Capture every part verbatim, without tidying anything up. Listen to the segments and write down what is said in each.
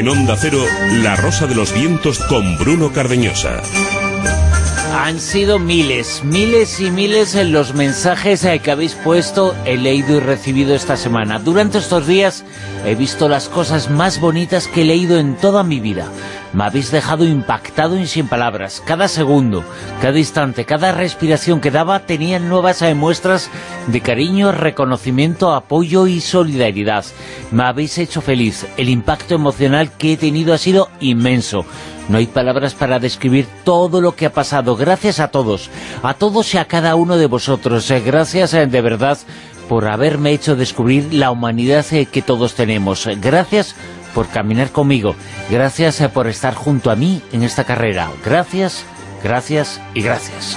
En Onda Cero, La Rosa de los Vientos con Bruno Cardeñosa. Han sido miles, miles y miles en los mensajes que habéis puesto, he leído y recibido esta semana. Durante estos días he visto las cosas más bonitas que he leído en toda mi vida. Me habéis dejado impactado y sin palabras. Cada segundo, cada instante, cada respiración que daba tenían nuevas muestras de cariño, reconocimiento, apoyo y solidaridad. Me habéis hecho feliz. El impacto emocional que he tenido ha sido inmenso. No hay palabras para describir todo lo que ha pasado. Gracias a todos, a todos y a cada uno de vosotros. Gracias de verdad por haberme hecho descubrir la humanidad que todos tenemos. Gracias por caminar conmigo. Gracias por estar junto a mí en esta carrera. Gracias, gracias y gracias.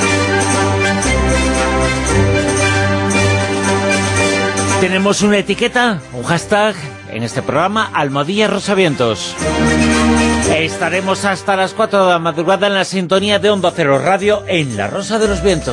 Tenemos una etiqueta, un hashtag en este programa, Almohadilla Rosavientos. Estaremos hasta las cuatro de la madrugada en la sintonía de Onda Cero Radio en La Rosa de los Vientos.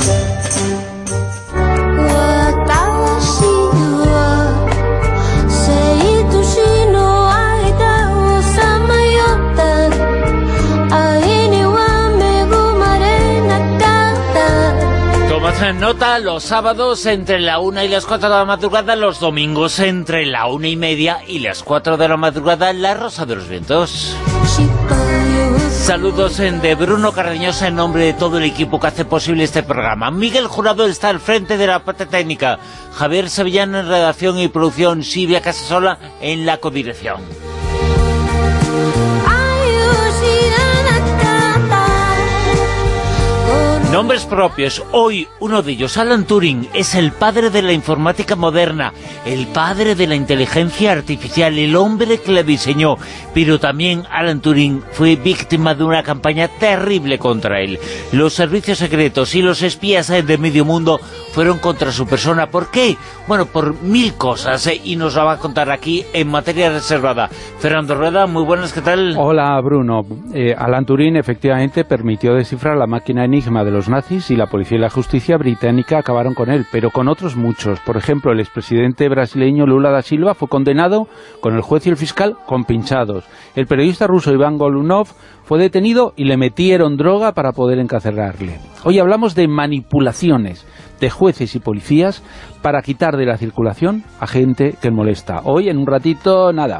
Nota los sábados entre la una y las cuatro de la madrugada, los domingos entre la una y media y las cuatro de la madrugada, La Rosa de los Vientos. Saludos en de Bruno Cardeñosa en nombre de todo el equipo que hace posible este programa. Miguel Jurado está al frente de la parte técnica, Javier Sevillano en redacción y producción, Silvia Casasola en la codirección. Nombres propios. Hoy uno de ellos, Alan Turing, es el padre de la informática moderna, el padre de la inteligencia artificial, el hombre que la diseñó. Pero también Alan Turing fue víctima de una campaña terrible contra él. Los servicios secretos y los espías de medio mundo fueron contra su persona. ¿Por qué? Bueno, por mil cosas, ¿eh? Y nos lo va a contar aquí en materia reservada. Fernando Rueda, muy buenas, ¿qué tal? Hola, Bruno. Eh, Alan Turing efectivamente permitió descifrar la máquina Enigma de los nazis y la policía y la justicia británica acabaron con él, pero con otros muchos. Por ejemplo, el expresidente brasileño Lula da Silva fue condenado con el juez y el fiscal compinchados. El periodista ruso Iván Golunov fue detenido y le metieron droga para poder encarcelarle. Hoy hablamos de manipulaciones de jueces y policías para quitar de la circulación a gente que molesta. Hoy, en un ratito, nada.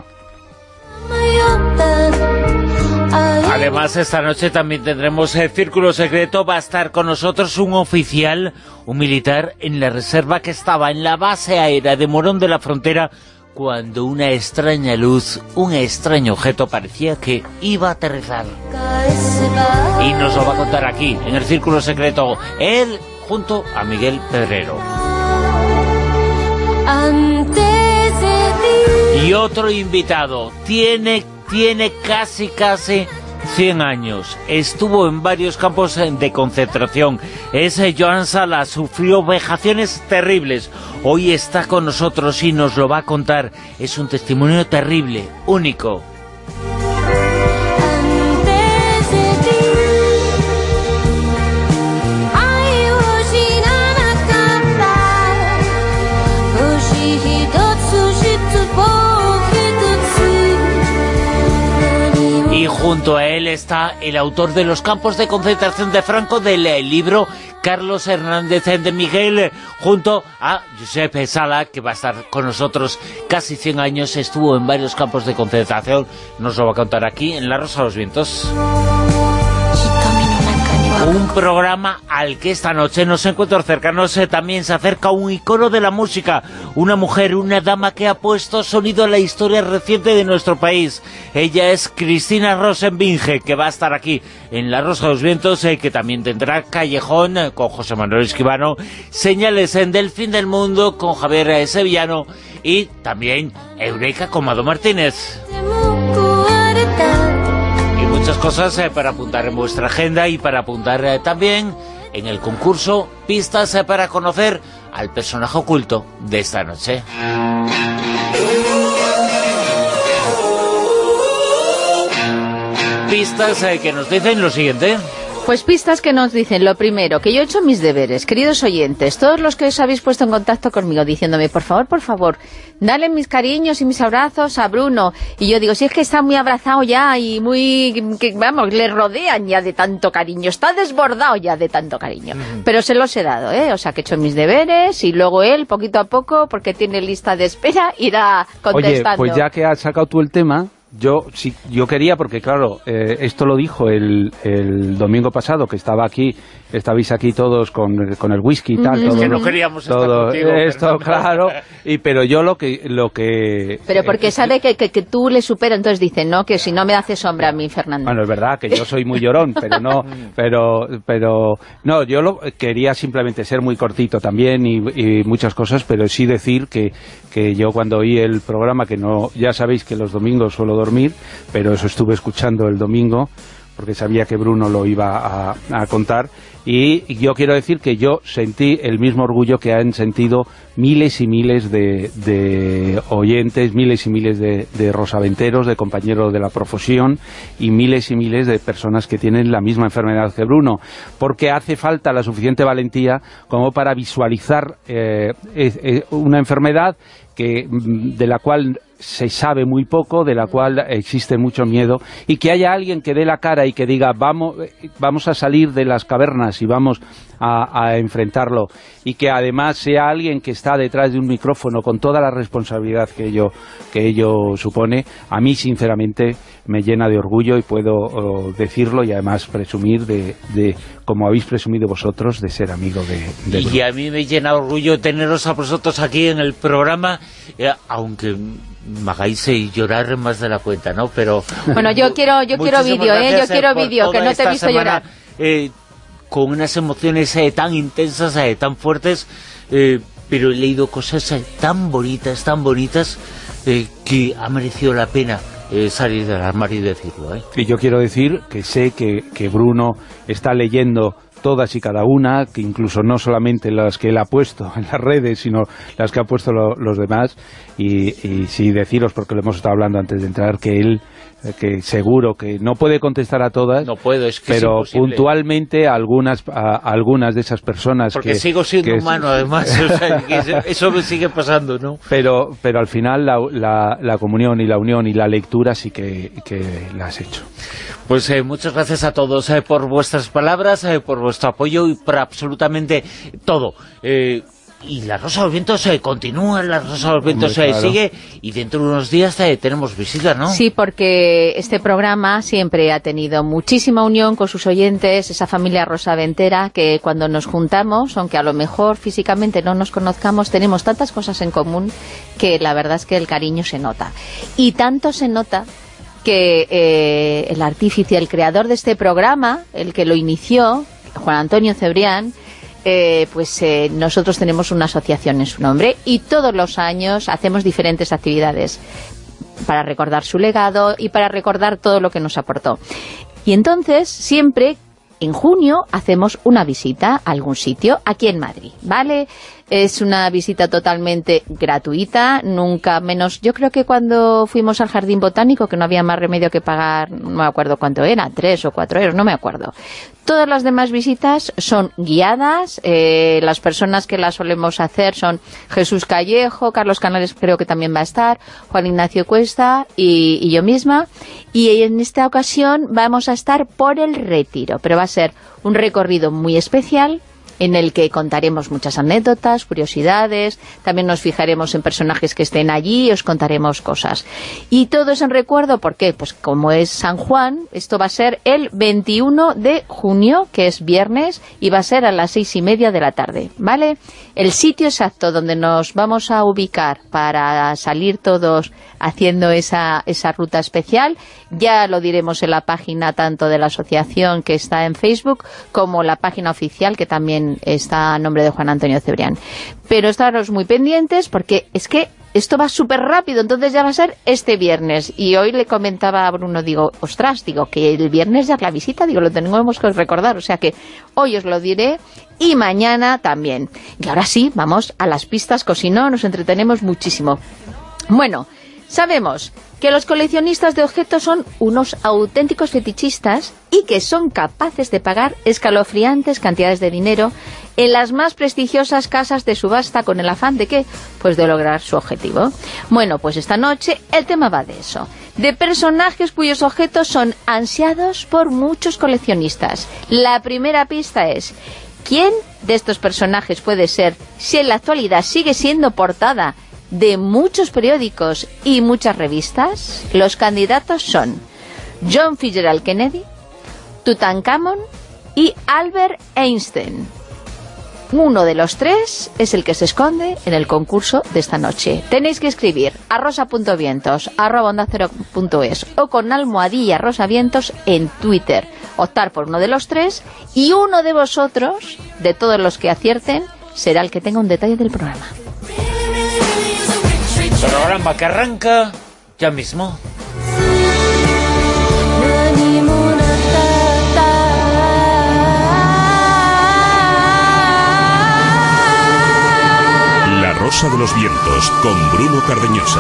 Además, esta noche también tendremos el Círculo Secreto. Va a estar con nosotros un oficial, un militar en la reserva que estaba en la base aérea de Morón de la Frontera cuando una extraña luz, un extraño objeto parecía que iba a aterrizar. Y nos lo va a contar aquí, en el Círculo Secreto, él junto a Miguel Pedrero. Y otro invitado, tiene, tiene casi, casi cien años, estuvo en varios campos de concentración, es Joan Sala, sufrió vejaciones terribles, hoy está con nosotros y nos lo va a contar, es un testimonio terrible, único. Y junto a él está el autor de Los campos de concentración de Franco, del libro, Carlos Hernández de Miguel, junto a Josep Sala, que va a estar con nosotros casi cien años, estuvo en varios campos de concentración, nos lo va a contar aquí en La Rosa de los Vientos. Un programa al que esta noche en los encuentros cercanos eh, también se acerca un icono de la música, una mujer, una dama que ha puesto sonido a la historia reciente de nuestro país. Ella es Cristina Rosenbinge, que va a estar aquí en La Rosa de los Vientos, eh, que también tendrá Callejón eh, con José Manuel Esquivano, Señales en Del Fin del Mundo con Javier eh, Sevillano y también Eureka con Mado Martínez. Muchas cosas eh, para apuntar en vuestra agenda y para apuntar eh, también en el concurso Pistas eh, para conocer al personaje oculto de esta noche. Pistas eh, que nos dicen lo siguiente. Pues pistas que nos dicen, lo primero, que yo he hecho mis deberes, queridos oyentes, todos los que os habéis puesto en contacto conmigo diciéndome, por favor, por favor, dale mis cariños y mis abrazos a Bruno. Y yo digo, si es que está muy abrazado ya y muy, que, vamos, le rodean ya de tanto cariño, está desbordado ya de tanto cariño. Mm. Pero se los he dado, ¿eh? O sea, que he hecho mis deberes y luego él, poquito a poco, porque tiene lista de espera, irá contestando. Oye, pues ya que has sacado tú el tema... Yo sí, yo quería, porque claro, eh, esto lo dijo el, el domingo pasado, que estaba aquí, estabais aquí todos con, con el whisky y tal. Mm, todo, es que no queríamos estar todo contigo. Esto, pero... claro, y, pero yo lo que... Lo que pero porque eh, sabe que, que, que tú le superas, entonces dice, no, que si no me hace sombra a mí, Fernando. Bueno, es verdad que yo soy muy llorón, pero no, pero, pero no, yo lo, quería simplemente ser muy cortito también y, y muchas cosas, pero sí decir que, que yo cuando oí el programa, que no, ya sabéis que los domingos suelo dormir, pero eso estuve escuchando el domingo porque sabía que Bruno lo iba a, a contar, y yo quiero decir que yo sentí el mismo orgullo que han sentido miles y miles de, de oyentes, miles y miles de, de rosaventeros, de compañeros de la profesión, y miles y miles de personas que tienen la misma enfermedad que Bruno, porque hace falta la suficiente valentía como para visualizar eh, eh, una enfermedad que, de la cual se sabe muy poco, de la cual existe mucho miedo, y que haya alguien que dé la cara y que diga, vamos, vamos a salir de las cavernas y vamos a, a enfrentarlo, y que además sea alguien que está detrás de un micrófono con toda la responsabilidad que ello, que ello supone. A mí sinceramente me llena de orgullo y puedo oh, decirlo, y además presumir de, de, como habéis presumido vosotros, de ser amigo de, de Bruno. Y a mí me llena de orgullo teneros a vosotros aquí en el programa, eh, aunque me hagáis llorar más de la cuenta, ¿no? Pero bueno, yo quiero yo quiero vídeo, ¿eh? Yo quiero vídeo, que no te he visto semana, llorar. Eh, con unas emociones eh, tan intensas, eh, tan fuertes, eh, pero he leído cosas eh, tan bonitas, tan bonitas, eh, que ha merecido la pena eh, salir del armario y decirlo, ¿eh? Y yo quiero decir que sé que, que Bruno está leyendo todas y cada una, que incluso no solamente las que él ha puesto en las redes, sino las que ha puesto lo, los demás, y, y sí deciros, porque lo hemos estado hablando antes de entrar, que él, que seguro que no puede contestar a todas, no puedo, es que pero es imposible. Puntualmente a algunas, a, a algunas de esas personas, porque que, sigo siendo que humano, es, además, o sea, que eso me sigue pasando, ¿no? Pero, pero al final la, la, la comunión y la unión y la lectura sí que, que la has hecho. Pues eh, muchas gracias a todos eh, por vuestras palabras, eh, por vuestro apoyo y por absolutamente todo. Eh, y la Rosa de los Vientos eh, continúa, la Rosa de los Vientos eh, claro. sigue, y dentro de unos días eh, tenemos visita, ¿no? Sí, porque este programa siempre ha tenido muchísima unión con sus oyentes, esa familia rosaventera, que cuando nos juntamos, aunque a lo mejor físicamente no nos conozcamos, tenemos tantas cosas en común que la verdad es que el cariño se nota. Y tanto se nota que eh, el artífice, el creador de este programa, el que lo inició, Juan Antonio Cebrián, eh, pues eh, nosotros tenemos una asociación en su nombre, y todos los años hacemos diferentes actividades para recordar su legado y para recordar todo lo que nos aportó. Y entonces, siempre en junio hacemos una visita a algún sitio aquí en Madrid, ¿vale? Es una visita totalmente gratuita, nunca menos. Yo creo que cuando fuimos al Jardín Botánico, que no había más remedio que pagar, no me acuerdo cuánto era, tres o cuatro euros, no me acuerdo. Todas las demás visitas son guiadas, eh, las personas que las solemos hacer son Jesús Callejo, Carlos Canales creo que también va a estar, Juan Ignacio Cuesta y, y yo misma, y en esta ocasión vamos a estar por el Retiro, pero va a ser un recorrido muy especial, en el que contaremos muchas anécdotas, curiosidades, también nos fijaremos en personajes que estén allí y os contaremos cosas. Y todo es en recuerdo, ¿por qué? Pues como es San Juan, esto va a ser el veintiuno de junio, que es viernes, y va a ser a las seis y media de la tarde, ¿vale? El sitio exacto donde nos vamos a ubicar para salir todos haciendo esa, esa ruta especial, ya lo diremos en la página tanto de la asociación, que está en Facebook, como la página oficial, que también está a nombre de Juan Antonio Cebrián. Pero estaros muy pendientes, porque es que esto va súper rápido, entonces ya va a ser este viernes. Y hoy le comentaba a Bruno, digo, ostras, digo, que el viernes ya es la visita, digo, lo tenemos que recordar, o sea que hoy os lo diré, y mañana también. Y ahora sí, vamos a las pistas, que si no nos entretenemos muchísimo. Bueno, Sabemos que los coleccionistas de objetos son unos auténticos fetichistas y que son capaces de pagar escalofriantes cantidades de dinero en las más prestigiosas casas de subasta con el afán de ¿qué? Pues de lograr su objetivo. Bueno, pues esta noche el tema va de eso, de personajes cuyos objetos son ansiados por muchos coleccionistas. La primera pista es: ¿quién de estos personajes puede ser si en la actualidad sigue siendo portada de muchos periódicos y muchas revistas? Los candidatos son John Fitzgerald Kennedy, Tutankamón y Albert Einstein. Uno de los tres es el que se esconde en el concurso de esta noche. Tenéis que escribir a rosa.vientos arroba onda cero punto es o con almohadilla rosavientos en Twitter. Optar por uno de los tres y uno de vosotros, de todos los que acierten, será el que tenga un detalle del programa. Programa que arranca ya mismo. La Rosa de los Vientos con Bruno Cardeñosa.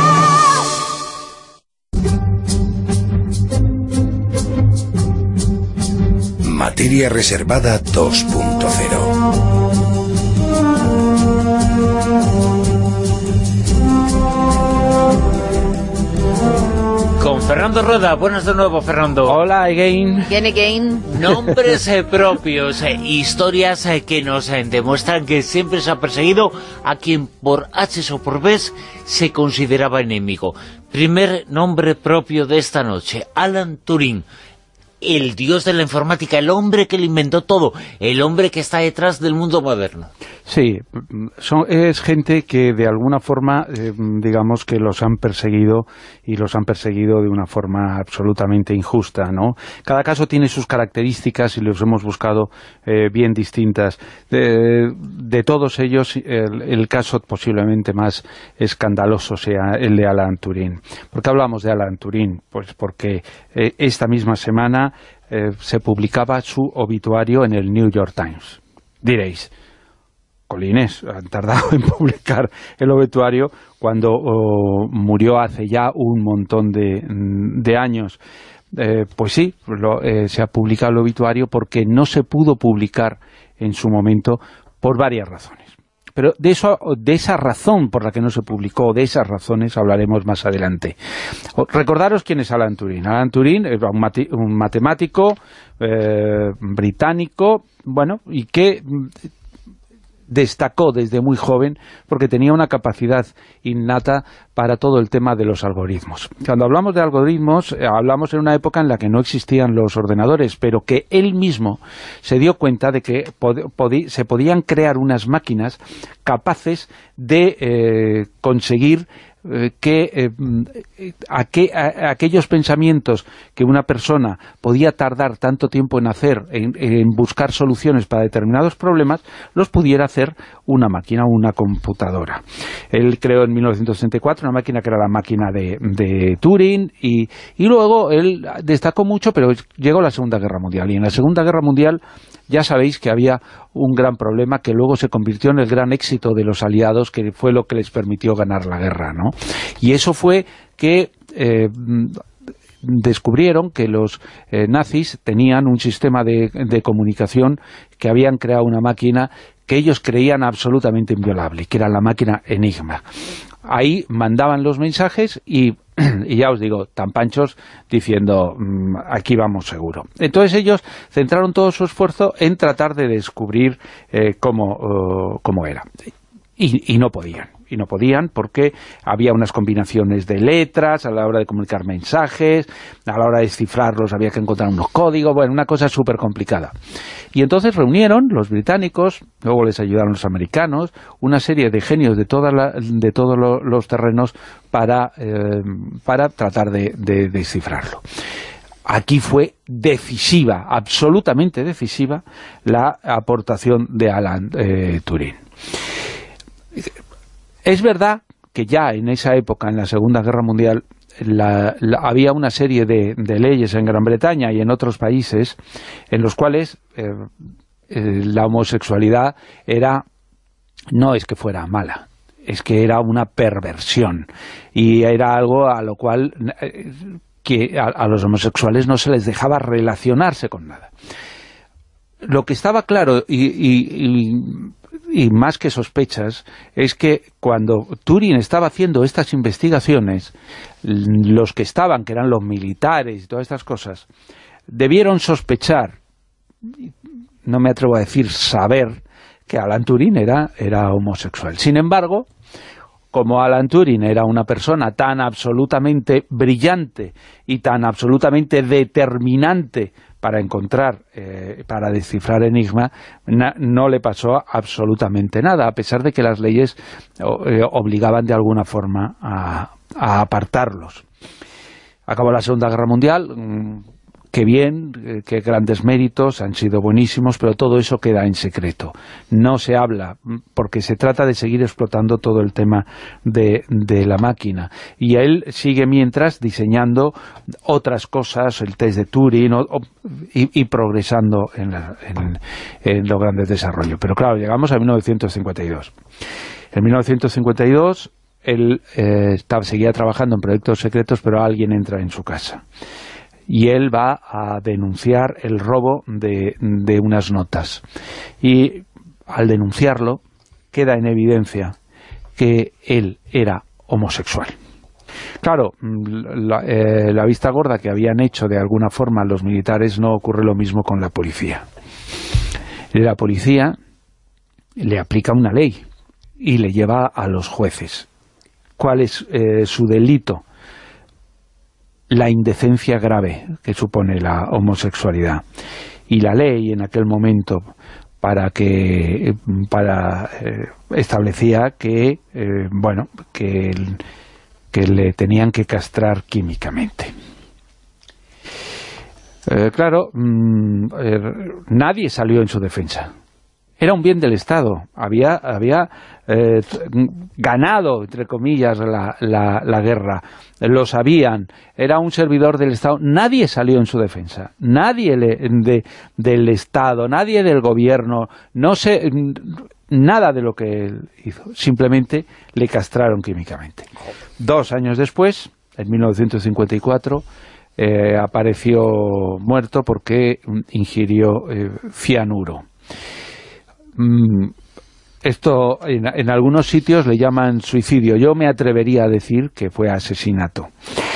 Materia reservada dos punto cero. Con Fernando Rueda. Buenas de nuevo, Fernando. Hola, again. Again, again. Nombres eh, propios, eh, historias eh, que nos eh, demuestran que siempre se ha perseguido a quien por H o por B se consideraba enemigo. Primer nombre propio de esta noche: Alan Turing. El dios de la informática, el hombre que lo inventó todo, el hombre que está detrás del mundo moderno. Sí, son, es gente que de alguna forma, eh, digamos que los han perseguido y los han perseguido de una forma absolutamente injusta, ¿no? Cada caso tiene sus características y los hemos buscado eh, bien distintas. De, de todos ellos, el, el caso posiblemente más escandaloso sea el de Alan Turing. ¿Por qué hablamos de Alan Turing? Pues porque eh, esta misma semana eh, se publicaba su obituario en el New York Times. Diréis: colines, han tardado en publicar el obituario cuando oh, murió hace ya un montón de, de años. Eh, pues sí, lo, eh, se ha publicado el obituario porque no se pudo publicar en su momento por varias razones. Pero de eso, de esa razón por la que no se publicó, de esas razones hablaremos más adelante. Recordaros quién es Alan Turing. Alan Turing era un, mati un matemático eh, británico, bueno, y que destacó desde muy joven porque tenía una capacidad innata para todo el tema de los algoritmos. Cuando hablamos de algoritmos, eh, hablamos en una época en la que no existían los ordenadores, pero que él mismo se dio cuenta de que pod se podían crear unas máquinas capaces de eh, conseguir eh, que eh, aqu a, aquellos pensamientos que una persona podía tardar tanto tiempo en hacer, en, en buscar soluciones para determinados problemas, los pudiera hacer una máquina, una computadora. Él creó en mil novecientos sesenta y cuatro una máquina que era la máquina de, de Turing y, y luego él destacó mucho, pero llegó la Segunda Guerra Mundial y en la Segunda Guerra Mundial ya sabéis que había un gran problema que luego se convirtió en el gran éxito de los aliados, que fue lo que les permitió ganar la guerra, ¿no? Y eso fue que eh, descubrieron que los eh, nazis tenían un sistema de, de comunicación, que habían creado una máquina que ellos creían absolutamente inviolable, que era la máquina Enigma. Ahí mandaban los mensajes y, y ya os digo, tan panchos diciendo, mmm, aquí vamos seguro. Entonces ellos centraron todo su esfuerzo en tratar de descubrir eh, cómo, uh, cómo era. Y, y no podían. Y no podían porque había unas combinaciones de letras a la hora de comunicar mensajes, a la hora de descifrarlos había que encontrar unos códigos, bueno, una cosa súper complicada. Y entonces reunieron los británicos, luego les ayudaron los americanos, una serie de genios de, toda la, de todos lo, los terrenos para, eh, para tratar de, de descifrarlo. Aquí fue decisiva, absolutamente decisiva, la aportación de Alan eh, Turing. Es verdad que ya en esa época, en la Segunda Guerra Mundial, la, la, había una serie de, de leyes en Gran Bretaña y en otros países en los cuales eh, eh, la homosexualidad era, no es que fuera mala, es que era una perversión, y era algo a lo cual eh, que a, a los homosexuales no se les dejaba relacionarse con nada. Lo que estaba claro, y, y, y, y más que sospechas, es que cuando Turing estaba haciendo estas investigaciones, los que estaban, que eran los militares y todas estas cosas, debieron sospechar, no me atrevo a decir saber, que Alan Turing era, era homosexual. Sin embargo, como Alan Turing era una persona tan absolutamente brillante y tan absolutamente determinante para encontrar, eh, para descifrar Enigma, na, no le pasó absolutamente nada, a pesar de que las leyes eh, obligaban de alguna forma a, a apartarlos. Acabó la Segunda Guerra Mundial, mmm, qué bien, qué grandes méritos, han sido buenísimos, pero todo eso queda en secreto. No se habla, porque se trata de seguir explotando todo el tema de, de la máquina. Y él sigue mientras diseñando otras cosas, el test de Turing, o, o, y, y progresando en, la, en, en los grandes desarrollos. Pero claro, llegamos a mil novecientos cincuenta y dos. En mil novecientos cincuenta y dos, él eh, estaba, seguía trabajando en proyectos secretos, pero alguien entra en su casa. Y él va a denunciar el robo de, de unas notas. Y al denunciarlo, queda en evidencia que él era homosexual. Claro, la, eh, la vista gorda que habían hecho de alguna forma los militares, no ocurre lo mismo con la policía. La policía le aplica una ley y le lleva a los jueces. ¿Cuál es eh, su delito? La indecencia grave que supone la homosexualidad. Y la ley en aquel momento para que para eh, establecía que eh, bueno que, el, que le tenían que castrar químicamente. Eh, claro, mmm, eh, nadie salió en su defensa. Era un bien del Estado. Había, había eh, ganado, entre comillas, la, la, la guerra. Lo sabían. Era un servidor del Estado. Nadie salió en su defensa. Nadie le, de, del Estado, nadie del gobierno. No sé, nada de lo que él hizo. Simplemente le castraron químicamente. Dos años después, en mil novecientos cincuenta y cuatro, eh, apareció muerto porque ingirió eh, cianuro. Esto en, en algunos sitios le llaman suicidio. Yo me atrevería a decir que fue asesinato.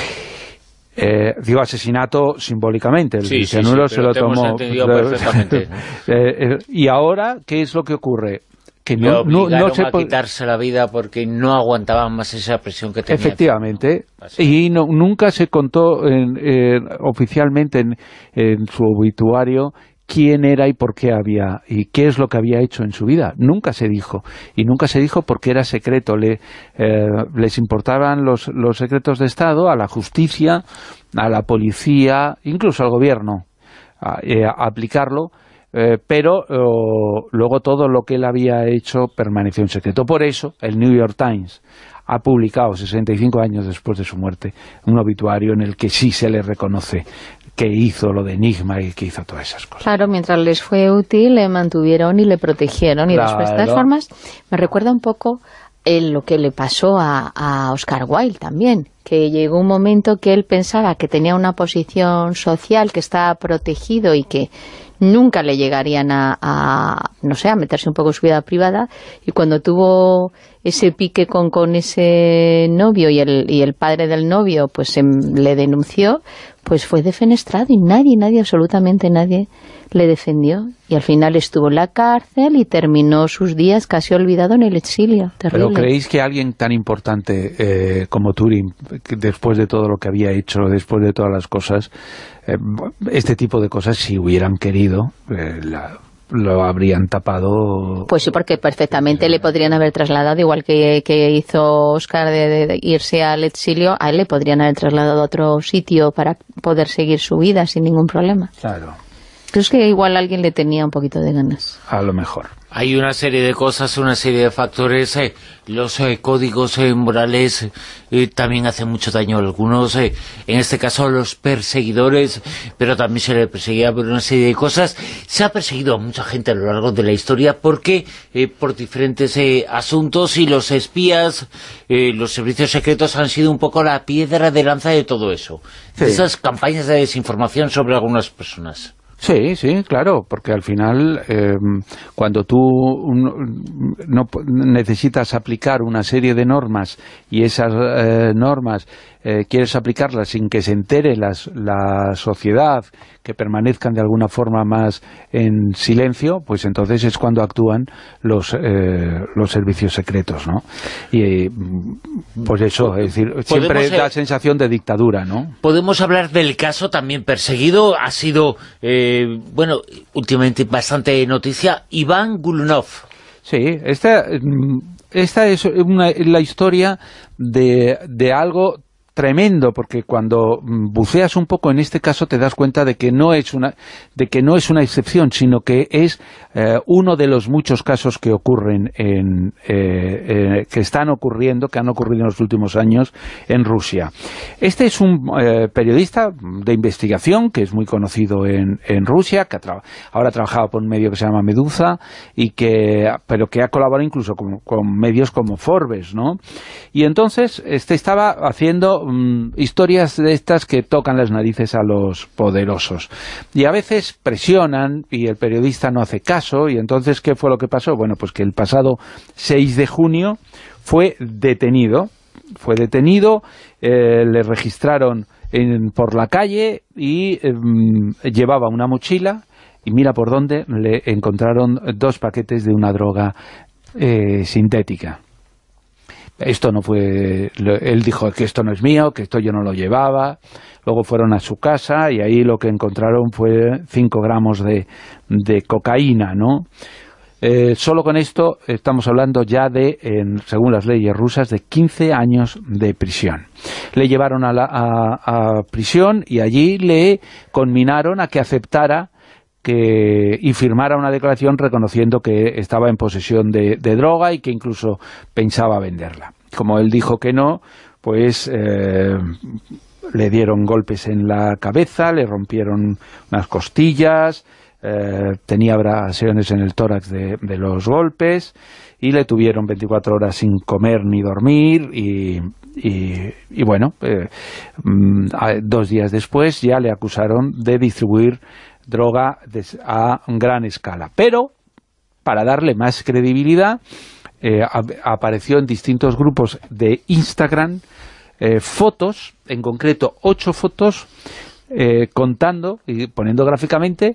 Eh, digo asesinato simbólicamente. El sí, cianuro sí, sí, se lo tomó entendido perfectamente. eh, eh, y ahora, ¿qué es lo que ocurre? Que no, no, no, no se a quitarse la vida porque no aguantaban más esa presión que tenía. Efectivamente, y no, nunca se contó en, eh, oficialmente en, en su obituario quién era y por qué había, y qué es lo que había hecho en su vida. Nunca se dijo, y nunca se dijo porque era secreto. Le, eh, les importaban los, los secretos de Estado, a la justicia, a la policía, incluso al gobierno, a, eh, a aplicarlo, eh, pero oh, luego todo lo que él había hecho permaneció en secreto. Por eso, el New York Times ha publicado, sesenta y cinco años después de su muerte, un obituario en el que sí se le reconoce que hizo lo de Enigma y que hizo todas esas cosas. Claro, mientras les fue útil, le mantuvieron y le protegieron. Y claro. Después, de todas formas, me recuerda un poco en lo que le pasó a, a Oscar Wilde también, que llegó un momento que él pensaba que tenía una posición social, que estaba protegido y que nunca le llegarían a, a, no sé, a meterse un poco en su vida privada, y cuando tuvo ese pique con, con ese novio y el, y el padre del novio pues em, le denunció, pues fue defenestrado y nadie, nadie, absolutamente nadie le defendió, y al final estuvo en la cárcel y terminó sus días casi olvidado en el exilio. Terrible. ¿Pero creéis que alguien tan importante eh, como Turing, que después de todo lo que había hecho, después de todas las cosas, eh, este tipo de cosas, si hubieran querido, eh, la, lo habrían tapado? Pues sí, porque perfectamente le podrían haber trasladado, igual que, que hizo Oscar de, de, de irse al exilio, a él le podrían haber trasladado a otro sitio para poder seguir su vida sin ningún problema. Claro. Creo que igual alguien le tenía un poquito de ganas. A lo mejor. Hay una serie de cosas, una serie de factores, eh, los eh, códigos eh, morales eh, también hacen mucho daño a algunos, eh, en este caso a los perseguidores, pero también se le perseguía por una serie de cosas. Se ha perseguido a mucha gente a lo largo de la historia porque eh, por diferentes eh, asuntos, y los espías, eh, los servicios secretos han sido un poco la piedra de lanza de todo eso, sí. de esas campañas de desinformación sobre algunas personas. Sí, sí, claro, porque al final eh, cuando tú un, no necesitas aplicar una serie de normas y esas eh, normas eh, quieres aplicarlas sin que se entere las, la sociedad, que permanezcan de alguna forma más en silencio, pues entonces es cuando actúan los eh, los servicios secretos, ¿no? Y pues eso, es decir, siempre da sensación de dictadura, ¿no? Podemos hablar del caso también perseguido, ha sido, eh, bueno, últimamente bastante noticia, Iván Gulunov. Sí, esta, esta es una, la historia de, de algo tremendo, porque cuando buceas un poco en este caso te das cuenta de que no es una de que no es una excepción, sino que es eh, uno de los muchos casos que ocurren en eh, eh, que están ocurriendo, que han ocurrido en los últimos años en Rusia. Este es un eh, periodista de investigación que es muy conocido en, en Rusia, que ha tra ahora ha trabajado por un medio que se llama Meduza, y que pero que ha colaborado incluso con, con medios como Forbes, ¿no? Y entonces este estaba haciendo historias de estas que tocan las narices a los poderosos, y a veces presionan y el periodista no hace caso. Y entonces, ¿qué fue lo que pasó? Bueno, pues que el pasado seis de junio fue detenido fue detenido, eh, le registraron en, por la calle y eh, llevaba una mochila, y mira por dónde le encontraron dos paquetes de una droga eh, sintética. Esto no fue... Él dijo que esto no es mío, que esto yo no lo llevaba. Luego fueron a su casa y ahí lo que encontraron fue cinco gramos de, de cocaína, ¿no? Eh, solo con esto estamos hablando ya de, en, según las leyes rusas, de quince años de prisión. Le llevaron a, la, a, a prisión y allí le conminaron a que aceptara que y firmara una declaración reconociendo que estaba en posesión de, de droga y que incluso pensaba venderla. Como él dijo que no, pues eh, le dieron golpes en la cabeza, le rompieron unas costillas, eh, tenía abrasiones en el tórax de, de los golpes, y le tuvieron veinticuatro horas sin comer ni dormir, y, y, y bueno, eh, dos días después ya le acusaron de distribuir droga a gran escala. Pero, para darle más credibilidad, eh, apareció en distintos grupos de Instagram eh, fotos, en concreto ocho fotos, eh, contando y poniendo gráficamente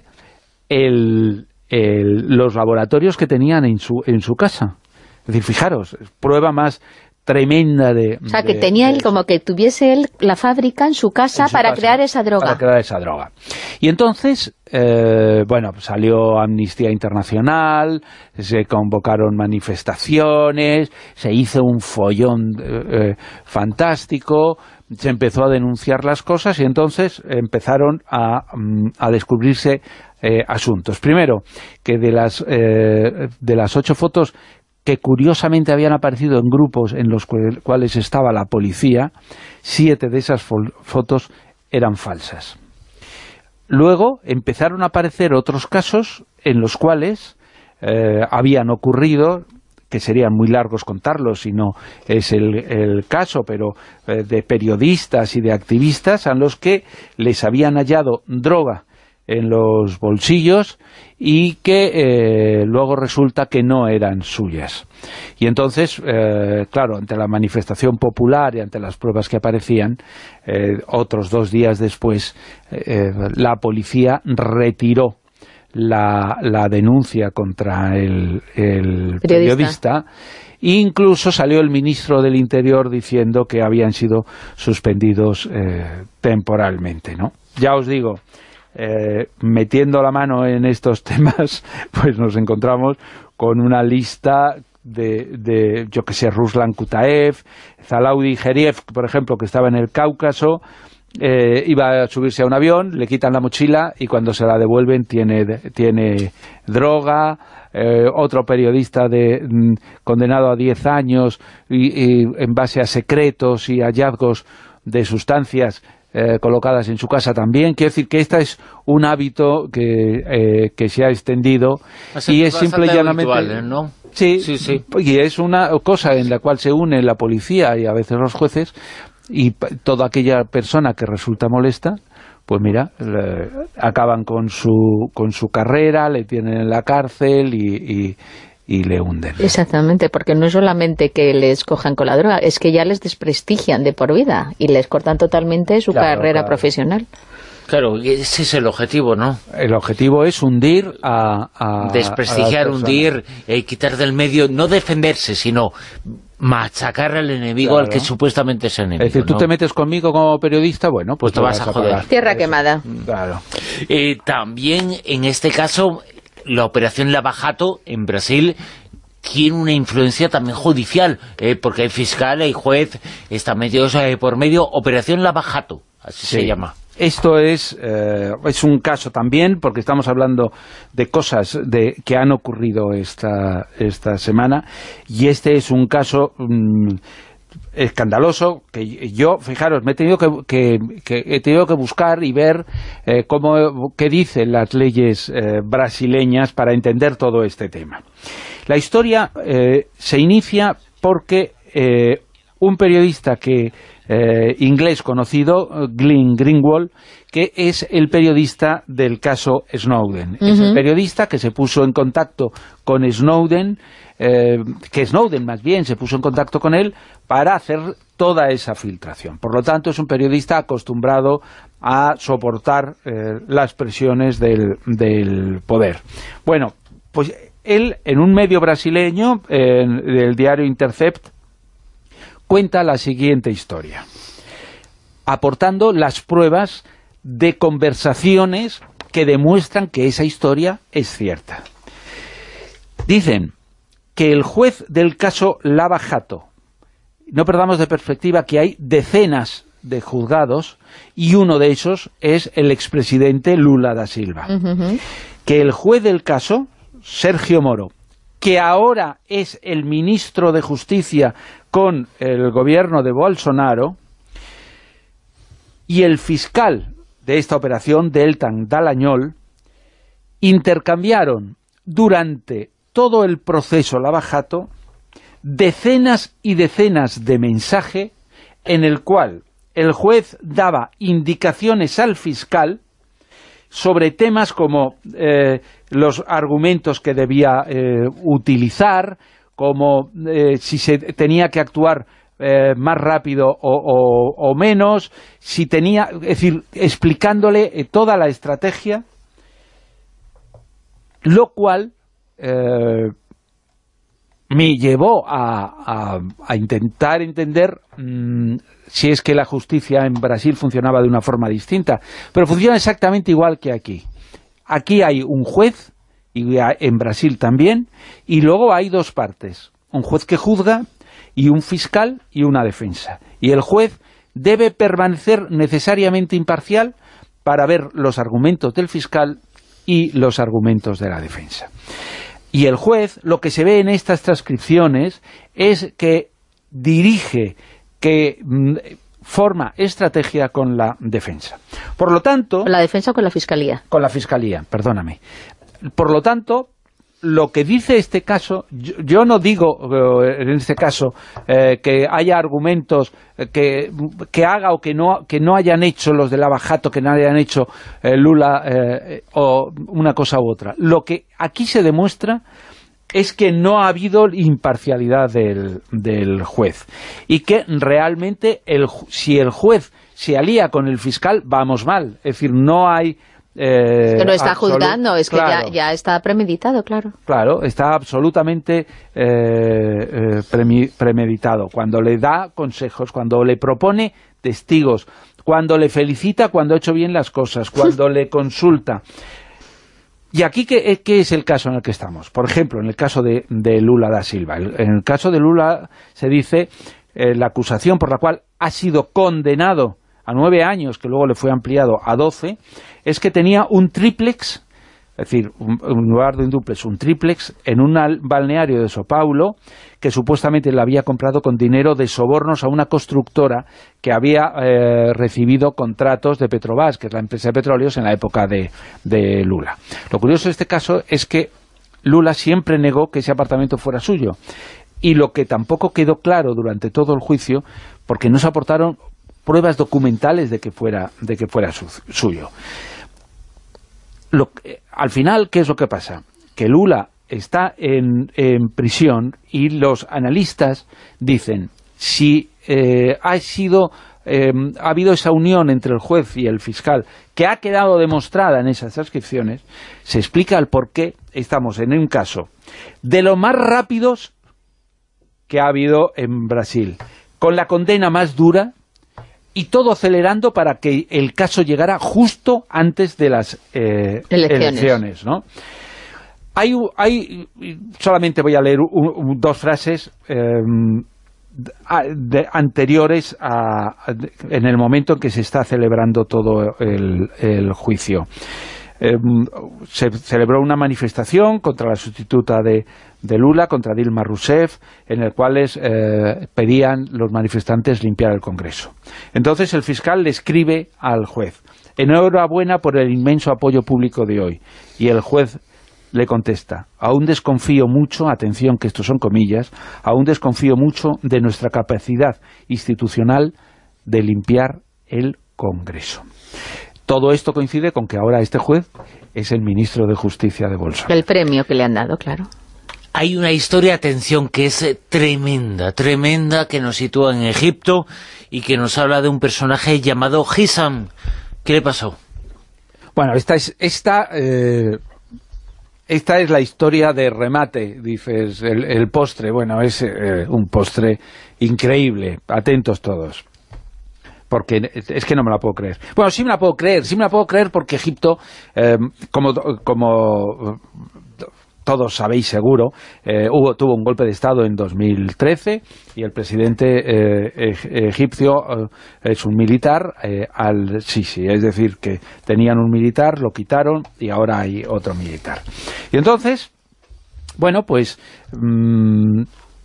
el, el, los laboratorios que tenían en su, en su casa. Es decir, fijaros, prueba más tremenda de... O sea, que de, tenía de él, como que tuviese él la fábrica en su casa en su para casa, crear esa droga. Para crear esa droga. Y entonces, eh, bueno, salió Amnistía Internacional, se convocaron manifestaciones, se hizo un follón eh, eh, fantástico, se empezó a denunciar las cosas, y entonces empezaron a, a descubrirse eh, asuntos. Primero, que de las, eh, de las ocho fotos que curiosamente habían aparecido en grupos en los cuales estaba la policía, siete de esas fotos eran falsas. Luego empezaron a aparecer otros casos en los cuales eh, habían ocurrido, que serían muy largos contarlos si no es el, el caso, pero eh, de periodistas y de activistas a los que les habían hallado droga en los bolsillos y que eh, luego resulta que no eran suyas. Y entonces, eh, claro, ante la manifestación popular y ante las pruebas que aparecían, eh, otros dos días después, eh, la policía retiró la, la denuncia contra el, el periodista. periodista. Incluso salió el ministro del Interior diciendo que habían sido suspendidos eh, temporalmente, ¿no? Ya os digo, Eh, metiendo la mano en estos temas, pues nos encontramos con una lista de, de yo que sé, Ruslan Kutaev, Zalaudi Geriev, por ejemplo, que estaba en el Cáucaso, eh, iba a subirse a un avión, le quitan la mochila y cuando se la devuelven tiene, tiene droga. Eh, otro periodista de, mm, condenado a diez años y, y en base a secretos y hallazgos de sustancias eh, colocadas en su casa también. Quiero decir que este es un hábito que, eh, que se ha extendido y es simple y llanamente... Habitual, ¿no? Sí, sí, sí, y es una cosa en la cual se une la policía y a veces los jueces y toda aquella persona que resulta molesta, pues mira, le, acaban con su con su carrera, le tienen en la cárcel y, y, y le hunden. Exactamente, porque no es solamente que les cojan con la droga, es que ya les desprestigian de por vida y les cortan totalmente su claro, carrera claro. profesional. Claro, ese es el objetivo, ¿no? El objetivo es hundir a... a desprestigiar, a hundir, eh, quitar del medio, no defenderse, sino machacar al enemigo, claro, al que supuestamente es enemigo. Es decir, tú ¿no? te metes conmigo como periodista, bueno, pues, pues te vas, vas a joder. Pagar. Tierra quemada. Claro. Eh, también, en este caso, la operación Lava Jato en Brasil tiene una influencia también judicial, eh, porque hay fiscal, hay juez, está medio eh, por medio, operación Lava Jato, así sí. se llama. Esto es, eh, es un caso también, porque estamos hablando de cosas de, que han ocurrido esta, esta semana, y este es un caso mmm, escandaloso, que yo, fijaros, me he tenido que, que, que, he tenido que buscar y ver eh, cómo, qué dicen las leyes eh, brasileñas para entender todo este tema. La historia eh, se inicia porque eh, un periodista que Eh, inglés conocido, Glenn Greenwald, que es el periodista del caso Snowden. Uh-huh. Es el periodista que se puso en contacto con Snowden, eh, que Snowden más bien se puso en contacto con él para hacer toda esa filtración. Por lo tanto, es un periodista acostumbrado a soportar eh, las presiones del, del poder. Bueno, pues él, en un medio brasileño, eh, del diario Intercept, cuenta la siguiente historia, aportando las pruebas de conversaciones que demuestran que esa historia es cierta. Dicen que el juez del caso Lava Jato, no perdamos de perspectiva que hay decenas de juzgados y uno de esos es el expresidente Lula da Silva. Uh-huh. Que el juez del caso, Sergio Moro, que ahora es el ministro de Justicia con el gobierno de Bolsonaro, y el fiscal de esta operación, Deltan Dallagnol, intercambiaron durante todo el proceso Lava Jato decenas y decenas de mensajes en el cual el juez daba indicaciones al fiscal sobre temas como eh, los argumentos que debía eh, utilizar, como eh, si se tenía que actuar eh, más rápido o, o, o menos, si tenía, es decir, explicándole eh, toda la estrategia, lo cual eh, me llevó a, a, a intentar entender mmm, si es que la justicia en Brasil funcionaba de una forma distinta, pero funciona exactamente igual que aquí. Aquí hay un juez, y en Brasil también, y luego hay dos partes, un juez que juzga y un fiscal y una defensa. Y el juez debe permanecer necesariamente imparcial para ver los argumentos del fiscal y los argumentos de la defensa. Y el juez, lo que se ve en estas transcripciones es que dirige, que mm, forma estrategia con la defensa. Por lo tanto... ¿Con la defensa o con la fiscalía? Con la fiscalía, perdóname. Por lo tanto, lo que dice este caso, yo, yo no digo eh, en este caso eh, que haya argumentos eh, que, que haga o que no, que no hayan hecho los de Lava Jato, que no hayan hecho eh, Lula eh, o una cosa u otra. Lo que aquí se demuestra es que no ha habido imparcialidad del, del juez y que realmente el, si el juez se alía con el fiscal, vamos mal. Es decir, no hay... Eh, es que no está absolut... juzgando, es que claro. ya, ya está premeditado, claro. Claro, está absolutamente eh, eh, premeditado. Cuando le da consejos, cuando le propone testigos, cuando le felicita cuando ha hecho bien las cosas, cuando le consulta. Y aquí, ¿qué, ¿qué es el caso en el que estamos? Por ejemplo, en el caso de, de Lula da Silva. En el caso de Lula se dice eh, la acusación por la cual ha sido condenado a nueve años, que luego le fue ampliado a doce, es que tenía un triplex, es decir, un, en lugar de un dúplex, un triplex, en un balneario de São Paulo, que supuestamente le había comprado con dinero de sobornos a una constructora que había eh, recibido contratos de Petrobras, que es la empresa de petróleos, en la época de, de Lula. Lo curioso de este caso es que Lula siempre negó que ese apartamento fuera suyo. Y lo que tampoco quedó claro durante todo el juicio, porque no se aportaron pruebas documentales de que fuera, de que fuera su, suyo. Lo, al final, ¿qué es lo que pasa? Que Lula está en, en prisión y los analistas dicen, si eh, ha sido eh, ha habido esa unión entre el juez y el fiscal que ha quedado demostrada en esas transcripciones, se explica el por qué estamos en un caso de los más rápidos que ha habido en Brasil, con la condena más dura y todo acelerando para que el caso llegara justo antes de las eh, elecciones, elecciones, ¿no? Hay, hay, solamente voy a leer un, un, dos frases eh, de, anteriores a, a, en el momento en que se está celebrando todo el, el juicio. Eh, se celebró una manifestación contra la sustituta de, de Lula, contra Dilma Rousseff, en el cual eh, pedían los manifestantes limpiar el Congreso. Entonces el fiscal le escribe al juez: enhorabuena por el inmenso apoyo público de hoy. Y el juez le contesta: aún desconfío mucho, atención que estos son comillas, aún desconfío mucho de nuestra capacidad institucional de limpiar el Congreso. Todo esto coincide con que ahora este juez es el ministro de Justicia de Bolsonaro. El premio que le han dado, claro. Hay una historia, atención, que es tremenda, tremenda, que nos sitúa en Egipto y que nos habla de un personaje llamado Hisham. ¿Qué le pasó? Bueno, esta es esta eh, esta es la historia de remate, dices, el, el postre. Bueno, es eh, un postre increíble. Atentos todos, porque es que no me la puedo creer. Bueno, sí me la puedo creer, sí me la puedo creer porque Egipto, eh, como, como todos sabéis seguro, eh, hubo, tuvo un golpe de Estado en dos mil trece y el presidente eh, egipcio eh, es un militar, eh, al-Sisi, es decir, que tenían un militar, lo quitaron y ahora hay otro militar. Y entonces, bueno, pues, mmm,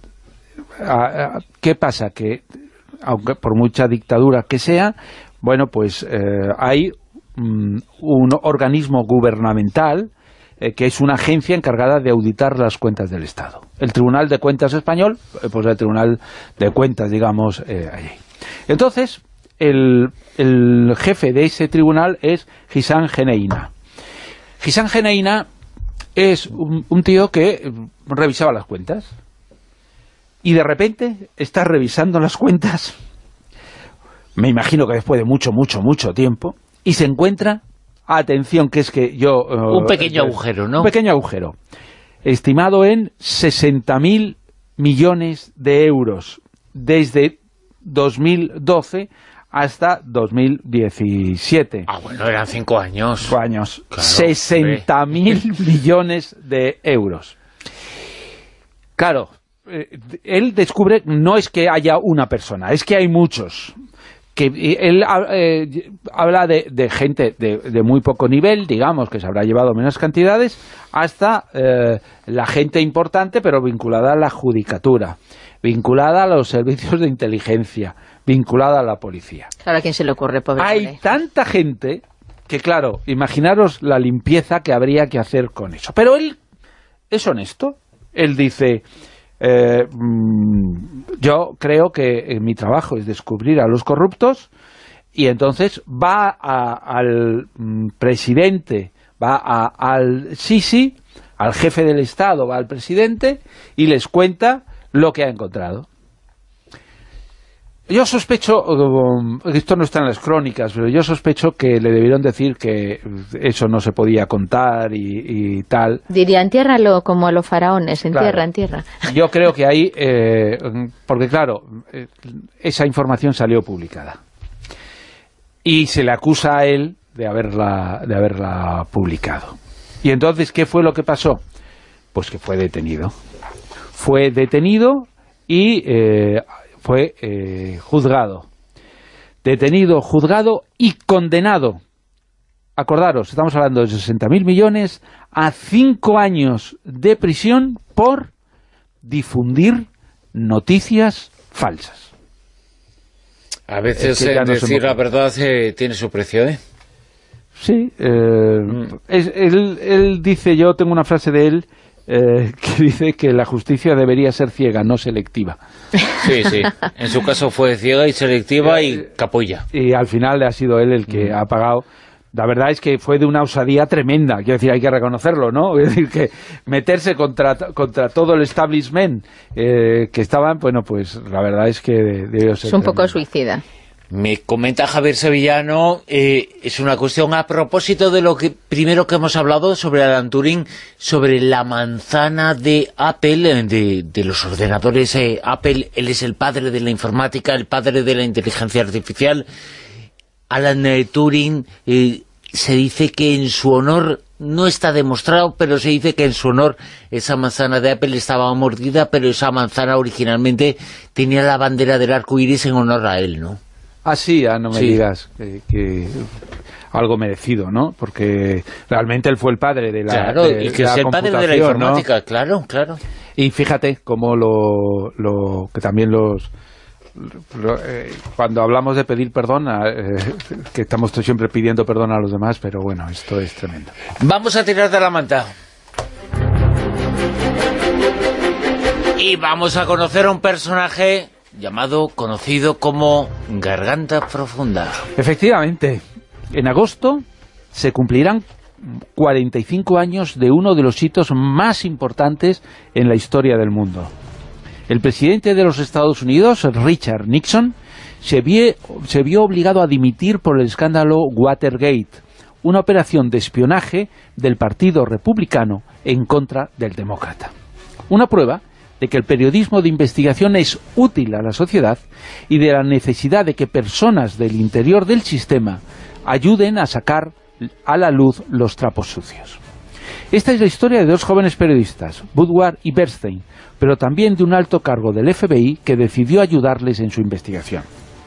a, a, ¿qué pasa? Que aunque por mucha dictadura que sea, bueno, pues eh, hay um, un organismo gubernamental eh, que es una agencia encargada de auditar las cuentas del Estado. El Tribunal de Cuentas español, eh, pues el Tribunal de Cuentas, digamos, eh, allí. Entonces, el, el jefe de ese tribunal es Hisham Geneina. Hisham Geneina es un, un tío que revisaba las cuentas. Y de repente está revisando las cuentas, me imagino que después de mucho, mucho, mucho tiempo, y se encuentra, atención, que es que yo... Uh, un pequeño agujero, ¿no? Un pequeño agujero, estimado en sesenta mil millones de euros, desde dos mil doce hasta dos mil diecisiete. Ah, bueno, eran cinco años. Cinco años. Claro, sesenta mil millones de euros. Claro, él descubre, no es que haya una persona, es que hay muchos. Que él eh, habla de, de gente de, de muy poco nivel, digamos, que se habrá llevado menos cantidades, hasta eh, la gente importante, pero vinculada a la judicatura, vinculada a los servicios de inteligencia, vinculada a la policía. Claro, ¿a quién se le ocurre, pobre? Hay hombre. Tanta gente que, claro, imaginaros la limpieza que habría que hacer con eso. Pero él es honesto, él dice... Eh, yo creo que eh, mi trabajo es descubrir a los corruptos y entonces va a, al mm, presidente, va a, al Sisi, al jefe del Estado, va al presidente y les cuenta lo que ha encontrado. Yo sospecho, esto no está en las crónicas, pero yo sospecho que le debieron decir que eso no se podía contar y, y tal. Diría, entiérralo como a los faraones, entierra, claro. entierra. Yo creo que ahí, eh, porque claro, eh, esa información salió publicada. Y se le acusa a él de haberla, de haberla publicado. Y entonces, ¿qué fue lo que pasó? Pues que fue detenido. Fue detenido y... Eh, fue eh, juzgado. detenido, juzgado y condenado. Acordaros, estamos hablando de sesenta mil millones a cinco años de prisión por difundir noticias falsas. A veces es que eh, no decir la verdad eh, tiene su precio, ¿eh? Sí, eh, mm. es, él, él dice, yo tengo una frase de él, eh, que dice que la justicia debería ser ciega, no selectiva. Sí, sí, en su caso fue ciega y selectiva y capulla. Y al final ha sido él el que mm. ha pagado. La verdad es que fue de una osadía tremenda, quiero decir, hay que reconocerlo, ¿no? Es decir, que meterse contra, contra todo el establishment eh, que estaban, bueno, pues la verdad es que debió ser es un tremendo. poco suicida. Me comenta Javier Sevillano, eh, es una cuestión a propósito de lo que primero que hemos hablado sobre Alan Turing, sobre la manzana de Apple, de, de los ordenadores eh, Apple. Él es el padre de la informática, el padre de la inteligencia artificial. Alan eh, Turing, eh, se dice que en su honor, no está demostrado, pero se dice que en su honor esa manzana de Apple estaba mordida, pero esa manzana originalmente tenía la bandera del arco iris en honor a él, ¿no? Ah, sí, ah, no me sí. digas que, que algo merecido, ¿no? Porque realmente él fue el padre de la Claro, de, y que de es la el padre de la informática, ¿no? Claro, claro. Y fíjate cómo lo, lo que también los... Lo, eh, cuando hablamos de pedir perdón, eh, que estamos siempre pidiendo perdón a los demás, pero bueno, esto es tremendo. Vamos a tirar de la manta. Y vamos a conocer a un personaje llamado, conocido como Garganta Profunda. Efectivamente, en agosto se cumplirán cuarenta y cinco años de uno de los hitos más importantes en la historia del mundo. El presidente de los Estados Unidos, Richard Nixon, se vio, se vio obligado a dimitir por el escándalo Watergate, una operación de espionaje del Partido Republicano en contra del Demócrata. Una prueba de que el periodismo de investigación es útil a la sociedad y de la necesidad de que personas del interior del sistema ayuden a sacar a la luz los trapos sucios. Esta es la historia de dos jóvenes periodistas, Woodward y Bernstein, pero también de un alto cargo del F B I que decidió ayudarles en su investigación.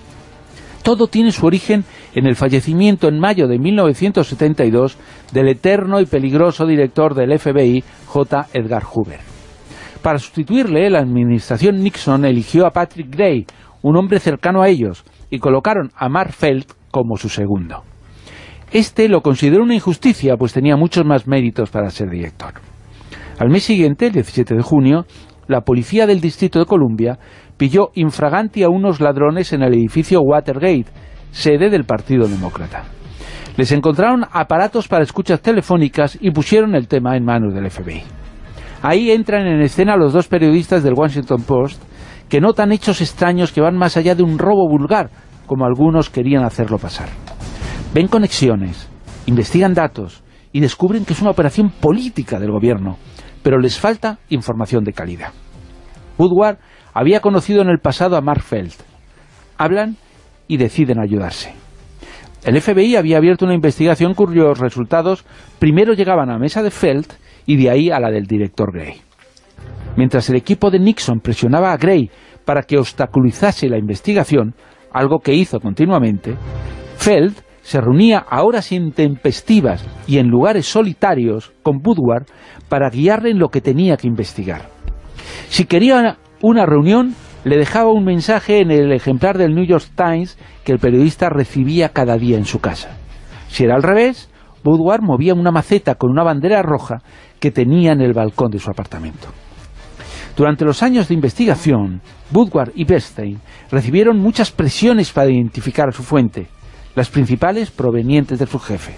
Todo tiene su origen en el fallecimiento en mayo de mil novecientos setenta y dos del eterno y peligroso director del F B I, J. Edgar Hoover. Para sustituirle, la administración Nixon eligió a Patrick Gray, un hombre cercano a ellos, y colocaron a Mark Felt como su segundo. Este lo consideró una injusticia, pues tenía muchos más méritos para ser director. Al mes siguiente, el diecisiete de junio, la policía del Distrito de Columbia pilló infraganti a unos ladrones en el edificio Watergate, sede del Partido Demócrata. Les encontraron aparatos para escuchas telefónicas y pusieron el tema en manos del F B I. Ahí entran en escena los dos periodistas del Washington Post, que notan hechos extraños que van más allá de un robo vulgar, como algunos querían hacerlo pasar. Ven conexiones, investigan datos y descubren que es una operación política del gobierno, pero les falta información de calidad. Woodward había conocido en el pasado a Mark Felt. Hablan y deciden ayudarse. El F B I había abierto una investigación cuyos resultados primero llegaban a mesa de Felt y de ahí a la del director Gray. Mientras el equipo de Nixon presionaba a Gray para que obstaculizase la investigación, algo que hizo continuamente, Felt se reunía a horas intempestivas y en lugares solitarios con Woodward para guiarle en lo que tenía que investigar. Si quería una reunión, le dejaba un mensaje en el ejemplar del New York Times que el periodista recibía cada día en su casa. Si era al revés, Woodward movía una maceta con una bandera roja que tenía en el balcón de su apartamento. Durante los años de investigación, Woodward y Bernstein recibieron muchas presiones para identificar a su fuente, las principales provenientes de su jefe.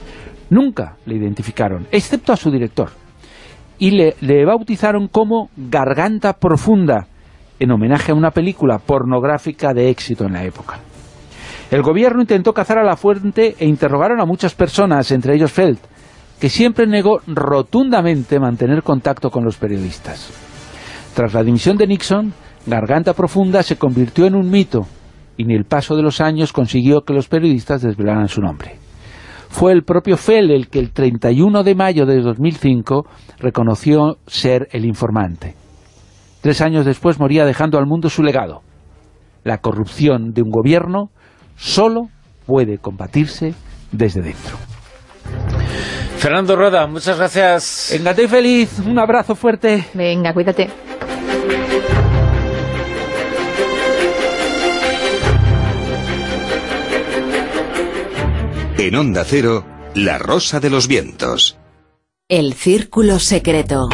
Nunca le identificaron, excepto a su director, y le, le bautizaron como Garganta Profunda, en homenaje a una película pornográfica de éxito en la época. El gobierno intentó cazar a la fuente e interrogaron a muchas personas, entre ellos Felt, que siempre negó rotundamente mantener contacto con los periodistas. Tras la dimisión de Nixon, Garganta Profunda se convirtió en un mito, y ni el paso de los años consiguió que los periodistas desvelaran su nombre. Fue el propio Felt el que el treinta y uno de mayo de dos mil cinco reconoció ser el informante. Tres años después moría dejando al mundo su legado: la corrupción de un gobierno solo puede combatirse desde dentro. Fernando Roda, muchas gracias. Engate y feliz, un abrazo fuerte. Venga, cuídate. En Onda Cero, La Rosa de los Vientos. El Círculo Secreto.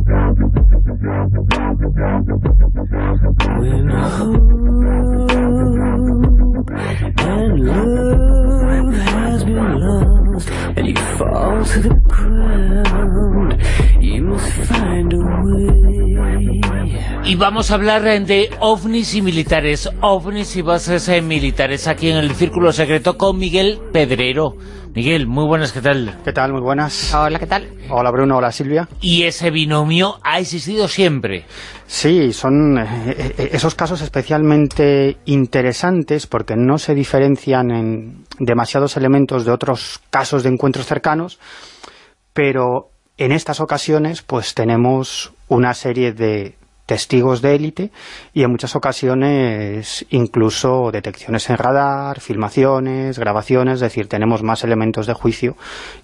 Y vamos a hablar de ovnis y militares, ovnis y bases eh, militares, aquí en el Círculo Secreto con Miguel Pedrero. Miguel, muy buenas, ¿qué tal? ¿Qué tal? Muy buenas. Hola, ¿qué tal? Hola Bruno, hola Silvia. Y ese binomio ha existido siempre. Sí, son eh, esos casos especialmente interesantes porque no se diferencian en demasiados elementos de otros casos de encuentros cercanos, pero en estas ocasiones pues tenemos una serie de testigos de élite y en muchas ocasiones incluso detecciones en radar, filmaciones, grabaciones, es decir, tenemos más elementos de juicio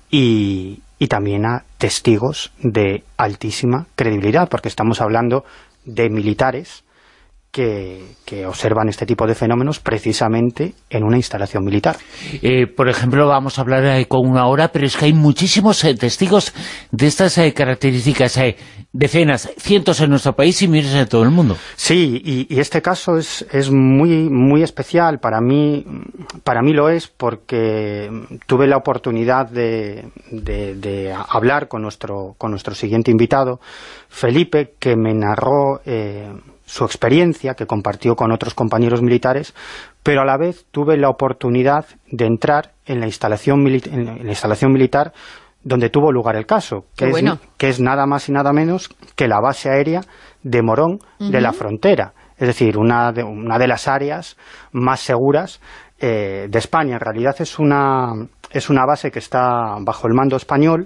y, y también a testigos de altísima credibilidad, porque estamos hablando de militares que, que observan este tipo de fenómenos precisamente en una instalación militar. Eh, por ejemplo, vamos a hablar eh, con una hora, pero es que hay muchísimos eh, testigos de estas eh, características, eh, decenas, cientos en nuestro país y miles en todo el mundo. Sí, y, y este caso es, es muy, muy especial, para mí, para mí lo es porque tuve la oportunidad de, de, de hablar con nuestro, con nuestro siguiente invitado, Felipe, que me narró Eh, su experiencia, que compartió con otros compañeros militares, pero a la vez tuve la oportunidad de entrar en la instalación, mili en la instalación militar donde tuvo lugar el caso, que es, bueno. que es nada más y nada menos que la base aérea de Morón uh-huh. de la Frontera, es decir, una de, una de las áreas más seguras eh, de España. En realidad es una, es una base que está bajo el mando español,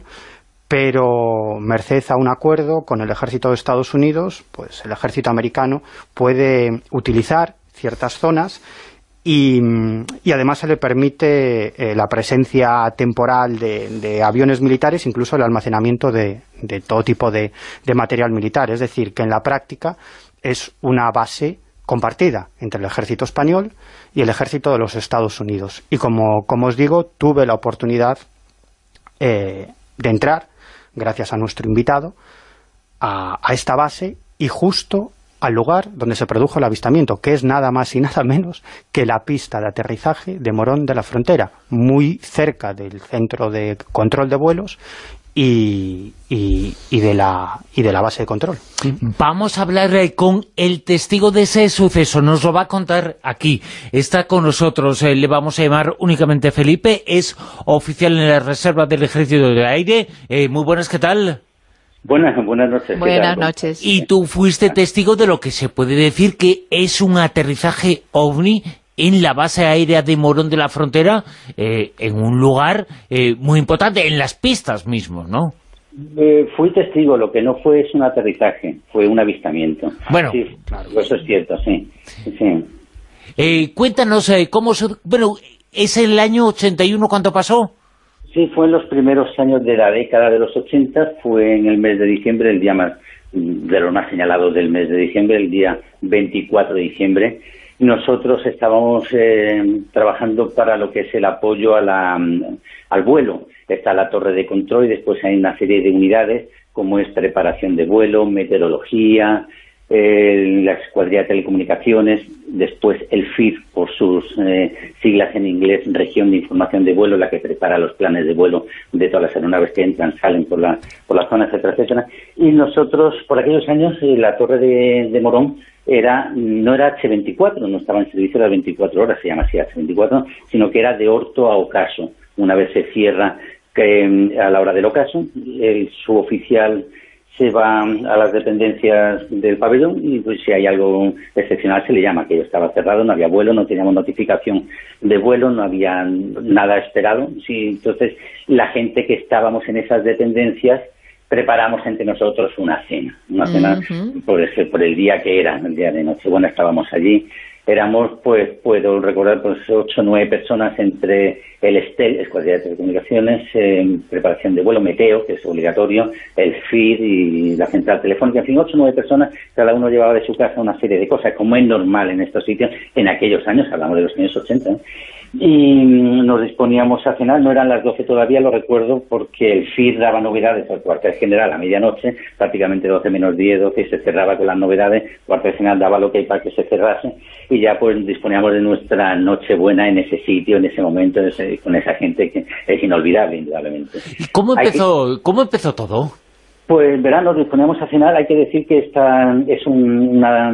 pero merced a un acuerdo con el ejército de Estados Unidos, pues el ejército americano puede utilizar ciertas zonas y, y además se le permite eh, la presencia temporal de, de aviones militares, incluso el almacenamiento de, de todo tipo de, de material militar. Es decir, que en la práctica es una base compartida entre el ejército español y el ejército de los Estados Unidos. Y como, como os digo, tuve la oportunidad eh, de entrar, gracias a nuestro invitado, a, a esta base y justo al lugar donde se produjo el avistamiento, que es nada más y nada menos que la pista de aterrizaje de Morón de la Frontera, muy cerca del centro de control de vuelos y, y, y, de, la, y de la base de control. Vamos a hablar eh, con el testigo de ese suceso, nos lo va a contar aquí, está con nosotros, eh, le vamos a llamar únicamente Felipe, es oficial en la Reserva del Ejército del Aire. Eh, muy buenas, ¿qué tal? Buenas, buenas noches. Buenas noches. Y tú fuiste testigo de lo que se puede decir que es un aterrizaje ovni en la base aérea de Morón de la Frontera, eh, en un lugar eh, muy importante, en las pistas mismos, ¿no? Eh, fui testigo, lo que no fue es un aterrizaje, fue un avistamiento. Bueno, sí, claro, eso es cierto, sí. sí. Eh, cuéntanos, eh, ¿cómo se, bueno, es el año ochenta y uno cuando pasó? Sí, fue en los primeros años de la década de los ochenta, fue en el mes de diciembre, el día más, de los más señalados del mes de diciembre, el día veinticuatro de diciembre. Nosotros estábamos eh, trabajando para lo que es el apoyo a la, al vuelo. Está la torre de control y después hay una serie de unidades como es preparación de vuelo, meteorología, eh, la escuadrilla de telecomunicaciones, después el F I R, por sus eh, siglas en inglés, región de información de vuelo, la que prepara los planes de vuelo de todas las aeronaves que entran, salen por la, por la zona, etcétera, etcétera. Y nosotros, por aquellos años, eh, la torre de, de Morón era no era hache veinticuatro, no estaba en servicio de las veinticuatro horas, se llama así hache veinticuatro, sino que era de orto a ocaso. Una vez se cierra que a la hora del ocaso, el suboficial se va a las dependencias del pabellón y pues si hay algo excepcional se le llama, que estaba cerrado, no había vuelo, no teníamos notificación de vuelo, no había nada esperado. Sí, entonces la gente que estábamos en esas dependencias preparamos entre nosotros una cena, una cena uh-huh. por, ese, por el día que era, el día de Nochebuena estábamos allí éramos, pues, puedo recordar, pues ocho o nueve personas entre el ESTEL, Escuadrilla de Telecomunicaciones, eh, preparación de vuelo, Meteo, que es obligatorio, el F I R y la central telefónica, en fin, ocho o nueve personas, cada uno llevaba de su casa una serie de cosas, como es normal en estos sitios, en aquellos años, hablamos de los años ochenta, ¿eh? Y nos disponíamos a cenar, no eran las doce todavía, lo recuerdo, porque el F I R daba novedades al cuartel general a medianoche, prácticamente doce menos diez, doce, y se cerraba con las novedades, el cuartel general daba lo que hay para que se cerrase, y ya pues disponíamos de nuestra Nochebuena en ese sitio, en ese momento, en ese, con esa gente que es inolvidable, indudablemente. ¿Y cómo empezó, que... ¿cómo empezó todo? Pues verán, nos disponíamos a cenar. Hay que decir que esta es un, una,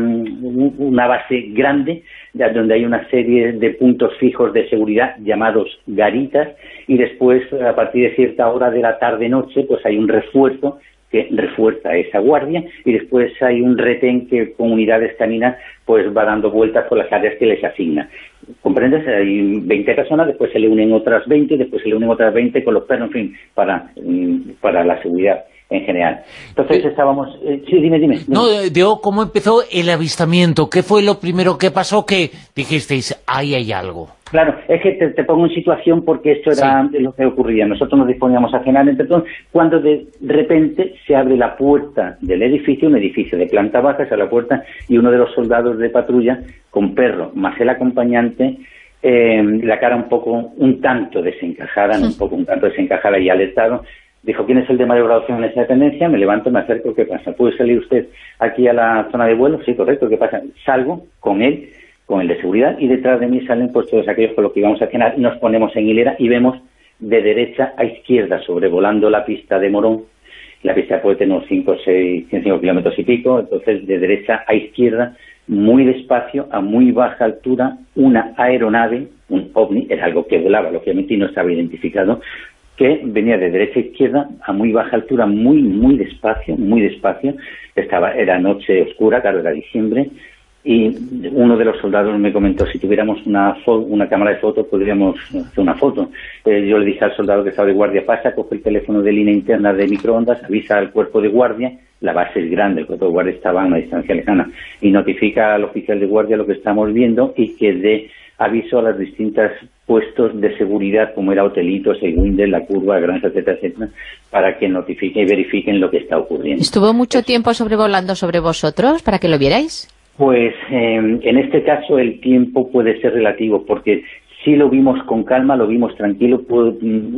una base grande, donde hay una serie de puntos fijos de seguridad llamados garitas, y después, a partir de cierta hora de la tarde-noche, pues hay un refuerzo que refuerza esa guardia, y después hay un retén que con unidades caninas pues va dando vueltas por las áreas que les asigna. ¿Comprendes? Hay veinte personas, después se le unen otras veinte, después se le unen otras veinte con los perros, en fin, para, para la seguridad en general. Entonces estábamos... Eh, sí, dime, dime, dime. No, digo, ¿cómo empezó el avistamiento? ¿Qué fue lo primero que pasó que dijisteis, ahí hay algo? Claro, es que te, te pongo en situación porque esto era sí. lo que ocurría. Nosotros nos disponíamos a cenar entre todos, cuando de repente se abre la puerta del edificio, un edificio de planta baja, se abre la puerta, y uno de los soldados de patrulla, con perro, más el acompañante, eh, la cara un poco, un tanto desencajada, sí. un poco, un tanto desencajada y alertado, dijo, ¿quién es el de mayor graduación en esa dependencia? Me levanto, me acerco, ¿qué pasa? ¿Puede salir usted aquí a la zona de vuelo? Sí, correcto, ¿qué pasa? Salgo con él, con el de seguridad, y detrás de mí salen pues todos aquellos con los que íbamos a cenar, y nos ponemos en hilera y vemos de derecha a izquierda, sobrevolando la pista de Morón. La pista puede tener unos cinco, seis, cinco kilómetros y pico, entonces de derecha a izquierda, muy despacio, a muy baja altura, una aeronave, un ovni, era algo que volaba, lógicamente, y no estaba identificado, que venía de derecha a izquierda a muy baja altura, muy, muy despacio, muy despacio. Estaba, era noche oscura, claro, era diciembre, y uno de los soldados me comentó, si tuviéramos una una cámara de fotos podríamos hacer una foto. Eh, yo le dije al soldado que estaba de guardia, pasa, coge el teléfono de línea interna de microondas, avisa al cuerpo de guardia, la base es grande, el cuerpo de guardia estaba a una distancia lejana, y notifica al oficial de guardia lo que estamos viendo, y que dé aviso a los distintos puestos de seguridad, como era Hotelitos, Seguindel, La Curva, Granja, etcétera, etcétera, para que notifiquen y verifiquen lo que está ocurriendo. ¿Estuvo mucho es... tiempo sobrevolando sobre vosotros para que lo vierais? Pues eh, en este caso el tiempo puede ser relativo, porque sí lo vimos con calma, lo vimos tranquilo, por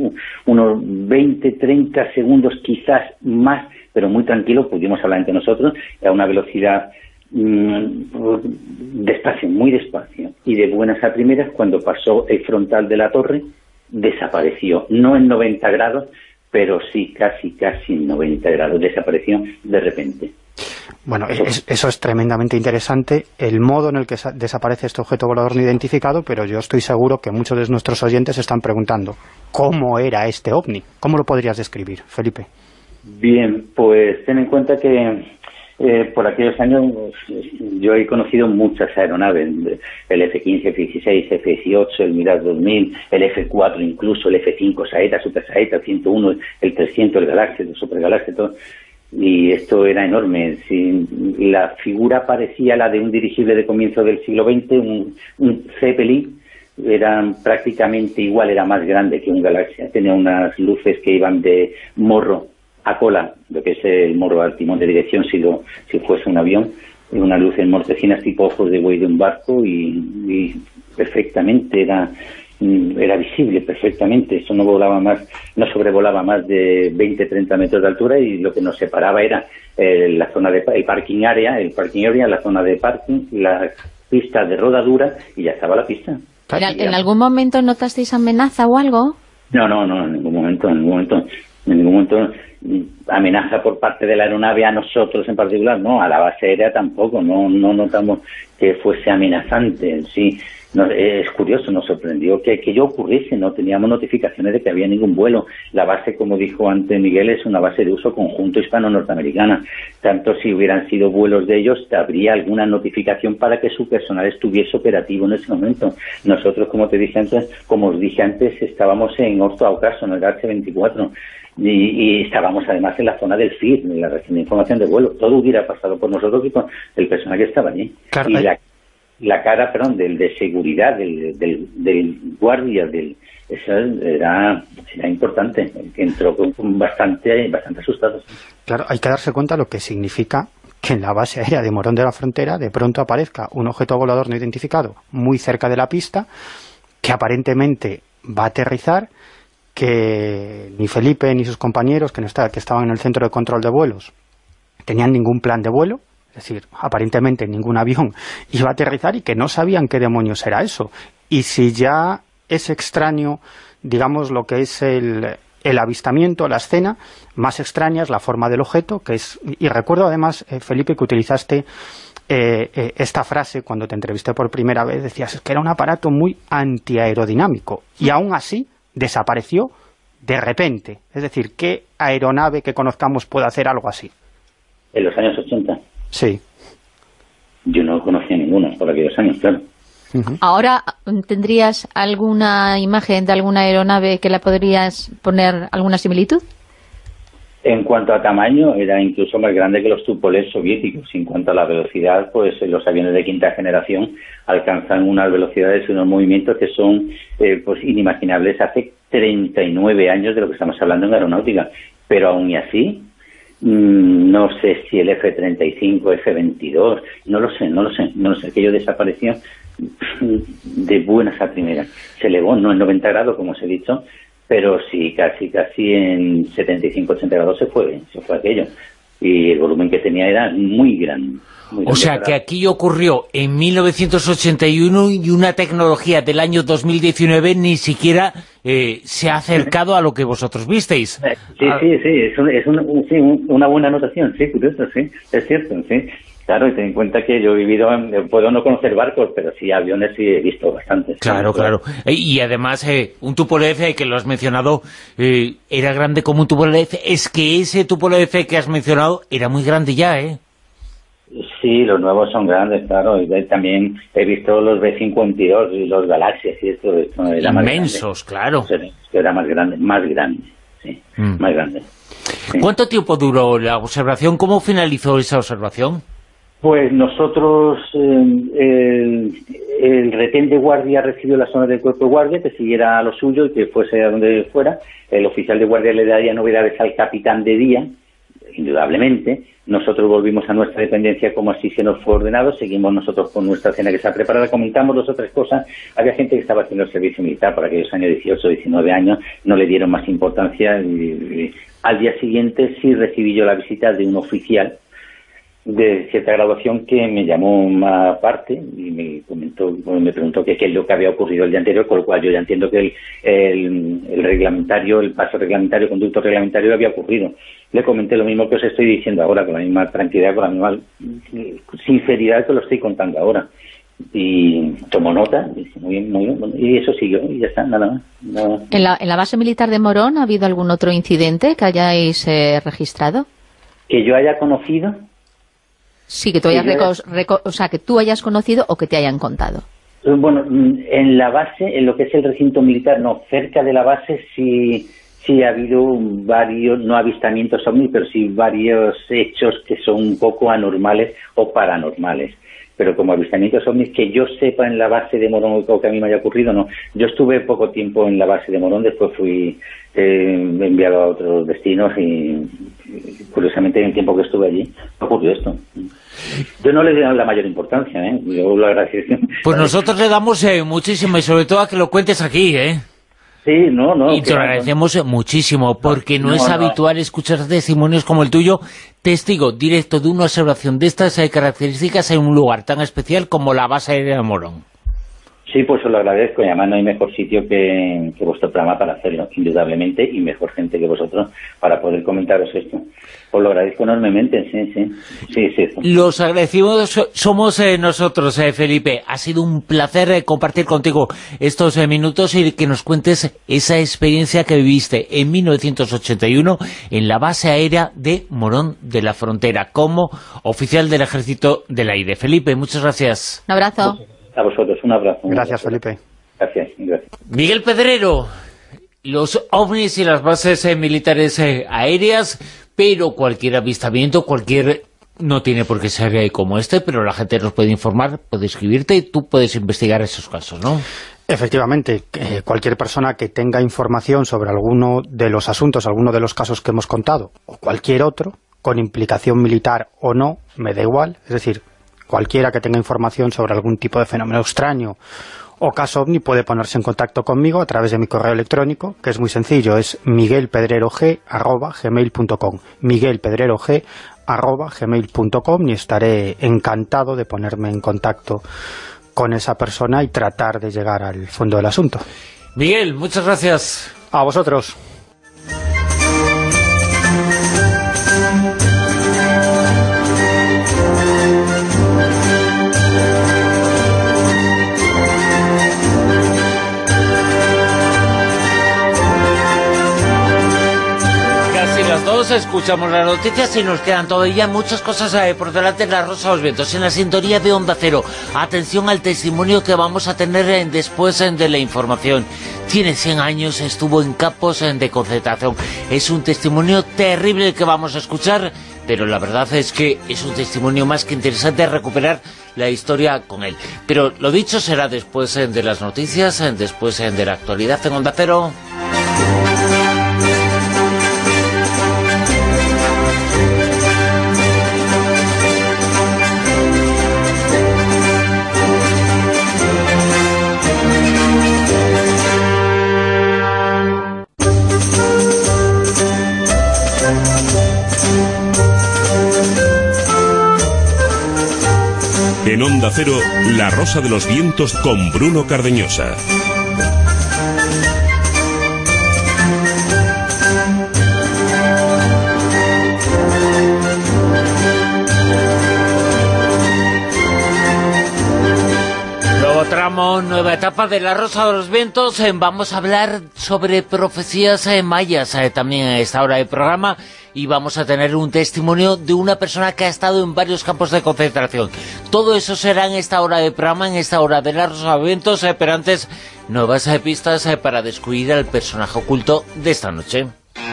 unos veinte, treinta segundos, quizás más, pero muy tranquilo, pudimos hablar entre nosotros a una velocidad despacio, muy despacio, y de buenas a primeras, cuando pasó el frontal de la torre, desapareció, no en noventa grados, pero sí casi, casi en noventa grados, desapareció de repente. Bueno, es, eso es tremendamente interesante, el modo en el que desaparece este objeto volador no identificado, pero yo estoy seguro que muchos de nuestros oyentes están preguntando, ¿cómo era este ovni? ¿Cómo lo podrías describir, Felipe? Bien, pues ten en cuenta que Eh, por aquellos años yo he conocido muchas aeronaves, el F quince, F dieciséis, F dieciocho, el Mirage dos mil, el F cuatro incluso, el F cinco, Saeta, Super Saeta, el ciento uno, el trescientos, el Galaxy, el Super Galaxy, todo, y esto era enorme. Si la figura parecía la de un dirigible de comienzo del siglo veinte, un, un Zeppelin, eran prácticamente igual, era más grande que un Galaxy, tenía unas luces que iban de morro a cola, lo que es el morro al timón de dirección si lo si fuese un avión, una luz en mortecinas tipo ojos de buey de un barco, y, y perfectamente era era visible perfectamente. Eso no volaba más, no sobrevolaba más de veinte, treinta metros de altura, y lo que nos separaba era eh, la zona de el parking area, el parking area, la zona de parking, la pista de rodadura, y ya estaba la pista. ¿En, ¿En algún momento notasteis amenaza o algo? No, no, no, en ningún momento, en ningún momento, en ningún momento amenaza por parte de la aeronave a nosotros en particular, no, a la base aérea tampoco, no no notamos que fuese amenazante. Sí, no, es curioso, nos sorprendió que aquello ocurriese, no teníamos notificaciones de que había ningún vuelo. La base, como dijo antes Miguel, es una base de uso conjunto hispano-norteamericana, tanto si hubieran sido vuelos de ellos, habría alguna notificación para que su personal estuviese operativo en ese momento. Nosotros, como te dije antes, como os dije antes, estábamos en Horto Aucaso, en el H veinticuatro, Y, y estábamos además en la zona del F I R, en la región de información de vuelo. Todo hubiera pasado por nosotros y con el personal que estaba allí. Claro, y la... la cara, perdón, del de seguridad, del, del, del guardia, del eso era, era importante, que entró con, con bastante, bastante asustado. Claro, hay que darse cuenta lo que significa que en la base aérea de Morón de la Frontera de pronto aparezca un objeto volador no identificado muy cerca de la pista, que aparentemente va a aterrizar, que ni Felipe ni sus compañeros que, no está, que estaban en el centro de control de vuelos tenían ningún plan de vuelo, es decir, aparentemente ningún avión iba a aterrizar y que no sabían qué demonios era eso. Y si ya es extraño, digamos, lo que es el, el avistamiento, la escena, más extraña es la forma del objeto, que es, y recuerdo además, eh, Felipe, que utilizaste eh, eh, esta frase cuando te entrevisté por primera vez, decías que era un aparato muy antiaerodinámico, y aún así desapareció de repente. Es decir, ¿qué aeronave que conozcamos puede hacer algo así? ¿En los años ochenta? Sí. Yo no conocía ninguna por aquellos años, claro. Uh-huh. Ahora, ¿tendrías alguna imagen de alguna aeronave que la podrías poner alguna similitud? En cuanto a tamaño, era incluso más grande que los Tupolev soviéticos. En cuanto a la velocidad, pues los aviones de quinta generación alcanzan unas velocidades y unos movimientos que son eh, pues inimaginables hace treinta y nueve años de lo que estamos hablando en aeronáutica. Pero aún y así, mmm, no sé si el F treinta y cinco, F veintidós, no lo sé, no lo sé, no lo sé, aquello desapareció de buenas a primeras. Se elevó, no en noventa grados, como os he dicho, pero sí, casi casi en setenta y cinco, ochenta grados se fue, se fue aquello. Y el volumen que tenía era muy grande. Muy o sea, que aquello ocurrió en mil novecientos ochenta y uno y una tecnología del año dos mil diecinueve ni siquiera eh, se ha acercado a lo que vosotros visteis. Sí, sí, sí, es, un, es un, sí, una buena anotación, sí, curioso, sí, es cierto, sí. Claro, y ten en cuenta que yo he vivido, en, puedo no conocer barcos, pero sí aviones sí he visto bastantes. Claro, claro. Y además, eh, un Tupolev, eh, que lo has mencionado, eh, era grande como un Tupolev. Es que ese Tupolev que has mencionado era muy grande ya, ¿eh? Sí, los nuevos son grandes, claro. Y también he visto los B cincuenta y dos y los Galaxias y esto. esto era inmensos, claro. Era más grande, más grande, sí, mm. más grande. Sí. ¿Cuánto tiempo duró la observación? ¿Cómo finalizó esa observación? Pues nosotros, eh, el, el retén de guardia recibió la zona del cuerpo de guardia, que siguiera a lo suyo y que fuese a donde fuera. El oficial de guardia le daría novedades al capitán de día, indudablemente. Nosotros volvimos a nuestra dependencia como así se nos fue ordenado, seguimos nosotros con nuestra cena que está preparada, comentamos dos o tres cosas. Había gente que estaba haciendo el servicio militar por aquellos años dieciocho, diecinueve años, no le dieron más importancia. Y, y, al día siguiente sí recibí yo la visita de un oficial de cierta graduación que me llamó aparte y me comentó, me preguntó qué es lo que había ocurrido el día anterior, con lo cual yo ya entiendo que el, el, el reglamentario, el paso reglamentario, el conducto reglamentario había ocurrido. Le comenté lo mismo que os estoy diciendo ahora, con la misma tranquilidad, con la misma sinceridad que lo estoy contando ahora. Y tomó nota, y, muy bien, muy bien, y eso siguió, y ya está, nada más. Nada. ¿En la, en la base militar de Morón ha habido algún otro incidente que hayáis eh, registrado? Que yo haya conocido. Sí, que tú hayas, reco reco o sea, que tú hayas conocido o que te hayan contado. Bueno, en la base, en lo que es el recinto militar, no, cerca de la base sí, sí ha habido varios, no avistamientos ovni, pero sí varios hechos que son un poco anormales o paranormales. Pero como avistamientos ovnis que yo sepa en la base de Morón o que a mí me haya ocurrido, no. Yo estuve poco tiempo en la base de Morón, después fui eh, enviado a otros destinos y, curiosamente, en el tiempo que estuve allí ocurrió esto. Yo no le doy la mayor importancia, ¿eh? Yo lo agradezco. Pues nosotros le damos eh, muchísimo, y sobre todo a que lo cuentes aquí, ¿eh? Sí, no, no. Y te lo agradecemos no. muchísimo, porque no, no es no. habitual escuchar testimonios como el tuyo, testigo directo de una observación de estas eh, características en un lugar tan especial como la base aérea de Morón. Sí, pues os lo agradezco, y además no hay mejor sitio que, que vuestro programa para hacerlo, indudablemente, y mejor gente que vosotros para poder comentaros esto. Os lo agradezco enormemente, sí, sí. sí, sí, sí. Los agradecidos somos eh, nosotros, eh, Felipe. Ha sido un placer eh, compartir contigo estos eh, minutos y que nos cuentes esa experiencia que viviste en mil novecientos ochenta y uno en la base aérea de Morón de la Frontera, como oficial del Ejército del Aire. Felipe, muchas gracias. Un abrazo. A vosotros, un abrazo. Gracias, Felipe. Gracias, gracias. Miguel Pedrero, los ovnis y las bases eh, militares eh, aéreas, pero cualquier avistamiento, cualquier no tiene por qué ser como este, pero la gente nos puede informar, puede escribirte y tú puedes investigar esos casos, ¿no? Efectivamente, eh, cualquier persona que tenga información sobre alguno de los asuntos, alguno de los casos que hemos contado, o cualquier otro, con implicación militar o no, me da igual, es decir, cualquiera que tenga información sobre algún tipo de fenómeno extraño o caso ovni puede ponerse en contacto conmigo a través de mi correo electrónico, que es muy sencillo, es miguelpedrerog arroba gmail punto com, miguelpedrerog arroba gmail punto com, y estaré encantado de ponerme en contacto con esa persona y tratar de llegar al fondo del asunto. Miguel, muchas gracias. A vosotros. Todos escuchamos las noticias y nos quedan todavía muchas cosas eh, por delante en La Rosa de los Vientos, en la sintonía de Onda Cero. Atención al testimonio que vamos a tener eh, después eh, de la información. Tiene cien años, estuvo en campos eh, de concentración. Es un testimonio terrible el que vamos a escuchar, pero la verdad es que es un testimonio más que interesante recuperar la historia con él. Pero lo dicho será después eh, de las noticias, eh, después eh, de la actualidad en Onda Cero. En Onda Cero, La Rosa de los Vientos con Bruno Cardeñosa. Nuevo tramo, nueva etapa de La Rosa de los Vientos. Eh, vamos a hablar sobre profecías eh, mayas eh, también en esta hora del programa. Y vamos a tener un testimonio de una persona que ha estado en varios campos de concentración. Todo eso será en esta hora de programa, en esta hora de La Rosa de los Vientos, eh, pero antes, nuevas eh, pistas eh, para descubrir al personaje oculto de esta noche.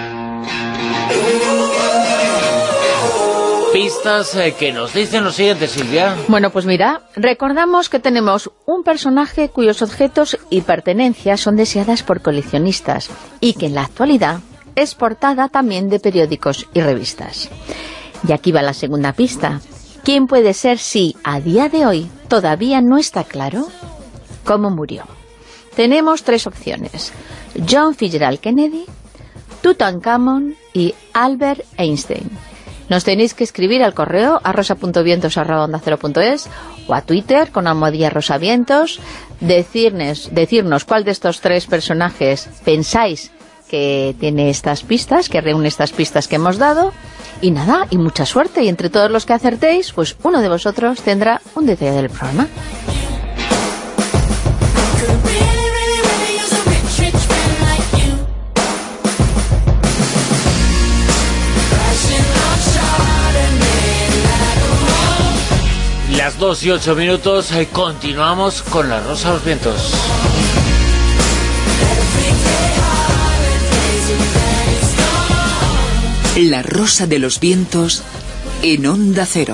Pistas eh, que nos dicen lo siguiente, Silvia. Bueno, pues mira, recordamos que tenemos un personaje cuyos objetos y pertenencias son deseadas por coleccionistas y que en la actualidad es portada también de periódicos y revistas. Y aquí va la segunda pista. ¿Quién puede ser si, a día de hoy, todavía no está claro cómo murió? Tenemos tres opciones: John Fitzgerald Kennedy, Tutankamón y Albert Einstein. Nos tenéis que escribir al correo a rosa punto vientos arroba onda cero punto es o a Twitter con almohadilla rosavientos, decirnos, decirnos cuál de estos tres personajes pensáis que tiene estas pistas, que reúne estas pistas que hemos dado, y nada, y mucha suerte, y entre todos los que acertéis, pues uno de vosotros tendrá un detalle del programa. Las dos y ocho minutos, eh, continuamos con La Rosa de los Vientos. La Rosa de los Vientos en Onda Cero.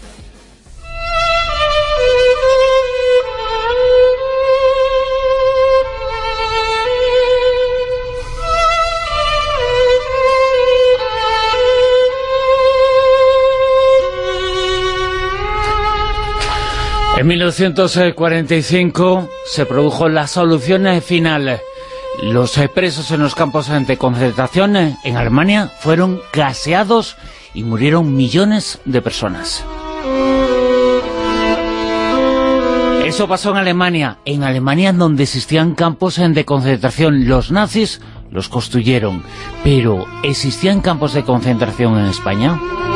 En mil novecientos cuarenta y cinco se produjo la solución final. Los presos en los campos de concentración en Alemania fueron gaseados y murieron millones de personas. Eso pasó en Alemania, en Alemania donde existían campos de concentración. Los nazis los construyeron, pero ¿existían campos de concentración en España?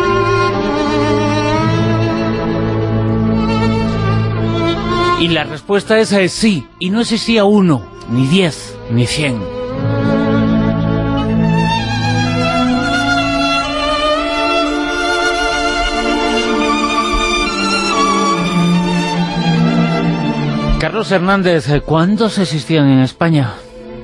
Y la respuesta es eh, sí, y no existía uno, ni diez, ni cien. Carlos Hernández, ¿cuántos existían en España?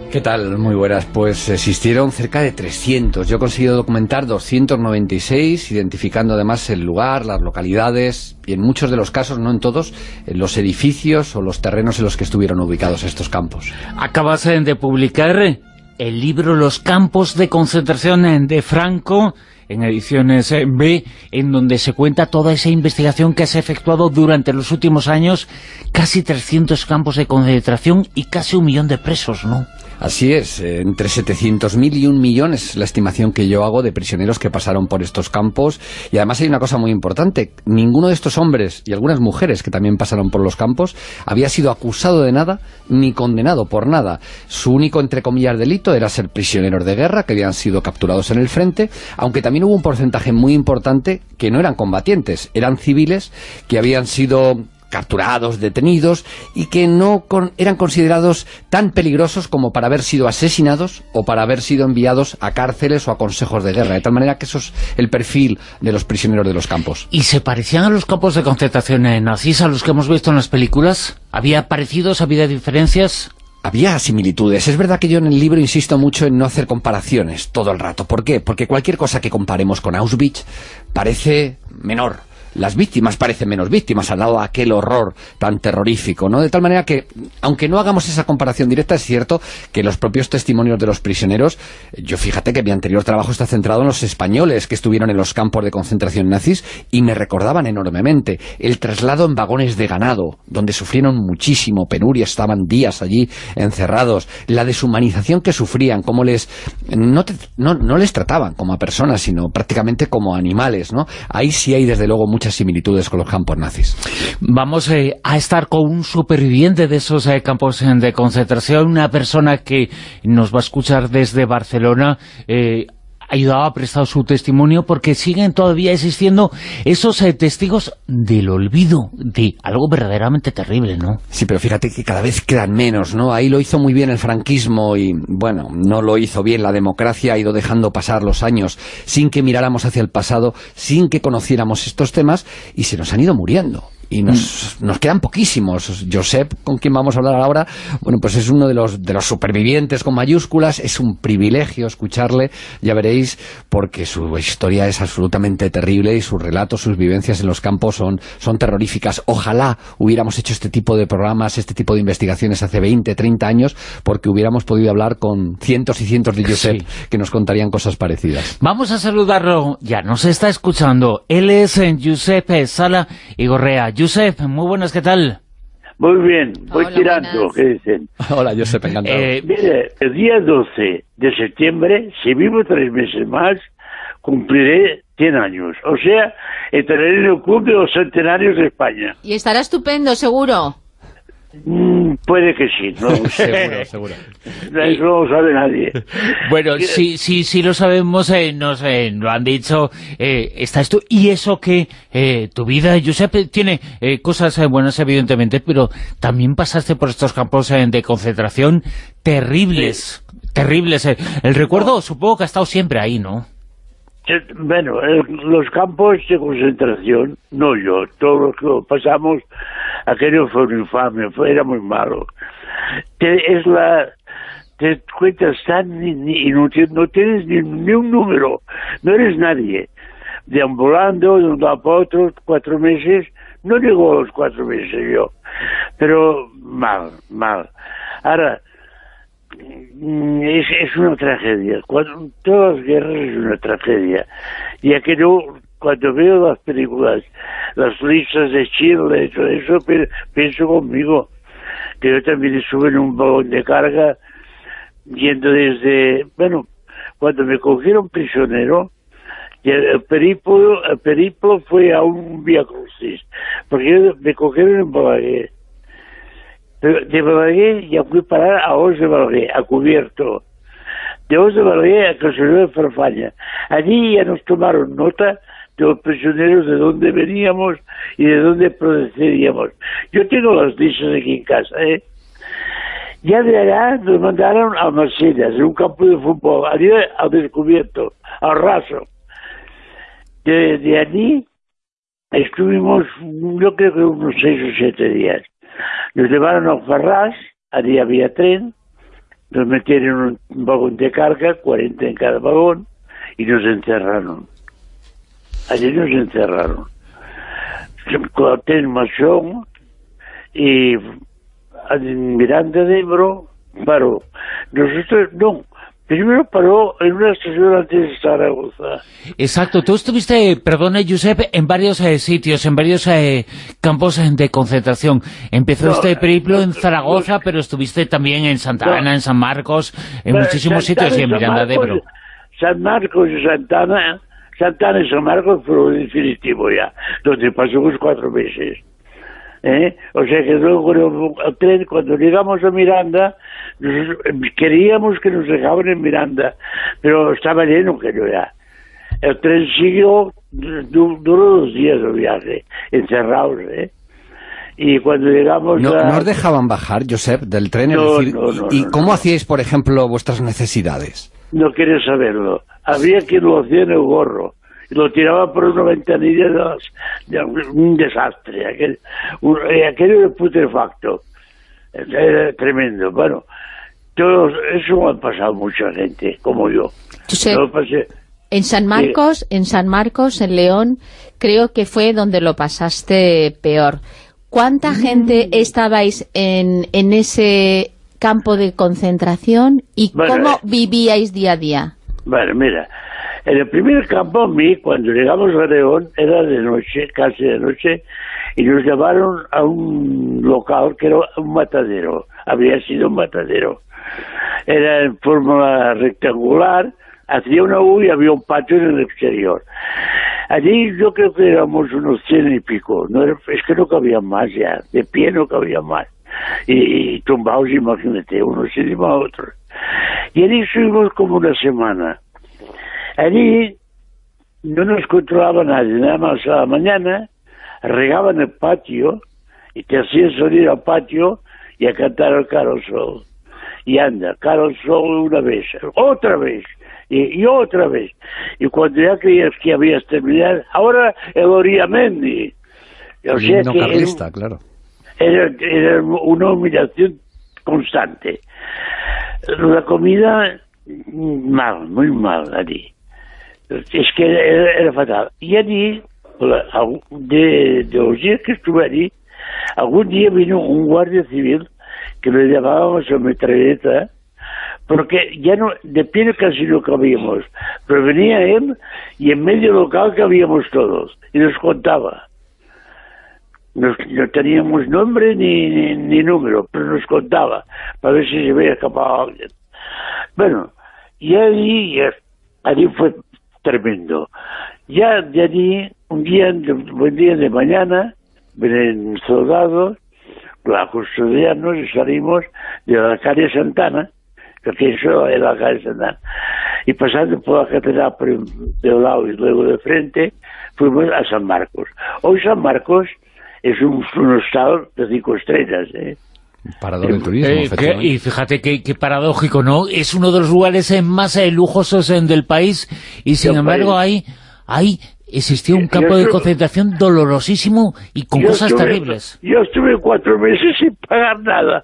¿Qué tal? Muy buenas. Pues existieron cerca de trescientos. Yo he conseguido documentar doscientos noventa y seis, identificando además el lugar, las localidades y en muchos de los casos, no en todos, en los edificios o los terrenos en los que estuvieron ubicados estos campos. Acabas de publicar el libro Los campos de concentración de Franco, en ediciones B, en donde se cuenta toda esa investigación que se ha efectuado durante los últimos años, casi trescientos campos de concentración y casi un millón de presos, ¿no? Así es, entre setecientos mil y un millón es la estimación que yo hago de prisioneros que pasaron por estos campos. Y además hay una cosa muy importante: ninguno de estos hombres y algunas mujeres que también pasaron por los campos había sido acusado de nada ni condenado por nada. Su único, entre comillas, delito era ser prisioneros de guerra que habían sido capturados en el frente, aunque también hubo un porcentaje muy importante que no eran combatientes, eran civiles que habían sido capturados, detenidos, y que no con, eran considerados tan peligrosos como para haber sido asesinados o para haber sido enviados a cárceles o a consejos de guerra, de tal manera que eso es el perfil de los prisioneros de los campos. ¿Y se parecían a los campos de concentración nazis a los que hemos visto en las películas? ¿Había parecidos, había diferencias? Había similitudes. Es verdad que yo en el libro insisto mucho en no hacer comparaciones todo el rato. ¿Por qué? Porque cualquier cosa que comparemos con Auschwitz parece menor. Las víctimas parecen menos víctimas al lado de aquel horror tan terrorífico, ¿no? De tal manera que, aunque no hagamos esa comparación directa, es cierto que los propios testimonios de los prisioneros, yo fíjate que mi anterior trabajo está centrado en los españoles que estuvieron en los campos de concentración nazis y me recordaban enormemente el traslado en vagones de ganado, donde sufrieron muchísimo, penuria, estaban días allí encerrados, la deshumanización que sufrían, cómo les no, te, no, no les trataban como a personas, sino prácticamente como animales, ¿no? Ahí sí hay desde luego muchas similitudes con los campos nazis. Vamos eh, a estar con un superviviente de esos eh, campos de concentración, una persona que nos va a escuchar desde Barcelona. eh, ayudado, ha prestado su testimonio, porque siguen todavía existiendo esos eh, testigos del olvido, de algo verdaderamente terrible, ¿no? Sí, pero fíjate que cada vez quedan menos, ¿no? Ahí lo hizo muy bien el franquismo y, bueno, no lo hizo bien la democracia, ha ido dejando pasar los años sin que miráramos hacia el pasado, sin que conociéramos estos temas, y se nos han ido muriendo. Y nos, nos quedan poquísimos. Josep, con quien vamos a hablar ahora, bueno, pues es uno de los, de los supervivientes con mayúsculas. Es un privilegio escucharle, ya veréis, porque su historia es absolutamente terrible y sus relatos, sus vivencias en los campos son, son terroríficas. Ojalá hubiéramos hecho este tipo de programas, este tipo de investigaciones hace veinte, treinta años, porque hubiéramos podido hablar con cientos y cientos de Josep, sí, que nos contarían cosas parecidas. Vamos a saludarlo, ya nos está escuchando. Él es Josep Sala y Gorrea. Josep, muy buenas, ¿qué tal? Muy bien, voy Hola, tirando, buenas. ¿qué dicen? Hola, Josep, encantado. Eh, Mire, el día doce de septiembre, si vivo tres meses más, cumpliré cien años. O sea, entraré en el club de los centenarios de España. Y estará estupendo, seguro. Mm, puede que sí, no lo sé. Seguro, seguro. Eso no lo sabe nadie. Bueno, sí, sí, sí lo sabemos, eh, nos eh, lo han dicho, eh, está esto, y eso que eh, tu vida, Josep, tiene eh, cosas eh, buenas, evidentemente, pero también pasaste por estos campos eh, de concentración terribles, sí. terribles. Eh. El recuerdo, supongo que ha estado siempre ahí, ¿no? Bueno, el, los campos de concentración, no yo, todos los que pasamos, aquello fue un infame, fue, era muy malo. Te, es la, te cuentas tan inútil, no tienes ni, ni un número, no eres nadie. Deambulando de un lado para otro, cuatro meses, no llegó a los cuatro meses yo, pero mal, mal. Ahora, Es, es una tragedia. Cuando, todas las guerras es una tragedia. Y aquello, cuando veo las películas, las listas de Chile y todo eso, pienso conmigo, que yo también estuve en un vagón de carga, yendo desde, bueno, cuando me cogieron prisionero, el periplo, el periplo fue a un Vía Crucis, porque me cogieron en Balaguer. De Balaguer ya fui a parar a Os de Balaguer, a Cubierto. De Os de Balaguer a Castelló de Farfalla. Allí ya nos tomaron nota de los prisioneros, de dónde veníamos y de dónde procedíamos. Yo tengo las listas aquí en casa, ¿eh? Ya de allá nos mandaron a Marsella, en un campo de fútbol, allí al descubierto, al raso. De, de allí estuvimos, yo creo que unos seis o siete días. Nos llevaron a Ferraz, allí había tren, nos metieron en un vagón de carga, cuarenta en cada vagón, y nos encerraron. Allí nos encerraron. Con el tren Machón, y en Miranda de Ebro paró. Nosotros, no, primero paró en una estación antes de Zaragoza. Exacto, tú estuviste, perdona Josep, en varios eh, sitios, en varios eh, campos eh, de concentración. Empezó no, este periplo en Zaragoza, no, pero estuviste también en Santa no, Ana, en San Marcos, en bueno, muchísimos Santana, sitios y en Miranda de Ebro. San Marcos y Santana, Santana y San Marcos fueron definitivo ya, donde pasamos cuatro meses. ¿Eh? O sea que luego el tren, cuando llegamos a Miranda, nos, queríamos que nos dejaban en Miranda, pero estaba lleno que no ya. El tren siguió, du, duró dos días el viaje, encerrados, ¿eh? Y cuando llegamos no, a... ¿No os dejaban bajar, Josep, del tren? No, es decir, no, no, ¿y no, cómo no. hacíais, por ejemplo, vuestras necesidades? No quieres saberlo. Había quien lo hacía en el gorro. Lo tiraba por una ventanilla de, las, de un desastre, aquel, un, aquello de putrefacto, era tremendo. Bueno, todos, eso me ha pasado mucha gente, como yo. Josep, yo pasé, en San Marcos, eh, en San Marcos, en León, creo que fue donde lo pasaste peor. ¿Cuánta gente mm. estabais en, en ese campo de concentración y bueno, cómo vivíais día a día? Bueno, mira, en el primer campo, a mí, cuando llegamos a León, era de noche, casi de noche, y nos llevaron a un local que era un matadero, había sido un matadero. Era en forma rectangular, hacía una U y había un patio en el exterior. Allí yo creo que éramos unos cien y pico, no era, es que no cabía más ya, de pie no cabía más. Y, y tumbados, imagínate, unos encima a otros. Y allí estuvimos como una semana. Allí no nos controlaba nadie, nada más a la mañana regaban el patio y te hacían salir al patio y a cantar el Carol Sol. Y anda, Carol Sol una vez, otra vez, y, y otra vez. Y cuando ya creías que habías terminado, ahora el Oriamendi. O sea no que carlista, era, claro. Era, era una humillación constante. La comida, mal, muy mal allí. Es que era, era fatal. Y allí, de, de los días que estuve allí, algún día vino un guardia civil que le llamábamos a metralleta, porque ya no, de pie casi no cabíamos, pero venía él y en medio local cabíamos todos, y nos contaba. Nos, no teníamos nombre ni, ni, ni número, pero nos contaba, para ver si se había escapado alguien. Bueno, y allí, allí fue tremendo. Ya de allí, un día, buen día de mañana, vienen soldados a custodiarnos y salimos de la calle Santana, que eso era la calle Santana, y pasando por la catedral de un lado y luego de frente, fuimos a San Marcos. Hoy San Marcos es un, un estado de cinco estrellas, ¿eh? Parador del turismo, eh, que, y fíjate qué que paradójico, ¿no? Es uno de los lugares eh, más eh, lujosos eh, del país y sin del embargo país. ahí, ahí existió un campo de concentración dolorosísimo y con cosas estuve, terribles. Yo estuve cuatro meses sin pagar nada.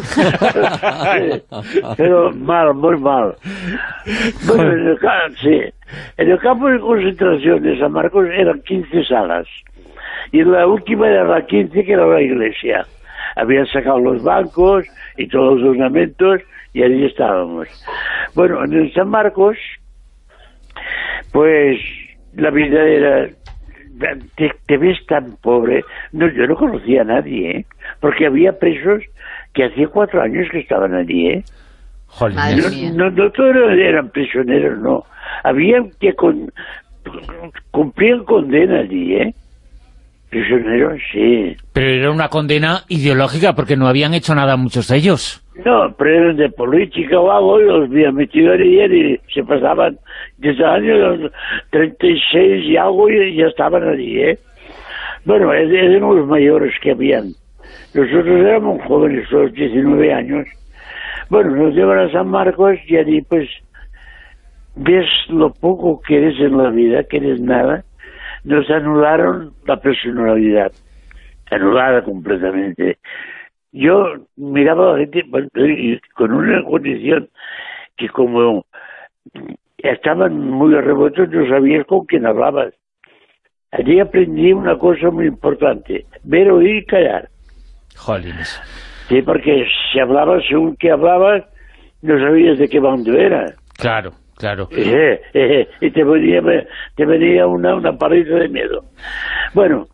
Pero mal, muy mal. Bueno, en el, sí, en el campo de concentración de San Marcos eran quince salas. Y la última era la quince, que era la iglesia. Habían sacado los bancos y todos los ornamentos y allí estábamos. Bueno, en el San Marcos, pues la vida era... Te, te ves tan pobre. No, yo no conocía a nadie, ¿eh? Porque había presos que hacía cuatro años que estaban allí, ¿eh? Joder, no, no, no todos eran prisioneros, no. Había que con, cumplían condena allí, ¿eh? Prisioneros, sí. Pero era una condena ideológica porque no habían hecho nada muchos de ellos. No, pero eran de política o algo y los habían metido ayer y se pasaban desde el año treinta y seis y algo y ya estaban allí, ¿eh? Bueno, eran los mayores que habían. Nosotros éramos jóvenes, todos diecinueve años. Bueno, nos llevan a San Marcos y allí pues ves lo poco que eres en la vida, que eres nada. Nos anularon la personalidad, anulada completamente. yo miraba a la gente con una condición que como estaban muy revueltos, no sabías con quién hablabas. Allí aprendí una cosa muy importante, ver, oír y callar. Jolines. Sí, porque si hablabas según que hablabas, no sabías de qué bando era. Claro, claro. Eh, eh, y te venía, te venía una, una paliza de miedo. Bueno,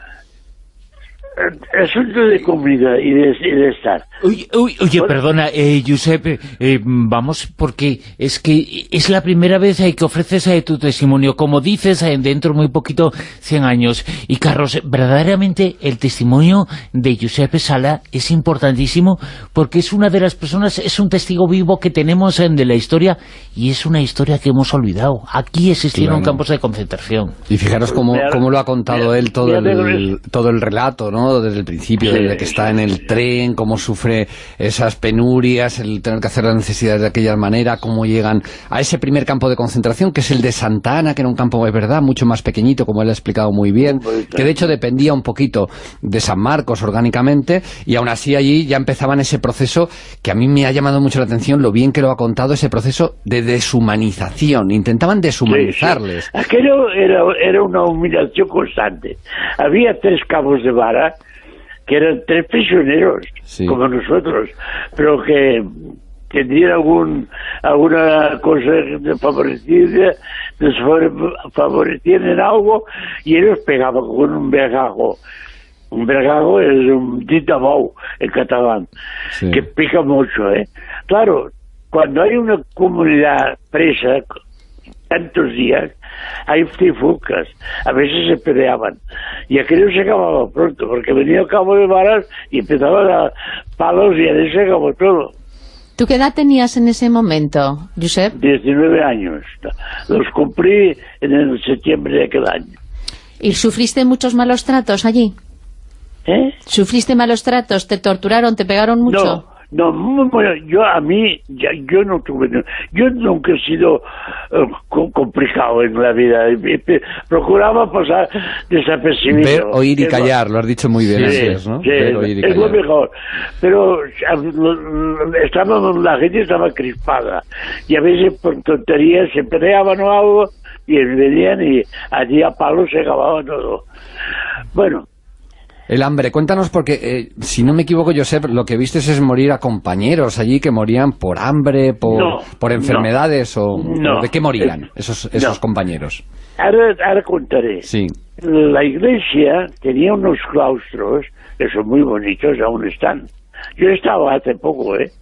asunto de comunidad y de, y de estar. Uy, uy, oye, bueno, perdona, eh, Josep, eh, vamos, porque es que es la primera vez eh, que ofreces eh, tu testimonio, como dices, eh, dentro muy poquito, cien años. Y Carlos, verdaderamente el testimonio de Josep Sala es importantísimo, porque es una de las personas, es un testigo vivo que tenemos eh, de la historia, y es una historia que hemos olvidado. Aquí existieron claro. campos de concentración. Y fijaros cómo, cómo lo ha contado me, él todo el, todo el relato, ¿no? Desde el principio, sí, desde que está en el tren, cómo sufre esas penurias, el tener que hacer las necesidades de aquella manera, cómo llegan a ese primer campo de concentración, que es el de Santa Ana, que era un campo, es verdad, mucho más pequeñito, como él ha explicado muy bien, que de hecho dependía un poquito de San Marcos orgánicamente, y aún así allí ya empezaban ese proceso que a mí me ha llamado mucho la atención, lo bien que lo ha contado, ese proceso de deshumanización. Intentaban deshumanizarles. Sí, sí. Aquello era, era una humillación constante. Había tres cabos de vara que eran tres prisioneros, sí, como nosotros, pero que tendrían algún alguna cosa de favorecida, les favorecían en algo, y ellos pegaban con un vergajo. Un vergajo es un ditabou en catalán, sí, que pica mucho, ¿eh? Claro, cuando hay una comunidad presa tantos días, hay trifulcas, a veces se peleaban, y aquello se acababa pronto, porque venía el cabo de varas y empezaban a palos, y ahí se acabó todo. ¿Tú qué edad tenías en ese momento, Josep? diecinueve años, los cumplí en el septiembre de aquel año. ¿Y sufriste muchos malos tratos allí? ¿Eh? ¿Sufriste malos tratos? ¿Te torturaron? ¿Te pegaron mucho? No. No, bueno, yo a mí, ya, yo no tuve, yo nunca he sido uh, complicado en la vida, procuraba pasar desapercibido. Ver, oír y callar, lo has dicho muy bien, sí, así es, ¿no? Sí, Ver, oír y callar. Es lo mejor, pero estaba, la gente estaba crispada, y a veces por tonterías se peleaban o algo, y venían y allí a palos se acababa todo. Bueno. El hambre, cuéntanos, porque eh, si no me equivoco, Josep, lo que viste es morir a compañeros allí que morían por hambre, por, no, por enfermedades, no, o, no, o ¿de qué morían esos, esos no. compañeros? Ahora, ahora contaré. Sí. La iglesia tenía unos claustros que son muy bonitos, aún están. Yo he estado hace poco, ¿eh?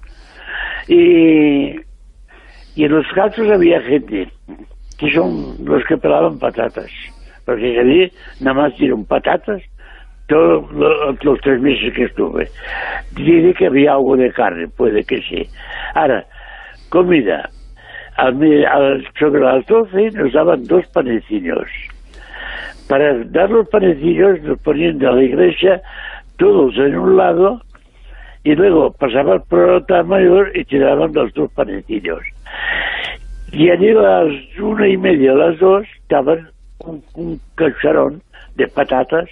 Y, y en los claustros había gente que son los que pelaban patatas, porque allí nada más dieron patatas todos los, los tres meses que estuve. Dice que había algo de carne, puede que sí. Ahora, comida. Al, al, sobre las doce nos daban dos panecillos. Para dar los panecillos nos ponían de la iglesia todos en un lado, y luego pasaban por el altar mayor y te daban los dos panecillos. Y allí a las una y media, a las dos, daban un, un cacharón de patatas.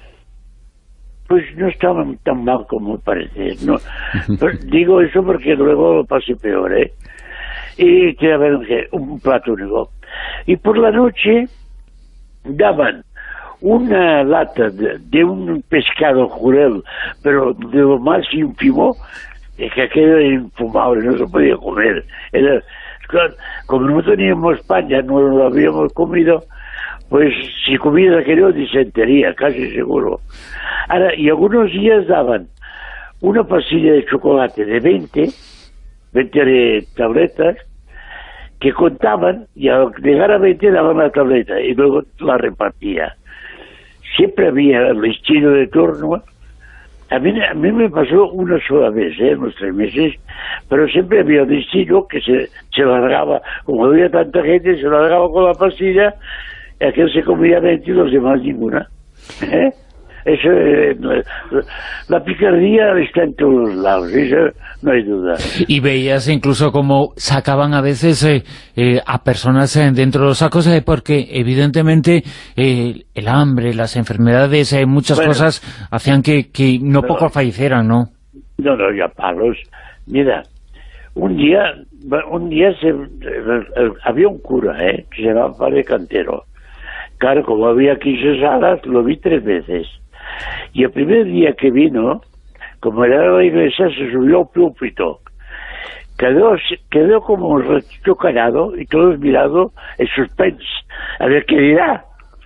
Pues no estaban tan mal como parece, ¿no? Pero digo eso porque luego lo pasé peor, ¿eh? Y te daban un plato único. Y por la noche daban una lata de, de un pescado jurel, pero de lo más ínfimo, que aquello era infumable, no se podía comer. Era, como no teníamos España, no lo habíamos comido, pues si comías aquello, disentería, casi seguro. Ahora, y algunos días daban una pastilla de chocolate de veinte, veinte de tabletas, que contaban, y al llegar a veinte daban la tableta, y luego la repartía. Siempre había el listino de turno. A mí, a mí me pasó una sola vez, ¿eh? En los tres meses, pero siempre había el listino que se, se largaba, como había tanta gente, se largaba con la pastilla, y aquel se comía veinte y los demás ninguna. ¿Eh? Eso, eh, la picardía está en todos lados, eso no hay duda. Y veías incluso como sacaban a veces eh, eh, a personas eh, dentro de los sacos, eh, porque evidentemente eh, el hambre, las enfermedades, eh, muchas bueno, cosas hacían que, que no pocos fallecieran, ¿no? No, no, ya palos. Mira, un día, un día se, había un cura, ¿eh? Que se llamaba Padre Cantero. Claro, como había quince salas, lo vi tres veces. Y el primer día que vino, como era la iglesia, se subió al púlpito. Quedó, quedó como un ratito callado y todos mirando en suspense. A ver qué dirá.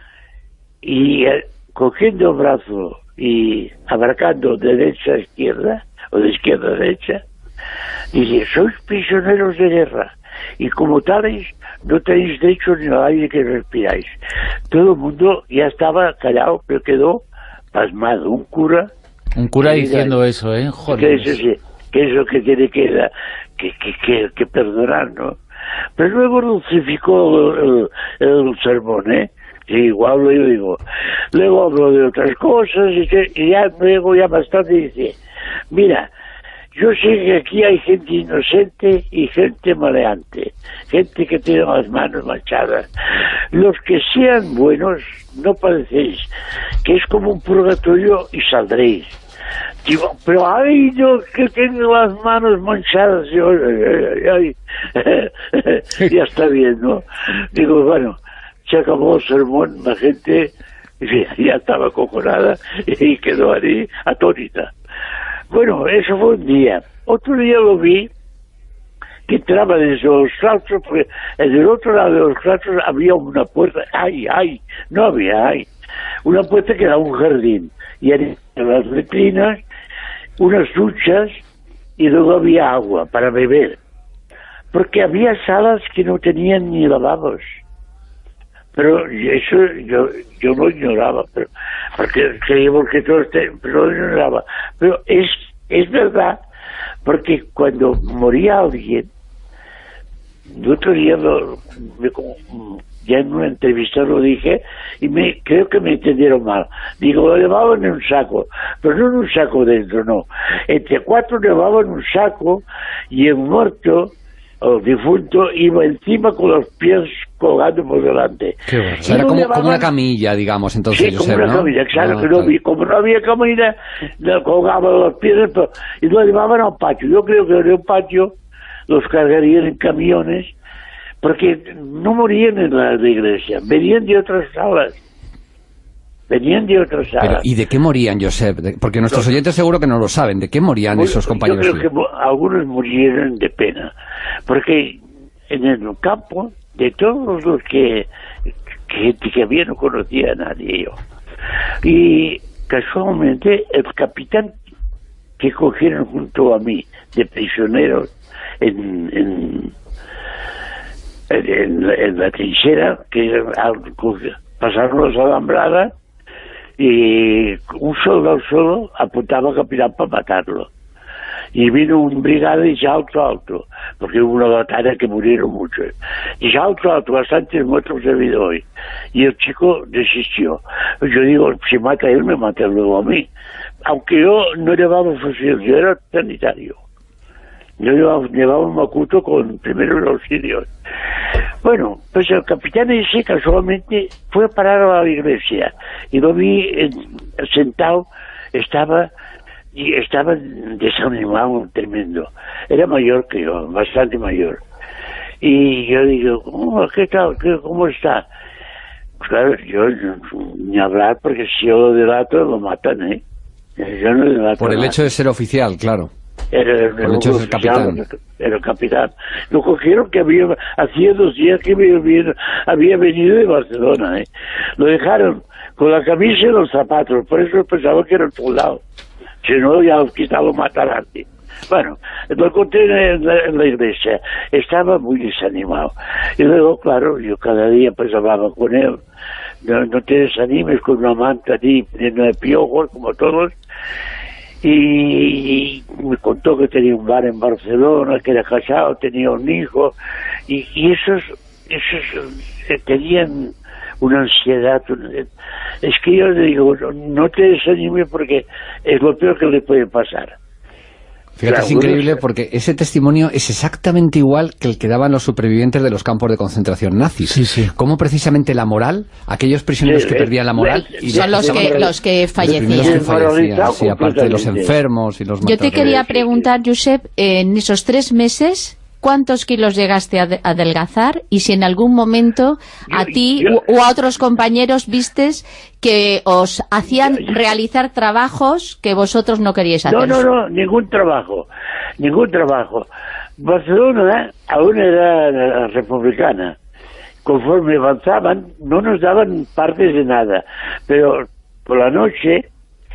Y eh, cogiendo el brazo y abarcando de derecha a izquierda, o de izquierda a derecha, dice, sois prisioneros de guerra, y como tales no tenéis derecho ni al aire que respiráis. Todo el mundo ya estaba callado, pero quedó pasmado. Un cura... Un cura diciendo eso, ¿eh? Joder. Que es, ese, que es lo que tiene que, que, que, que, que perdonar, ¿no? Pero luego dulcificó el, el, el sermón, ¿eh? Sí, igual lo digo. Luego hablo de otras cosas y, que, y ya luego ya bastante dice, mira, yo sé que aquí hay gente inocente y gente maleante, gente que tiene las manos manchadas. Los que sean buenos, no padecéis, que es como un purgatorio y saldréis. Digo, pero ay, yo que tengo las manos manchadas, yo, ay, ay, ay. Ya está bien, ¿no? Digo, bueno, se acabó el sermón, la gente ya estaba cojonada y quedó ahí atónita. Bueno, eso fue un día. Otro día lo vi que entraba desde los claustros, porque en el otro lado de los claustros había una puerta. ¡Ay, ay! No había, ¡ay! Una puerta que era un jardín. Y eran las letrinas, unas duchas, y luego había agua para beber. Porque había salas que no tenían ni lavabos. Pero eso yo yo lo ignoraba, pero porque creíamos que todo este, pero lo ignoraba. Pero es es verdad, porque cuando moría alguien, el otro día lo, me, ya en una entrevista lo dije y me creo que me entendieron mal. Digo, lo llevaban en un saco, pero no en un saco dentro, no. Entre cuatro llevaban un saco y el muerto, o el difunto, iba encima con los pies colgando por delante. Qué bueno. O sea, era como, llevaban... como una camilla, digamos, entonces, sí, Josep, como una ¿no? camilla, claro, Ah, que no, como no había camilla, le colgaban los pies pero, y lo llevaban al patio. Yo creo que en un patio los cargarían en camiones, porque no morían en la, la iglesia, venían de otras salas. Venían de otras salas. Pero, ¿y de qué morían, Josep? Porque nuestros oyentes seguro que no lo saben. ¿De qué morían Bueno, esos compañeros? Yo creo que algunos murieron de pena, porque en el campo, de todos los que gente que había, no conocía a nadie yo. Y casualmente el capitán que cogieron junto a mí de prisioneros en, en, en, en, la, en la trinchera, que al, pasaron las alambradas, y un soldado solo apuntaba al capitán para matarlo. Y vino un brigada y salto alto, porque hubo una batalla que murieron muchos. Y salto alto, bastantes muertos he habido hoy. Y el chico desistió. Yo digo, si mata a él, me mata luego a mí. Aunque yo no llevaba fusil, yo era sanitario. Yo llevaba, llevaba un macuto con primeros auxilios. Bueno, pues el capitán ese casualmente fue a parar a la iglesia. Y lo vi en, sentado, estaba... y estaba desanimado tremendo. Era mayor que yo, bastante mayor. Y yo digo, oh, ¿qué tal? ¿Qué, ¿Cómo está? Pues claro, yo ni hablar, porque si yo lo delato, lo matan, ¿eh? Yo no delato. Por el nada. Hecho de ser oficial, claro. Era el, Por el hecho de ser capitán. Era el capitán. Lo cogieron que había, hacía dos días que había, había venido de Barcelona, ¿eh? Lo dejaron con la camisa y los zapatos, por eso pensaba que era el soldado. Si no, ya quizá lo mataran. Bueno, lo encontré en la, en la iglesia. Estaba muy desanimado. Y luego, claro, yo cada día pues hablaba con él. No, no te desanimes con una manta allí llena de piojos, como todos. Y, y me contó que tenía un bar en Barcelona, que era casado, tenía un hijo. Y, y esos, esos eh, tenían... una ansiedad, una... es que yo le digo, no te desanimes porque es lo peor que le puede pasar. Fíjate, es increíble porque ese testimonio es exactamente igual que el que daban los supervivientes de los campos de concentración nazis. Sí, sí. Cómo precisamente la moral, aquellos prisioneros sí, que perdían la moral... Y son los que, los que fallecían. Los que fallecían, sí, aparte de los enfermos y los Yo te quería preguntar, Josep, en esos tres meses... ¿cuántos kilos llegaste a adelgazar? Y si en algún momento a ti yo, yo, o a otros compañeros vistes que os hacían yo, yo, realizar trabajos que vosotros no queríais hacer. No, no, no, ningún trabajo, ningún trabajo. Barcelona aún era republicana. Conforme avanzaban, no nos daban partes de nada, pero por la noche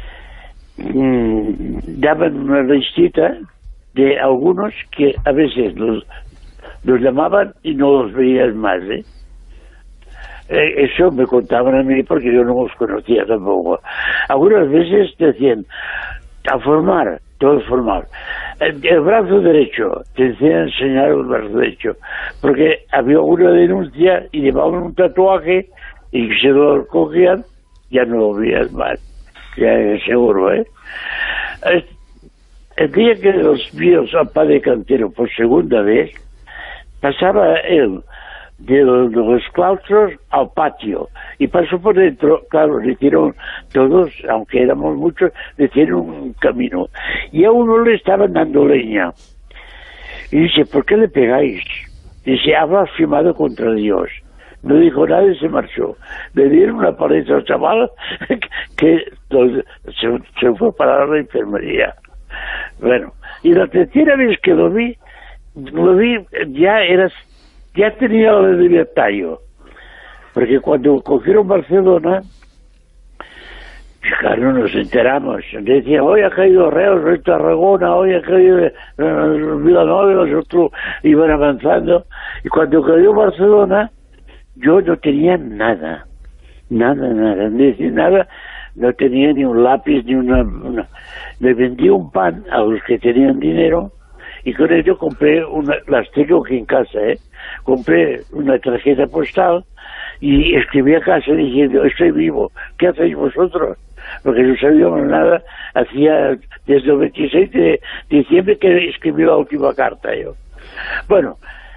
mmm, daban una listita de algunos que a veces los, los llamaban y no los veías más, ¿eh? Eh, eso me contaban a mí porque yo no los conocía tampoco. Algunas veces decían, a formar, todos formar. El, el brazo derecho, te decían enseñar el brazo derecho, porque había una denuncia y llevaban un tatuaje y se lo cogían, ya no lo veías más, ya seguro, ¿eh? Es, el día que los vimos al padre Cantero por segunda vez, pasaba él de los, de los claustros al patio y pasó por dentro. Claro, le hicieron todos, aunque éramos muchos, le hicieron un camino y a uno le estaban dando leña y dice, ¿por qué le pegáis? Dice, ha blasfemado contra Dios. No dijo nada y se marchó. Le dieron una paliza al chaval que se, se fue para la enfermería. Bueno, y la tercera vez que lo vi, lo vi, ya era, ya tenía la libertad yo, porque cuando cogieron Barcelona, claro, nos enteramos, decían, hoy ha caído Reus, hoy Tarragona, hoy ha caído eh, Vilanova, los otros iban avanzando, y cuando cayó Barcelona, yo no tenía nada, nada, nada, no decía nada, no tenía ni un lápiz, ni una... una le vendí un pan a los que tenían dinero y con ello compré una, las tengo aquí en casa, ¿eh? Compré una tarjeta postal y escribí a casa diciendo, estoy vivo, ¿qué hacéis vosotros? Porque no sabíamos nada, hacía desde el veintiséis de diciembre que escribí la última carta yo. Bueno,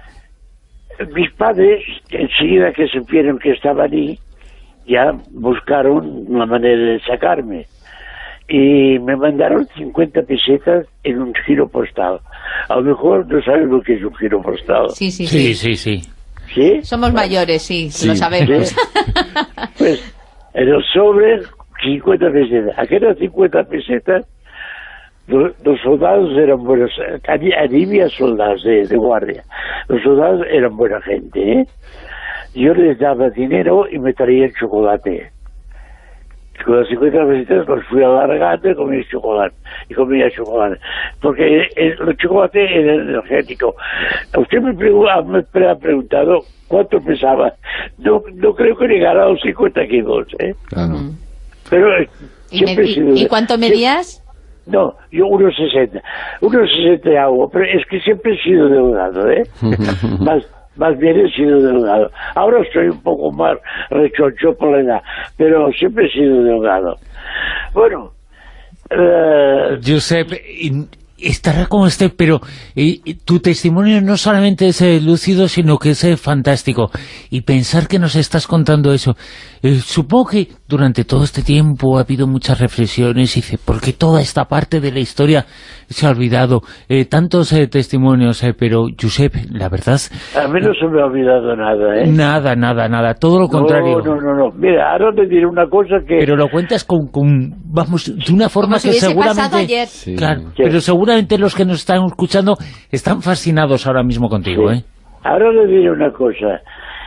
mis padres, enseguida que supieron que estaba allí, ya buscaron una manera de sacarme. Y me mandaron cincuenta pesetas en un giro postal. A lo mejor no sabes lo que es un giro postal. Sí, sí, sí. Sí, sí, sí. ¿Sí? Somos bueno, mayores, sí, sí, lo sabemos. ¿Sí? Pues en el sobre, cincuenta pesetas. Aquellas cincuenta pesetas, los, los soldados eran buenos. Allí había soldados de, de guardia. Los soldados eran buena gente, ¿eh? Yo les daba dinero y me traían chocolate. Con las cincuenta pesetas los fui alargando y comía chocolate, y comía chocolate, porque el, el chocolate era energético. Usted me, me ha preguntado cuánto pesaba, no, no creo que llegara a los cincuenta kilos, ¿eh? Claro. Pero siempre ¿Y, me, ¿y, ¿y cuánto medías? No, yo uno sesenta, uno sesenta y algo, pero es que siempre he sido delgado, ¿eh? Más... Más bien he sido delgado. Ahora estoy un poco más rechoncho por la edad, pero siempre he sido delgado. Bueno... Uh... Josep, estará como esté, pero eh, tu testimonio no solamente es eh, lúcido, sino que es eh, fantástico. Y pensar que nos estás contando eso, eh, supongo que durante todo este tiempo ha habido muchas reflexiones, y dice, porque toda esta parte de la historia se ha olvidado, eh, tantos eh, testimonios, eh, pero Josep, la verdad... A mí no se me ha olvidado nada, ¿eh? Nada, nada, nada, todo lo contrario. No, no, no, no. Mira, ahora te diré una cosa que... Pero lo cuentas con, con vamos, de una forma Como que si seguramente... pasado ayer. Sí. Claro, sí. Pero seguramente los que nos están escuchando están fascinados ahora mismo contigo, sí. ¿eh? Ahora te diré una cosa.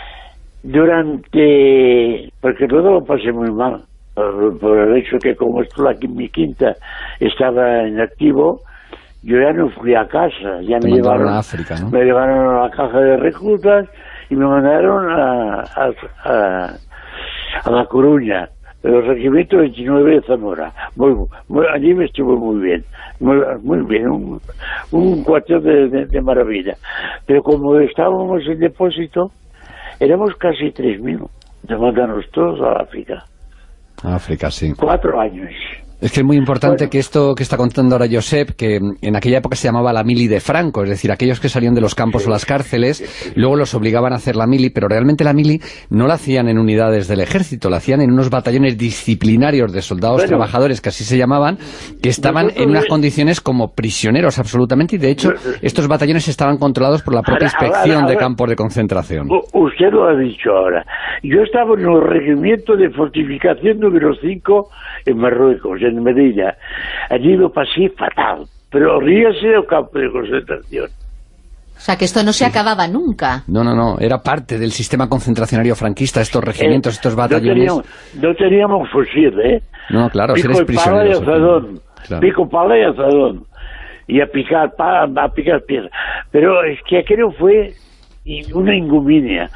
Durante... Porque todo lo pasé muy mal, por, por el hecho que como esto aquí en mi quinta estaba en activo, yo ya no fui a casa, ya me llevaron a África, ¿no? Me llevaron a la caja de reclutas y me mandaron a, a, a, a La Coruña, el regimiento veintinueve de Zamora. Muy, muy, allí me estuvo muy bien, muy, muy bien, un, un cuartel de, de, de maravilla. Pero como estábamos en depósito, éramos casi tres mil, de mandarnos todos a África. África, sí. Cuatro años. Es que es muy importante bueno. que esto que está contando ahora Josep, que en aquella época se llamaba la mili de Franco, es decir, aquellos que salían de los campos sí. o las cárceles, sí, sí. luego los obligaban a hacer la mili, pero realmente la mili no la hacían en unidades del ejército, la hacían en unos batallones disciplinarios de soldados bueno, trabajadores, que así se llamaban, que estaban en unas condiciones como prisioneros absolutamente, y de hecho estos batallones estaban controlados por la propia inspección ahora, ahora, de campos de concentración. Usted lo ha dicho ahora. Yo estaba en el regimiento de fortificación número cinco en Marruecos, en Melilla. Allí lo pasé fatal, pero ríase del campo de concentración. O sea, que esto no se sí. acababa nunca. No, no, no, era parte del sistema concentracionario franquista, estos regimientos, eh, estos batallones. No teníamos, no teníamos fusil, ¿eh? No, claro, pico si eres prisionero. Pala y azadón, claro. Pico, pala y azadón. Y a picar, pa, a picar piedra. Pero es que aquello fue una ignominia.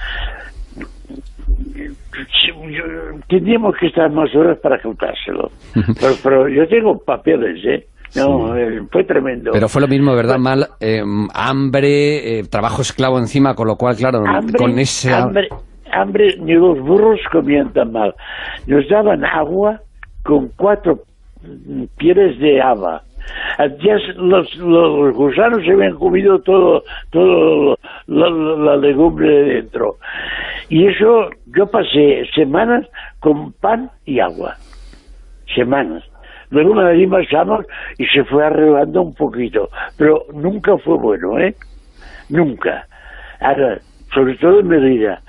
Tendríamos que estar más horas para contárselo. pero, pero yo tengo papeles, ¿eh? No, sí. eh, fue tremendo. Pero fue lo mismo, ¿verdad? Pues, Mal, eh, hambre, eh, trabajo esclavo encima, con lo cual, claro, hambre, con ese... Hambre, hambre, ni los burros comían tan mal. Nos daban agua con cuatro pieles de haba. Ya los, los gusanos se habían comido todo, todo la, la legumbre de dentro. Y eso, yo pasé semanas con pan y agua. Semanas. Luego me di más llamas y se fue arreglando un poquito. Pero nunca fue bueno, ¿eh? Nunca. Ahora, sobre todo en Melilla.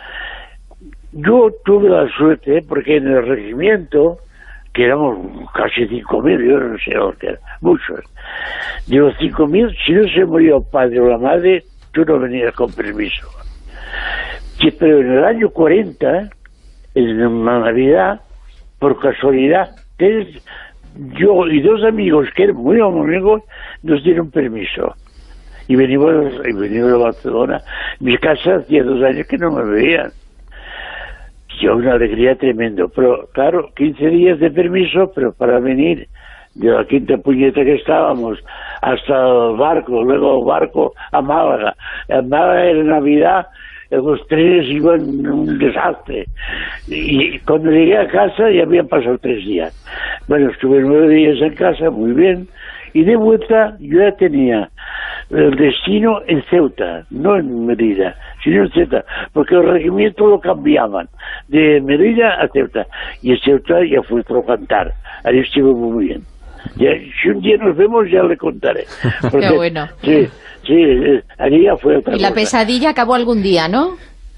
Yo tuve la suerte, ¿eh? Porque en el regimiento, que éramos casi cinco mil, yo no sé lo que eran, muchos. De los cinco mil, si no se murió el padre o la madre, tú no venías con permiso. Sí, pero en el año cuarenta, en la Navidad, por casualidad, yo y dos amigos que eran muy amigos nos dieron permiso. Y venimos, y venimos a Barcelona. Mi casa hacía dos años que no me veían. Yo una alegría tremenda. Pero claro, quince días de permiso, pero para venir de la quinta puñeta que estábamos hasta el barco, luego el barco a Málaga. En Málaga era Navidad, los trenes iban un desastre. Y cuando llegué a casa ya habían pasado tres días. Bueno, estuve nueve días en casa, muy bien. Y de vuelta yo ya tenía el destino en Ceuta, no en Melilla, sino en Ceuta, porque el regimiento lo cambiaban de Melilla a Ceuta. Y en Ceuta ya fue otro cantar. Ahí estuve muy bien. Ya, si un día nos vemos ya le contaré. Porque, qué bueno. Sí, sí, allí ya fue otra Y la cosa. pesadilla acabó algún día, ¿no?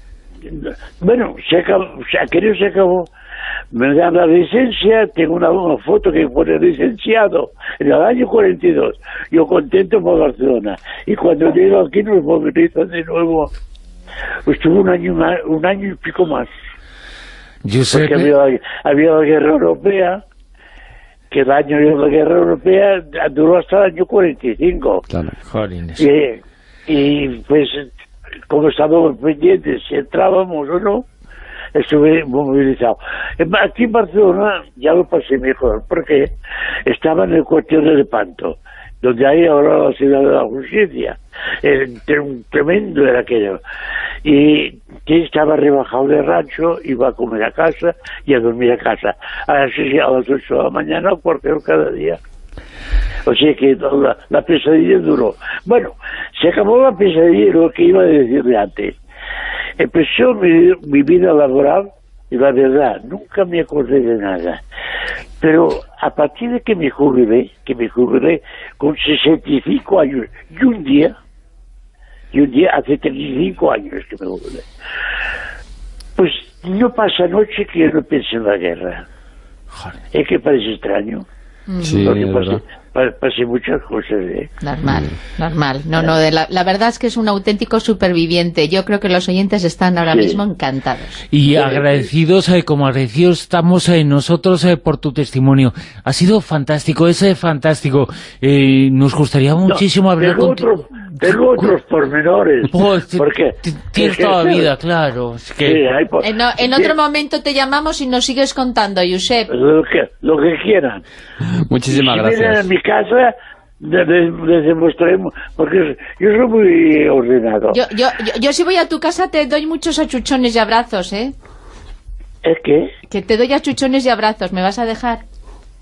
Bueno, se acabó, aquello se acabó. Me dan la licencia, tengo una, una foto que pone licenciado en el año cuarenta y dos. Yo contento por Barcelona. Y cuando llego aquí nos movilizan de nuevo. Estuve un año, un año y pico más. Yo sé Porque que... había, había la guerra europea, que el año de la guerra europea duró hasta el año cuarenta y cinco. Claro. Y, y pues, como estábamos pendientes si entrábamos o no, estuve movilizado. Aquí en Barcelona ya lo pasé mejor, porque estaba en el cuartel de Lepanto, donde hay ahora la ciudad de la justicia. Eh, tremendo era aquello. Y que estaba rebajado de rancho, iba a comer a casa y a dormir a casa. A las seis, a las ocho de la mañana, porque cada día. O sea que la, la pesadilla duró. Bueno, se acabó la pesadilla, lo que iba a decirle antes. Empezó mi, mi vida laboral y la verdad, nunca me acordé de nada. Pero a partir de que me jubilé, que me jubilé con sesenta y cinco años, y un día, y un día hace treinta y cinco años que me jubilé, pues no pasa noche que yo no piense en la guerra. Joder. Es que parece extraño. Sí, porque es pasé, pasé muchas cosas, ¿eh? Normal, normal. No, no, de la, la verdad es que es un auténtico superviviente. Yo creo que los oyentes están ahora sí. mismo encantados. Y sí. agradecidos, eh, como agradecidos estamos eh, nosotros eh, por tu testimonio. Ha sido fantástico, es eh, fantástico. Eh, nos gustaría muchísimo no, hablar con contigo. Tengo otros pormenores. Pues, porque tienes toda la vida, claro. Es que... sí, hay por... en, no, en otro sí. momento te llamamos y nos sigues contando, Josep. Lo que, lo que quieran. Muchísimas si gracias. Si vienen a mi casa, les, les demostraremos, porque yo soy muy ordenado. Yo, yo, yo, yo si voy a tu casa te doy muchos achuchones y abrazos, ¿eh? ¿Es qué? Que te doy achuchones y abrazos, ¿me vas a dejar?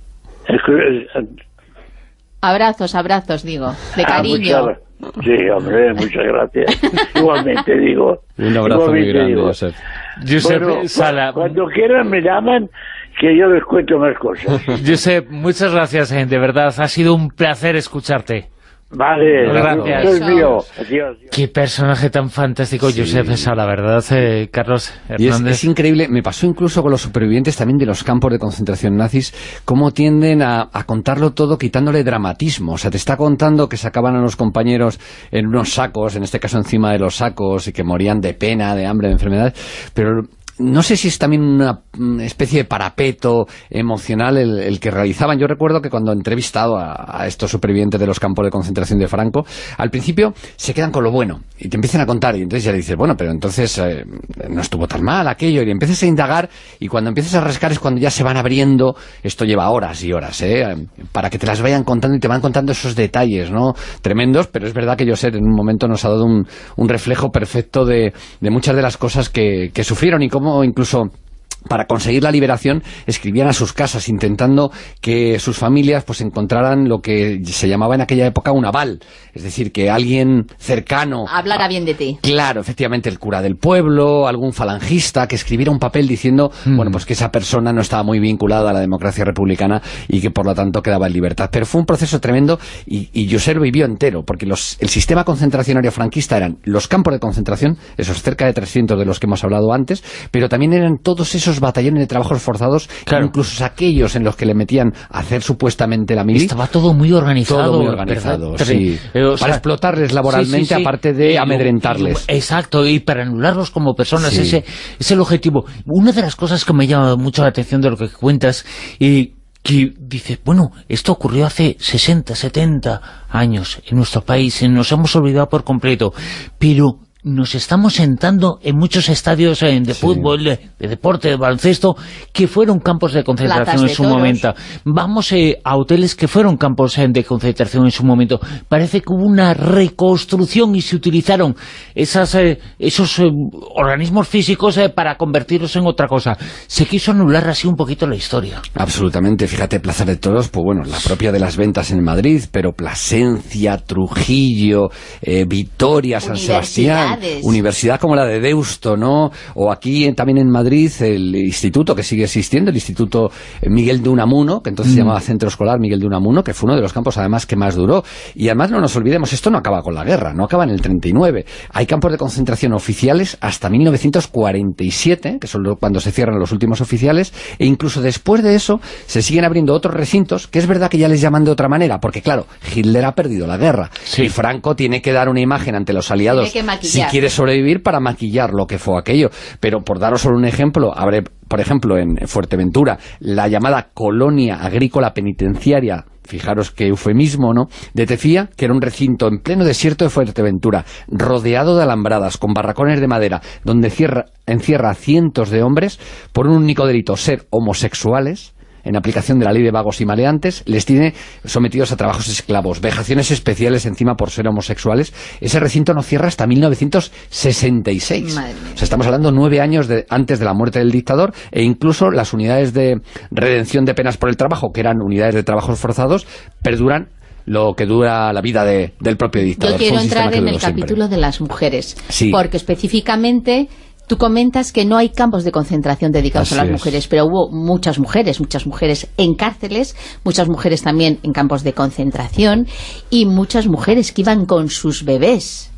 Abrazos, abrazos, digo, de Ah, cariño. muchas- sí, hombre, muchas gracias. Igualmente, digo. Un abrazo muy igualmente grande, digo. Josep. Josep Bueno, Sala, cuando quieran me llaman, que yo les cuento más cosas. Josep, muchas gracias, eh, de verdad, ha sido un placer escucharte. Vale, Gracias. eso es mío. Adiós. Qué personaje tan fantástico, Josep Sala, ¿verdad, eh, Carlos Y es, Hernández? es increíble, me pasó incluso con los supervivientes también de los campos de concentración nazis, cómo tienden a, a contarlo todo quitándole dramatismo. O sea, te está contando que sacaban a los compañeros en unos sacos, en este caso encima de los sacos, y que morían de pena, de hambre, de enfermedad, pero no sé si es también una especie de parapeto emocional el, el que realizaban. Yo recuerdo que cuando he entrevistado a, a estos supervivientes de los campos de concentración de Franco, al principio se quedan con lo bueno y te empiezan a contar y entonces ya le dices, bueno, pero entonces eh, no estuvo tan mal aquello, y empiezas a indagar y cuando empiezas a rascar es cuando ya se van abriendo. Esto lleva horas y horas, ¿eh? Para que te las vayan contando y te van contando esos detalles, ¿no? Tremendos, pero es verdad que Josep en un momento nos ha dado un, un reflejo perfecto de, de muchas de las cosas que, que sufrieron y cómo incluso para conseguir la liberación escribían a sus casas intentando que sus familias pues encontraran lo que se llamaba en aquella época un aval, es decir, que alguien cercano Hablara bien de ti. Claro, efectivamente, el cura del pueblo, algún falangista que escribiera un papel diciendo, mm. bueno, pues que esa persona no estaba muy vinculada a la democracia republicana y que por lo tanto quedaba en libertad. Pero fue un proceso tremendo y, y Josep vivió entero, porque los, el sistema concentracionario franquista eran los campos de concentración, esos cerca de trescientos de los que hemos hablado antes, pero también eran todos esos batallones de trabajos forzados, claro. Incluso aquellos en los que le metían a hacer supuestamente la mili. Estaba todo muy organizado. Todo muy organizado, ¿verdad? Sí. Eh, o sea, para explotarles laboralmente, sí, sí, sí. aparte de eh, amedrentarles. Exacto, y para anularlos como personas, sí. ese es el objetivo. Una de las cosas que me llama mucho la atención de lo que cuentas, y que dices, bueno, esto ocurrió hace sesenta, setenta años en nuestro país, y nos hemos olvidado por completo, pero nos estamos sentando en muchos estadios de sí. fútbol, de, de deporte, de baloncesto, que fueron campos de concentración de en su toros. momento. Vamos eh, a hoteles que fueron campos eh, de concentración en su momento. Parece que hubo una reconstrucción y se utilizaron esas, eh, esos eh, organismos físicos eh, para convertirlos en otra cosa. Se quiso anular así un poquito la historia. Absolutamente. Fíjate, Plaza de Toros, pues bueno, la propia de las ventas en Madrid, pero Plasencia, Trujillo, eh, Vitoria, San Sebastián, universidad como la de Deusto, ¿no? O aquí eh, también en Madrid el instituto que sigue existiendo, el Instituto Miguel de Unamuno, que entonces mm. se llamaba Centro Escolar Miguel de Unamuno, que fue uno de los campos además que más duró. Y además no nos olvidemos, esto no acaba con la guerra, no acaba en el treinta y nueve. Hay campos de concentración oficiales hasta mil novecientos cuarenta y siete, que son cuando se cierran los últimos oficiales, e incluso después de eso se siguen abriendo otros recintos, que es verdad que ya les llaman de otra manera, porque claro, Hitler ha perdido la guerra, sí. y Franco tiene que dar una imagen ante los aliados si quiere sobrevivir para maquillar lo que fue aquello. Pero por daros solo un ejemplo, habré, por ejemplo, en Fuerteventura, la llamada colonia agrícola penitenciaria, fijaros qué eufemismo, ¿no?, de Tefía, que era un recinto en pleno desierto de Fuerteventura, rodeado de alambradas, con barracones de madera, donde cierra, encierra a cientos de hombres por un único delito, ser homosexuales, en aplicación de la ley de vagos y maleantes, les tiene sometidos a trabajos esclavos, vejaciones especiales encima por ser homosexuales. Ese recinto no cierra hasta mil novecientos sesenta y seis. Madre mía. O sea, estamos hablando nueve años de, antes de la muerte del dictador, e incluso las unidades de redención de penas por el trabajo, que eran unidades de trabajos forzados, perduran lo que dura la vida de, del propio dictador. Yo quiero entrar en el siempre. capítulo de las mujeres, sí. porque específicamente tú comentas que no hay campos de concentración dedicados Así a las mujeres, es. pero hubo muchas mujeres, muchas mujeres en cárceles, muchas mujeres también en campos de concentración, y muchas mujeres que iban con sus bebés.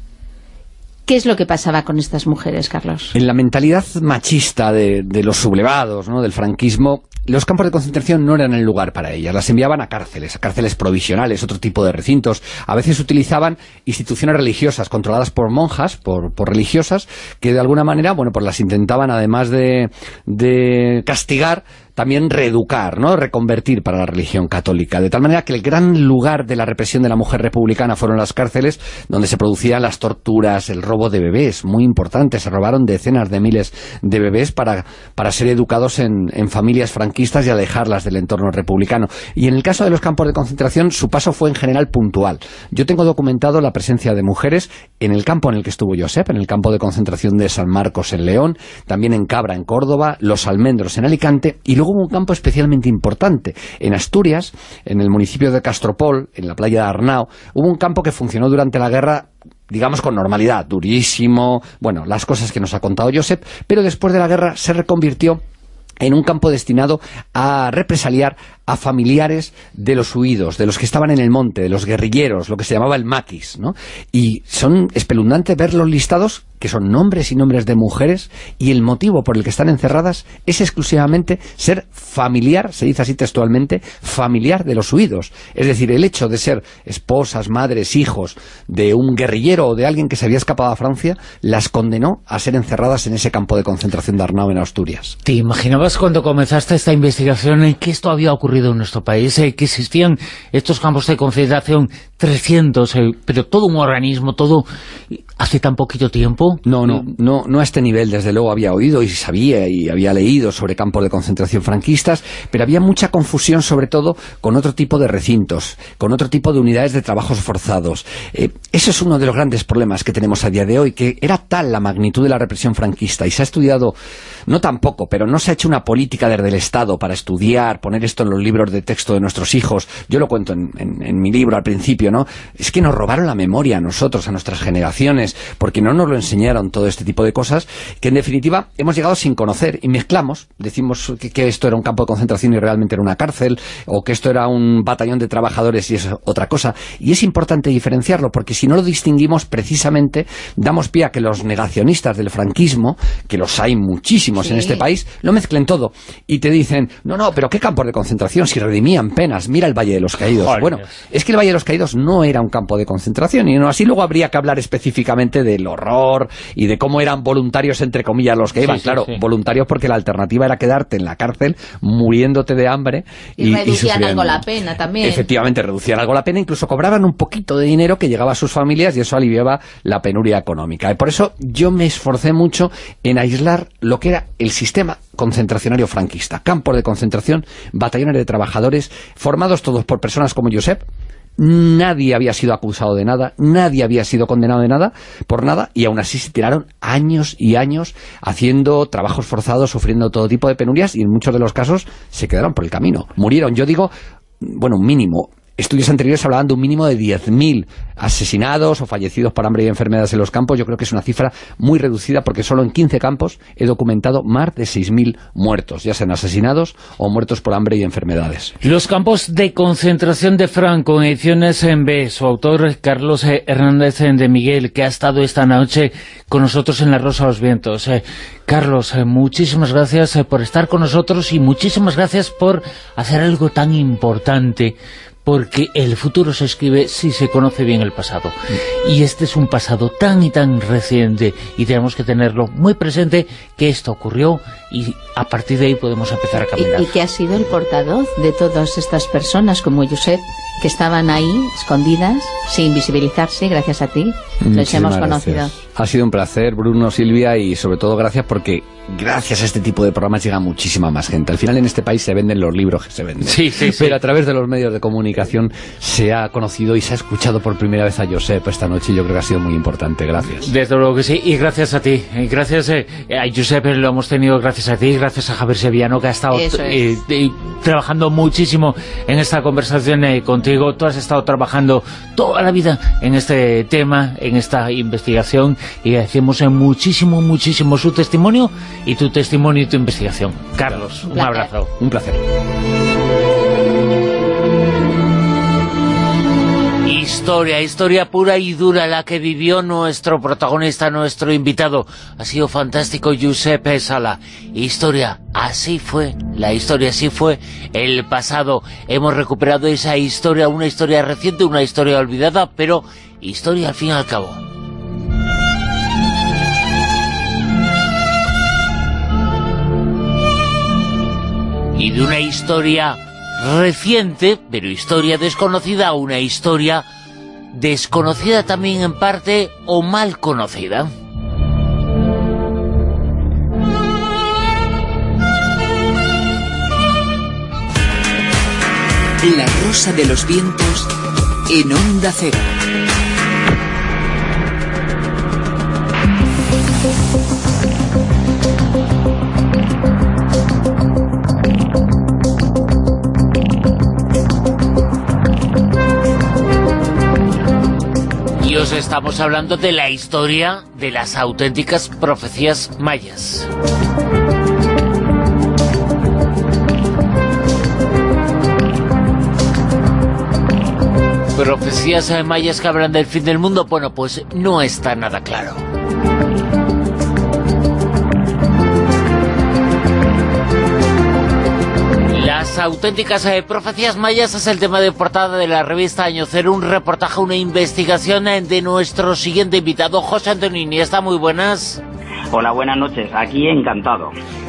¿Qué es lo que pasaba con estas mujeres, Carlos? En la mentalidad machista de, de los sublevados, ¿no?, del franquismo, los campos de concentración no eran el lugar para ellas, las enviaban a cárceles, a cárceles provisionales, otro tipo de recintos. A veces utilizaban instituciones religiosas controladas por monjas, por, por religiosas, que de alguna manera, bueno, pues las intentaban, además de, de castigar, también reeducar, ¿no?, reconvertir para la religión católica, de tal manera que el gran lugar de la represión de la mujer republicana fueron las cárceles, donde se producían las torturas, el robo de bebés, muy importante. Se robaron decenas de miles de bebés para, para ser educados en, en familias franquistas y alejarlas del entorno republicano. Y en el caso de los campos de concentración, su paso fue en general puntual. Yo tengo documentado la presencia de mujeres en el campo en el que estuvo Josep, en el campo de concentración de San Marcos en León, también en Cabra en Córdoba, Los Almendros en Alicante, y luego hubo un campo especialmente importante. En Asturias, en el municipio de Castropol, en la playa de Arnao, hubo un campo que funcionó durante la guerra, digamos con normalidad, durísimo, bueno, las cosas que nos ha contado Josep, pero después de la guerra se reconvirtió en un campo destinado a represaliar a familiares de los huidos, de los que estaban en el monte, de los guerrilleros, lo que se llamaba el maquis, ¿no? Y son espeluznantes ver los listados, que son nombres y nombres de mujeres, y el motivo por el que están encerradas es exclusivamente ser familiar, se dice así textualmente, familiar de los huidos. Es decir, el hecho de ser esposas, madres, hijos de un guerrillero o de alguien que se había escapado a Francia, las condenó a ser encerradas en ese campo de concentración de Arnao, en Asturias. ¿Te imaginabas cuando comenzaste esta investigación que esto había ocurrido en nuestro país, eh, que existían estos campos de concentración, trescientos, eh, pero todo un organismo, todo hace tan poquito tiempo? No, no, no, no a este nivel, desde luego había oído y sabía y había leído sobre campos de concentración franquistas, pero había mucha confusión sobre todo con otro tipo de recintos, con otro tipo de unidades de trabajos forzados. Eh, ese es uno de los grandes problemas que tenemos a día de hoy, que era tal la magnitud de la represión franquista y se ha estudiado, no tampoco, pero no se ha hecho una política desde el Estado para estudiar, poner esto en los libros de texto de nuestros hijos. Yo lo cuento en, en, en mi libro al principio, ¿no? Es que nos robaron la memoria a nosotros, a nuestras generaciones, porque no nos lo enseñaron todo este tipo de cosas, que en definitiva hemos llegado sin conocer y mezclamos, decimos que, que esto era un campo de concentración y realmente era una cárcel, o que esto era un batallón de trabajadores y es otra cosa, y es importante diferenciarlo, porque si no lo distinguimos, precisamente damos pie a que los negacionistas del franquismo, que los hay muchísimos sí. en este país, lo mezclen todo, y te dicen, no, no, pero ¿qué campos de concentración? Si redimían penas, mira el Valle de los Caídos. Joder. Bueno, es que el Valle de los Caídos no era un campo de concentración, y no así luego habría que hablar específicamente del horror y de cómo eran voluntarios, entre comillas, los que iban. Sí, sí, claro, sí. voluntarios porque la alternativa era quedarte en la cárcel muriéndote de hambre. Y, y reducían y algo la pena también. Efectivamente, reducían algo la pena, incluso cobraban un poquito de dinero que llegaba a sus familias y eso aliviaba la penuria económica. Y por eso yo me esforcé mucho en aislar lo que era el sistema concentracionario franquista. Campos de concentración, batallones de trabajadores, formados todos por personas como Josep. Nadie había sido acusado de nada, nadie había sido condenado de nada, por nada, y aún así se tiraron años y años haciendo trabajos forzados, sufriendo todo tipo de penurias, y en muchos de los casos se quedaron por el camino. Murieron, yo digo, bueno, un mínimo. Estudios anteriores hablaban de un mínimo de diez mil asesinados o fallecidos por hambre y enfermedades en los campos. Yo creo que es una cifra muy reducida porque solo en quince campos he documentado más de seis mil muertos, ya sean asesinados o muertos por hambre y enfermedades. Los campos de concentración de Franco, en ediciones en B, su autor Carlos Hernández de Miguel, que ha estado esta noche con nosotros en La Rosa de los Vientos. Eh, Carlos, eh, muchísimas gracias eh, por estar con nosotros y muchísimas gracias por hacer algo tan importante, porque el futuro se escribe si se conoce bien el pasado. Y este es un pasado tan y tan reciente, y tenemos que tenerlo muy presente, que esto ocurrió, y a partir de ahí podemos empezar a caminar. Y, y que ha sido el portavoz de todas estas personas, como Josep, que estaban ahí, escondidas, sin visibilizarse, gracias a ti. Los hemos conocido. Gracias. Ha sido un placer, Bruno, Silvia, y sobre todo gracias porque gracias a este tipo de programas llega muchísima más gente. Al final en este país se venden los libros que se venden. Sí, sí, sí. Pero a través de los medios de comunicación se ha conocido y se ha escuchado por primera vez a Josep esta noche, y yo creo que ha sido muy importante. Gracias. Desde luego que sí, y gracias a ti. Gracias eh, a Josep, lo hemos tenido gracias a ti, gracias a Javier Sevillano, que ha estado eh, eh, trabajando muchísimo en esta conversación eh, contigo. Tú has estado trabajando toda la vida en este tema, en esta investigación, y agradecemos eh, muchísimo, muchísimo su testimonio y tu testimonio y tu investigación. Carlos, un, un abrazo. Un placer. Historia, historia pura y dura la que vivió nuestro protagonista, nuestro invitado. Ha sido fantástico, Josep Sala. Historia, así fue, la historia así fue el pasado. Hemos recuperado esa historia, una historia reciente, una historia olvidada, pero historia al fin y al cabo. Y de una historia reciente, pero historia desconocida, a una historia desconocida también en parte, o mal conocida. La Rosa de los Vientos en Onda Cero. Amigos, estamos hablando de la historia de las auténticas profecías mayas. ¿Profecías mayas que hablan del fin del mundo? Bueno, pues no está nada claro. Las auténticas eh, profecías mayas es el tema de portada de la revista Año Cero, un reportaje, una investigación eh, de nuestro siguiente invitado, José Antonini. ¿Está muy buenas? Hola, buenas noches. Aquí encantado.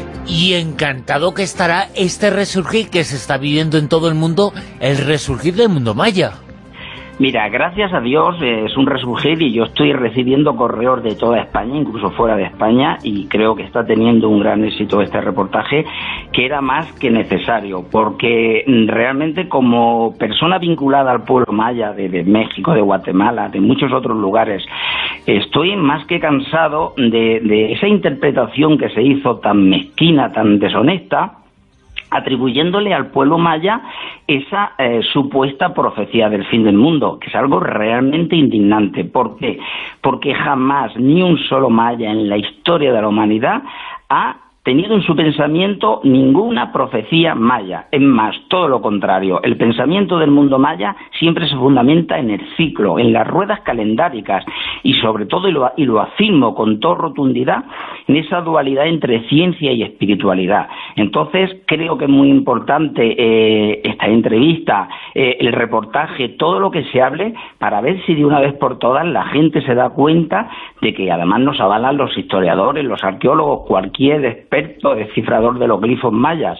Y encantado que estará este resurgir que se está viviendo en todo el mundo, el resurgir del mundo maya. Mira, gracias a Dios eh, es un resurgir y yo estoy recibiendo correos de toda España, incluso fuera de España, y creo que está teniendo un gran éxito este reportaje, que era más que necesario, porque realmente como persona vinculada al pueblo maya de, de México, de Guatemala, de muchos otros lugares, estoy más que cansado de, de esa interpretación que se hizo tan mezquina, tan deshonesta, atribuyéndole al pueblo maya esa eh, supuesta profecía del fin del mundo, que es algo realmente indignante. ¿Por qué? Porque jamás ni un solo maya en la historia de la humanidad ha tenido en su pensamiento ninguna profecía maya. Es más, todo lo contrario. El pensamiento del mundo maya siempre se fundamenta en el ciclo, en las ruedas calendáricas y sobre todo, y lo, y lo afirmo con toda rotundidad, en esa dualidad entre ciencia y espiritualidad. Entonces, creo que es muy importante eh, esta entrevista, eh, el reportaje, todo lo que se hable, para ver si de una vez por todas la gente se da cuenta de que además nos avalan los historiadores, los arqueólogos, cualquier experto, descifrador de los glifos mayas.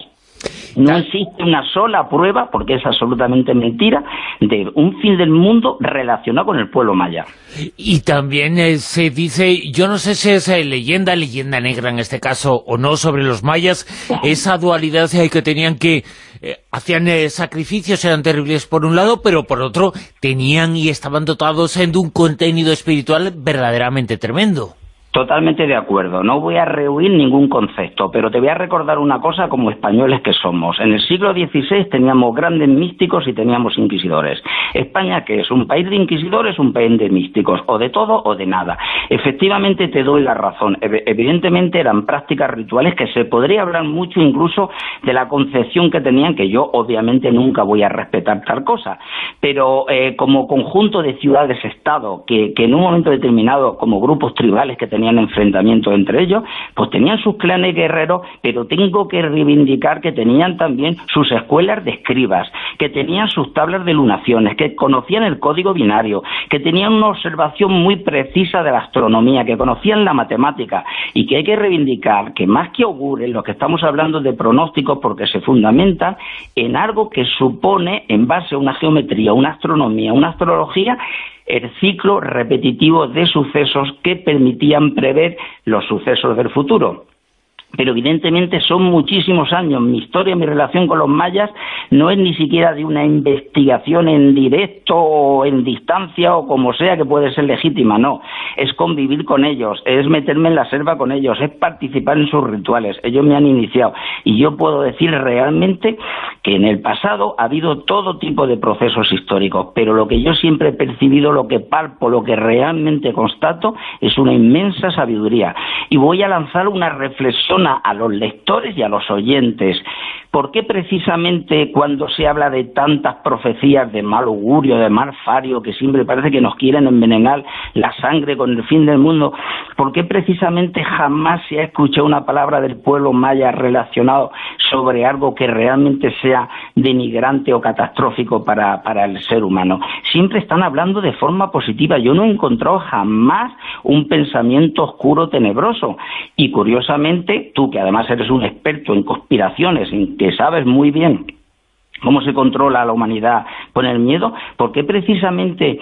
No existe una sola prueba, porque es absolutamente mentira, de un fin del mundo relacionado con el pueblo maya. Y también eh, se dice, yo no sé si es eh, leyenda, leyenda negra en este caso, o no, sobre los mayas, esa dualidad eh, que tenían que, eh, hacían eh, sacrificios, eran terribles por un lado, pero por otro tenían y estaban dotados eh, de un contenido espiritual verdaderamente tremendo. Totalmente de acuerdo, no voy a rehuir ningún concepto, pero te voy a recordar una cosa como españoles que somos. En el siglo dieciséis teníamos grandes místicos y teníamos inquisidores. España, que es un país de inquisidores, un país de místicos, o de todo o de nada. Efectivamente te doy la razón, evidentemente eran prácticas rituales que se podría hablar mucho incluso de la concepción que tenían, que yo obviamente nunca voy a respetar tal cosa, pero eh, como conjunto de ciudades-estado, que, que en un momento determinado, como grupos tribales que tenían enfrentamientos entre ellos, pues tenían sus clanes guerreros, pero tengo que reivindicar que tenían también sus escuelas de escribas, que tenían sus tablas de lunaciones, que conocían el código binario, que tenían una observación muy precisa de la astronomía, que conocían la matemática, y que hay que reivindicar que más que augures, lo que estamos hablando de pronósticos, porque se fundamenta en algo que supone, en base a una geometría, una astronomía, una astrología, el ciclo repetitivo de sucesos que permitían prever los sucesos del futuro. Pero evidentemente son muchísimos años. Mi historia, mi relación con los mayas no es ni siquiera de una investigación en directo o en distancia o como sea que puede ser legítima, no. Es convivir con ellos, es meterme en la selva con ellos, es participar en sus rituales. Ellos me han iniciado y yo puedo decir realmente que en el pasado ha habido todo tipo de procesos históricos, pero lo que yo siempre he percibido, lo que palpo, lo que realmente constato es una inmensa sabiduría. Y voy a lanzar una reflexión a los lectores y a los oyentes. ¿Por qué precisamente cuando se habla de tantas profecías de mal augurio, de mal fario, que siempre parece que nos quieren envenenar la sangre con el fin del mundo, por qué precisamente jamás se ha escuchado una palabra del pueblo maya relacionado sobre algo que realmente sea denigrante o catastrófico para, para el ser humano? Siempre están hablando de forma positiva. Yo no he encontrado jamás un pensamiento oscuro, tenebroso. Y curiosamente, tú que además eres un experto en conspiraciones, en que sabes muy bien cómo se controla a la humanidad con el miedo, ¿por qué precisamente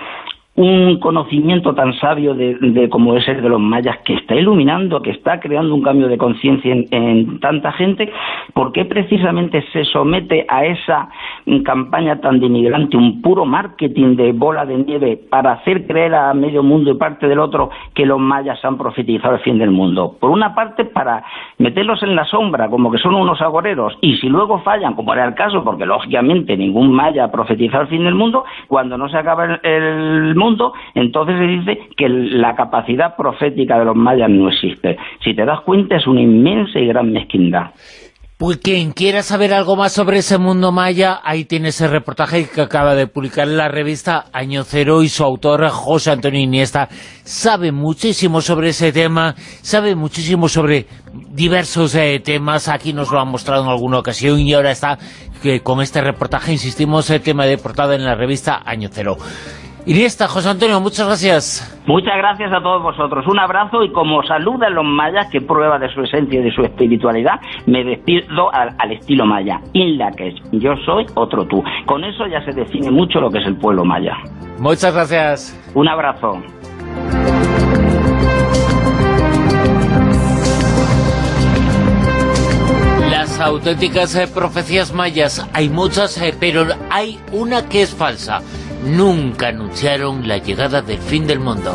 un conocimiento tan sabio de, de como es el de los mayas, que está iluminando, que está creando un cambio de conciencia en, en tanta gente, por qué precisamente se somete a esa campaña tan denigrante, un puro marketing de bola de nieve para hacer creer a medio mundo y parte del otro que los mayas han profetizado el fin del mundo? Por una parte, para meterlos en la sombra, como que son unos agoreros, y si luego fallan, como era el caso, porque lógicamente ningún maya ha profetizado el fin del mundo, cuando no se acaba el, el mundo, entonces se dice que la capacidad profética de los mayas no existe. Si te das cuenta, es una inmensa y gran mezquindad. Pues quien quiera saber algo más sobre ese mundo maya, ahí tiene ese reportaje que acaba de publicar en la revista Año Cero, y su autor, José Antonio Iniesta, sabe muchísimo sobre ese tema, sabe muchísimo sobre diversos eh, temas. Aquí nos lo han mostrado en alguna ocasión y ahora está que con este reportaje, insistimos, el tema de portada en la revista Año Cero. Iniesta, José Antonio, muchas gracias. Muchas gracias a todos vosotros. Un abrazo, y como saludan los mayas, que prueba de su esencia y de su espiritualidad, me despido al, al estilo maya. Inlaquech, yo soy otro tú. Con eso ya se define mucho lo que es el pueblo maya. Muchas gracias. Un abrazo. Las auténticas eh, profecías mayas, hay muchas, eh, pero hay una que es falsa. Nunca anunciaron la llegada del fin del mundo.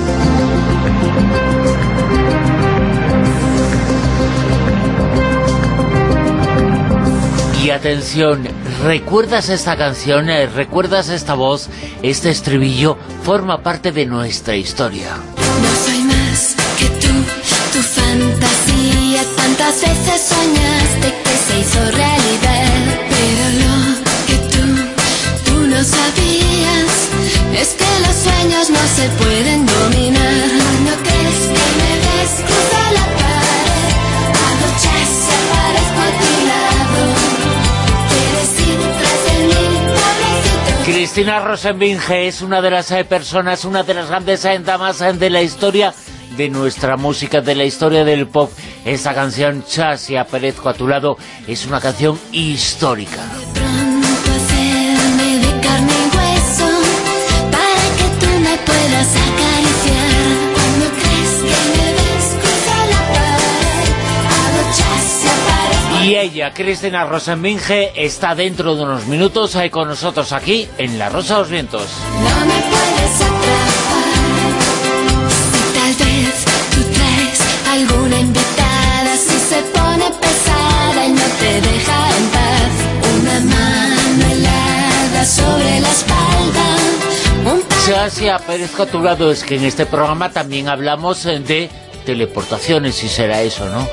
Y atención, ¿recuerdas esta canción? ¿Recuerdas esta voz? Este estribillo forma parte de nuestra historia. No soy más que tú, tu fantasía. Tantas veces soñaste que se hizo realidad, pero lo que tú, tú no sabías es que los sueños no se pueden dominar. ¿No crees que me ves cruzar la pared? Anochece, aparezco a tu lado. Quieres ir tras de mí, pobrecito. Cristina Rosenvinge es una de las eh, personas, una de las grandes eh, damas eh, de la historia de nuestra música, de la historia del pop. Esa canción, Chasi, aparezco a tu lado, es una canción histórica. Y ella, Cristina Rosenvinge, está dentro de unos minutos ahí con nosotros aquí en La Rosa de los Vientos. No me puedes atrapar. Si tal vez tú traes alguna invitada, si se pone pesada y no te deja en paz. Una mano helada sobre la espalda. Un Ya si aparezco a tu lado, es que en este programa también hablamos de teleportaciones, si será eso, ¿no?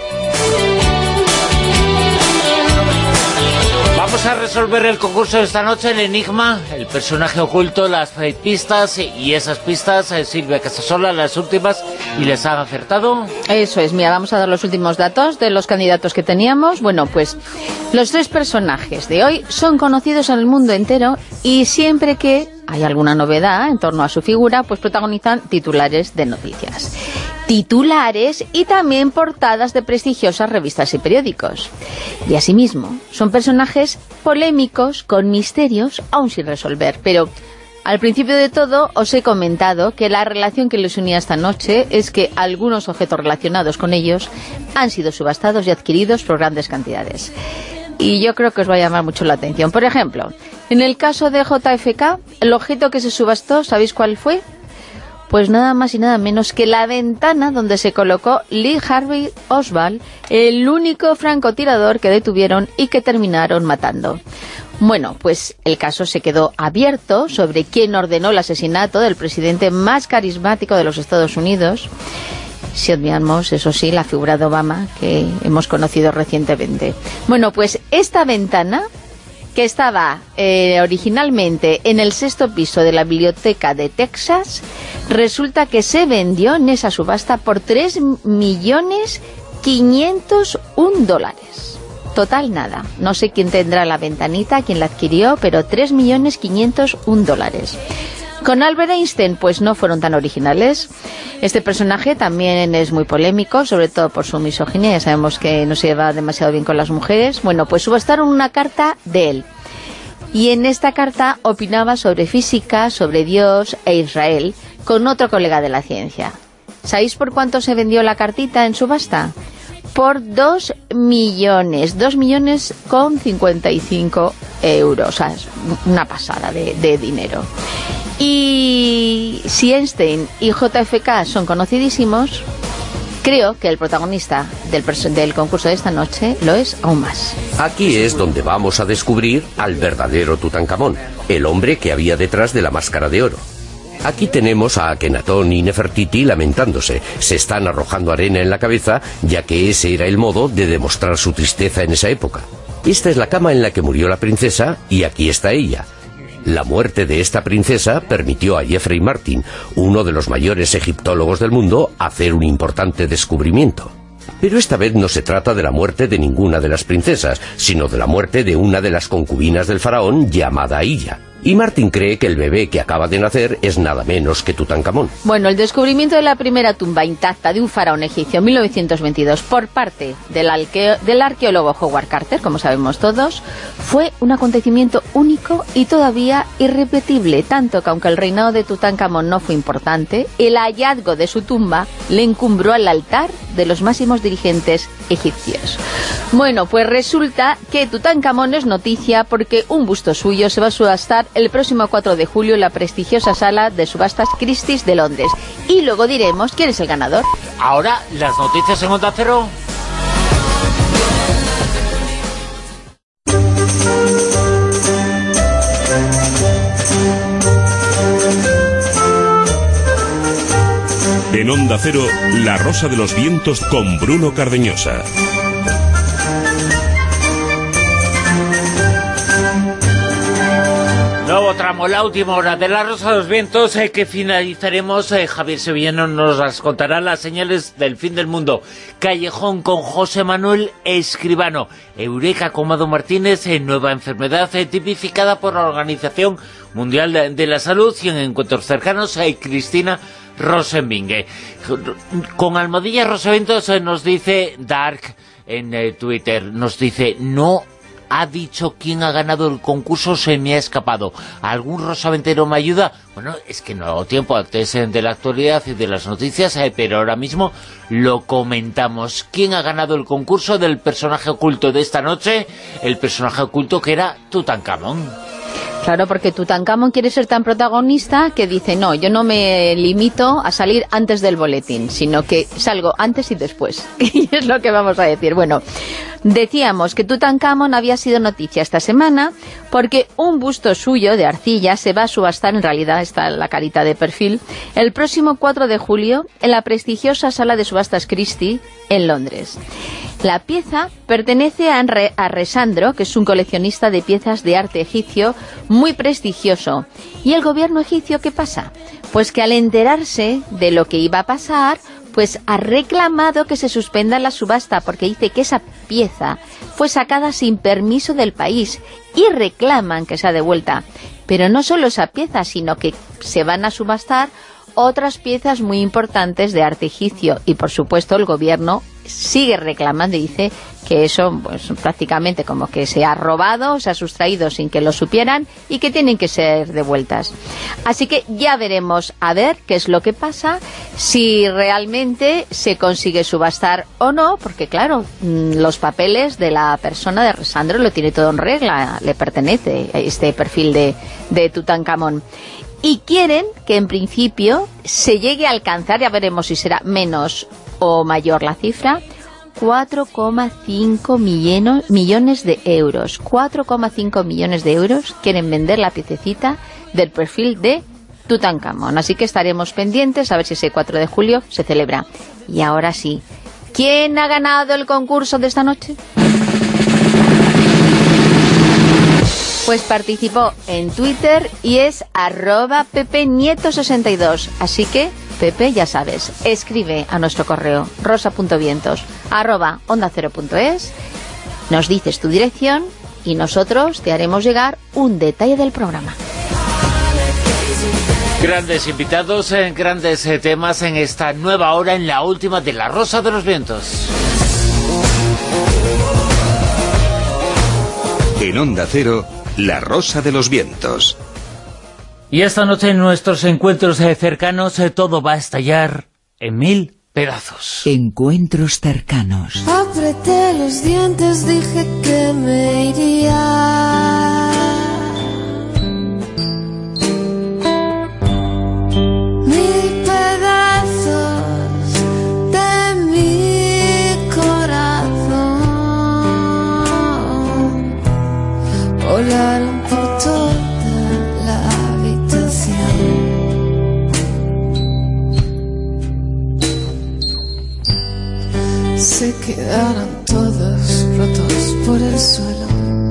Vamos a resolver el concurso de esta noche, el enigma, el personaje oculto, las pistas, y esas pistas, eh, Silvia Casasola, las últimas, y les han acertado. Eso es, mira, vamos a dar los últimos datos de los candidatos que teníamos. Bueno, pues los tres personajes de hoy son conocidos en el mundo entero, y siempre que hay alguna novedad en torno a su figura, pues protagonizan titulares de noticias. Titulares y también portadas de prestigiosas revistas y periódicos. Y asimismo, son personajes polémicos, con misterios aún sin resolver. Pero al principio de todo os he comentado que la relación que les unía esta noche es que algunos objetos relacionados con ellos han sido subastados y adquiridos por grandes cantidades. Y yo creo que os va a llamar mucho la atención. Por ejemplo, en el caso de J F K, el objeto que se subastó, ¿sabéis cuál fue? Pues nada más y nada menos que la ventana donde se colocó Lee Harvey Oswald, el único francotirador que detuvieron y que terminaron matando. Bueno, pues el caso se quedó abierto sobre quién ordenó el asesinato del presidente más carismático de los Estados Unidos, si obviamos, eso sí, la figura de Obama, que hemos conocido recientemente. Bueno, pues esta ventana, que estaba eh, originalmente en el sexto piso de la biblioteca de Texas, resulta que se vendió en esa subasta por tres millones quinientos un dólares. Total nada. No sé quién tendrá la ventanita, quién la adquirió, pero tres millones quinientos un dólares. Con Albert Einstein, pues no fueron tan originales. Este personaje también es muy polémico, sobre todo por su misoginia. Ya sabemos que no se lleva demasiado bien con las mujeres. Bueno, pues subastaron una carta de él. Y en esta carta opinaba sobre física, sobre Dios e Israel, con otro colega de la ciencia. ¿Sabéis por cuánto se vendió la cartita en subasta? Por dos millones, dos millones con cincuenta y cinco euros. O sea, es una pasada de, de dinero. Y si Einstein y J F K son conocidísimos, creo que el protagonista del, del concurso de esta noche lo es aún más. Aquí es donde vamos a descubrir al verdadero Tutankamón, el hombre que había detrás de la máscara de oro. Aquí tenemos a Akenatón y Nefertiti lamentándose. Se están arrojando arena en la cabeza, ya que ese era el modo de demostrar su tristeza en esa época. Esta es la cama en la que murió la princesa, y aquí está ella. La muerte de esta princesa permitió a Jeffrey Martin, uno de los mayores egiptólogos del mundo, hacer un importante descubrimiento. Pero esta vez no se trata de la muerte de ninguna de las princesas, sino de la muerte de una de las concubinas del faraón llamada Illa. Y Martin cree que el bebé que acaba de nacer es nada menos que Tutankamón. Bueno, el descubrimiento de la primera tumba intacta de un faraón egipcio en mil novecientos veintidós por parte del, arqueo, del arqueólogo Howard Carter, como sabemos todos, fue un acontecimiento único y todavía irrepetible, tanto que aunque el reinado de Tutankamón no fue importante, el hallazgo de su tumba le encumbró al altar de los máximos dirigentes egipcios. Bueno, pues resulta que Tutankamón es noticia porque un busto suyo se va a subastar el próximo cuatro de julio en la prestigiosa sala de subastas Christie's de Londres. Y luego diremos quién es el ganador. Ahora, las noticias en Onda Cero. En Onda Cero, La Rosa de los Vientos con Bruno Cardeñosa. Nuevo tramo, la última hora de La Rosa de los Vientos, eh, que finalizaremos. eh, Javier Sevillano nos las contará, las señales del fin del mundo. Callejón con José Manuel Escribano. Eureka con Mado Martínez, eh, nueva enfermedad eh, tipificada por la Organización Mundial de, de la Salud, y en encuentros cercanos eh, Cristina Rosenvinge. Con Almohadilla Rosaventos eh, nos dice Dark en eh, Twitter, nos dice: no ha dicho quién ha ganado el concurso, se me ha escapado. ¿Algún rosaventero me ayuda? Bueno, es que no hago tiempo antes de la actualidad y de las noticias, eh, pero ahora mismo lo comentamos. ¿Quién ha ganado el concurso del personaje oculto de esta noche? El personaje oculto que era Tutankamón. Claro, porque Tutankamón quiere ser tan protagonista que dice: no, yo no me limito a salir antes del boletín, sino que salgo antes y después. Y es lo que vamos a decir. Bueno, decíamos que Tutankamón había sido noticia esta semana porque un busto suyo de arcilla se va a subastar, en realidad está la carita de perfil, el próximo cuatro de julio en la prestigiosa sala de subastas Christie en Londres. La pieza pertenece a, Re a Resandro, que es un coleccionista de piezas de arte egipcio muy prestigioso. ¿Y el gobierno egipcio qué pasa? Pues que al enterarse de lo que iba a pasar, pues ha reclamado que se suspenda la subasta, porque dice que esa pieza fue sacada sin permiso del país, y reclaman que sea devuelta. Pero no solo esa pieza, sino que se van a subastar otras piezas muy importantes de arte egipcio, y por supuesto el gobierno sigue reclamando y dice que eso pues prácticamente como que se ha robado, se ha sustraído sin que lo supieran y que tienen que ser devueltas. Así que ya veremos a ver qué es lo que pasa, si realmente se consigue subastar o no, porque claro, los papeles de la persona de Resandro lo tiene todo en regla, le pertenece este perfil de, de Tutankamón. Y quieren que en principio se llegue a alcanzar, ya veremos si será menos o mayor la cifra, cuatro coma cinco millones de euros. cuatro coma cinco millones de euros quieren vender la piececita del perfil de Tutankamón. Así que estaremos pendientes a ver si ese cuatro de julio se celebra. Y ahora sí, ¿quién ha ganado el concurso de esta noche? Pues participó en Twitter y es arroba pepe nieto sesenta y dos. Así que, Pepe, ya sabes, escribe a nuestro correo rosa.vientos arroba onda cero punto es, nos dices tu dirección y nosotros te haremos llegar un detalle del programa. Grandes invitados, en grandes eh, temas en esta nueva hora, en la última de La Rosa de los Vientos. En Onda Cero, La Rosa de los Vientos. Y esta noche en nuestros encuentros cercanos eh, todo va a estallar en mil pedazos. Encuentros cercanos. Apreté los dientes, dije que me iría. Mil pedazos de mi corazón volaron por toda la habitación. se quedaron todos rotos por el suelo.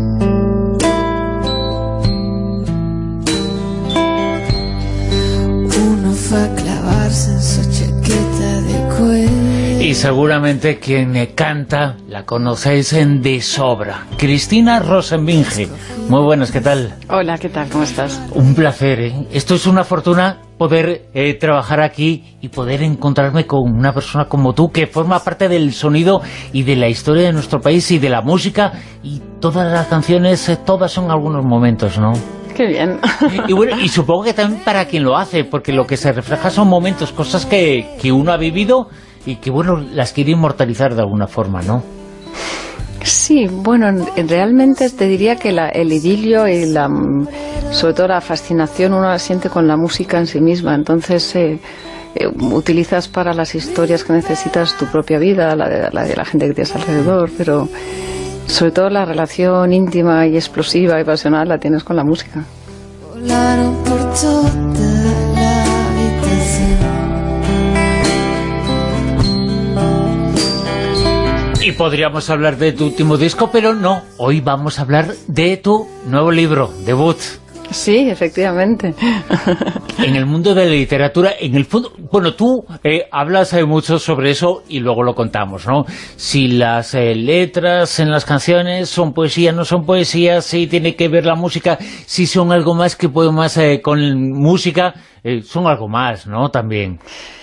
Uno fue a clavarse en su chaqueta de cuero. Y seguramente quien me canta la conocéis en de sobra. Cristina Rosenbinge. Muy buenas, ¿qué tal? Hola, ¿qué tal? ¿Cómo estás? Un placer, ¿eh? Esto es una fortuna poder eh, trabajar aquí y poder encontrarme con una persona como tú que forma parte del sonido y de la historia de nuestro país y de la música, y todas las canciones, eh, todas son algunos momentos, ¿no? Qué bien. Y bueno, y supongo que también para quien lo hace, porque lo que se refleja son momentos, cosas que, que uno ha vivido y que, bueno, las quiere inmortalizar de alguna forma, ¿no? Sí, bueno, realmente te diría que la, el idilio y la, sobre todo la fascinación uno la siente con la música en sí misma, entonces eh, eh, utilizas para las historias que necesitas tu propia vida, la de, la de la gente que tienes alrededor, pero sobre todo la relación íntima y explosiva y pasional la tienes con la música. Volaron por toda la habitación. Y podríamos hablar de tu último disco, pero no. Hoy vamos a hablar de tu nuevo libro, debut. Sí, efectivamente. En el mundo de la literatura, en el fondo, bueno, tú eh, hablas eh, mucho sobre eso y luego lo contamos, ¿no? Si las eh, letras en las canciones son poesía, no son poesía, si tiene que ver la música, si son algo más que puedo más eh, con música, eh, son algo más, ¿no? También.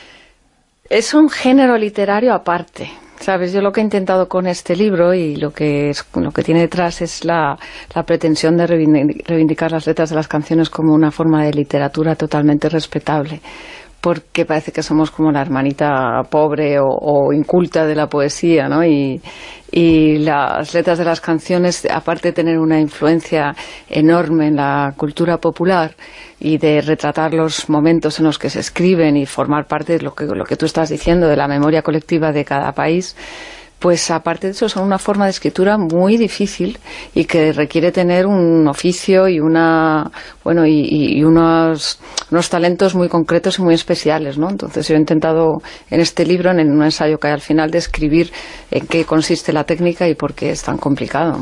Es un género literario aparte. Sabes, yo lo que he intentado con este libro y lo que es, lo que tiene detrás es la, la pretensión de reivindicar las letras de las canciones como una forma de literatura totalmente respetable, porque parece que somos como la hermanita pobre o, o inculta de la poesía, ¿no? Y, y las letras de las canciones, aparte de tener una influencia enorme en la cultura popular y de retratar los momentos en los que se escriben y formar parte de lo que, lo que tú estás diciendo, de la memoria colectiva de cada país, pues aparte de eso son una forma de escritura muy difícil y que requiere tener un oficio y una bueno y, y unos, unos talentos muy concretos y muy especiales, ¿no? Entonces yo he intentado en este libro, en un ensayo que hay al final, describir en qué consiste la técnica y por qué es tan complicado.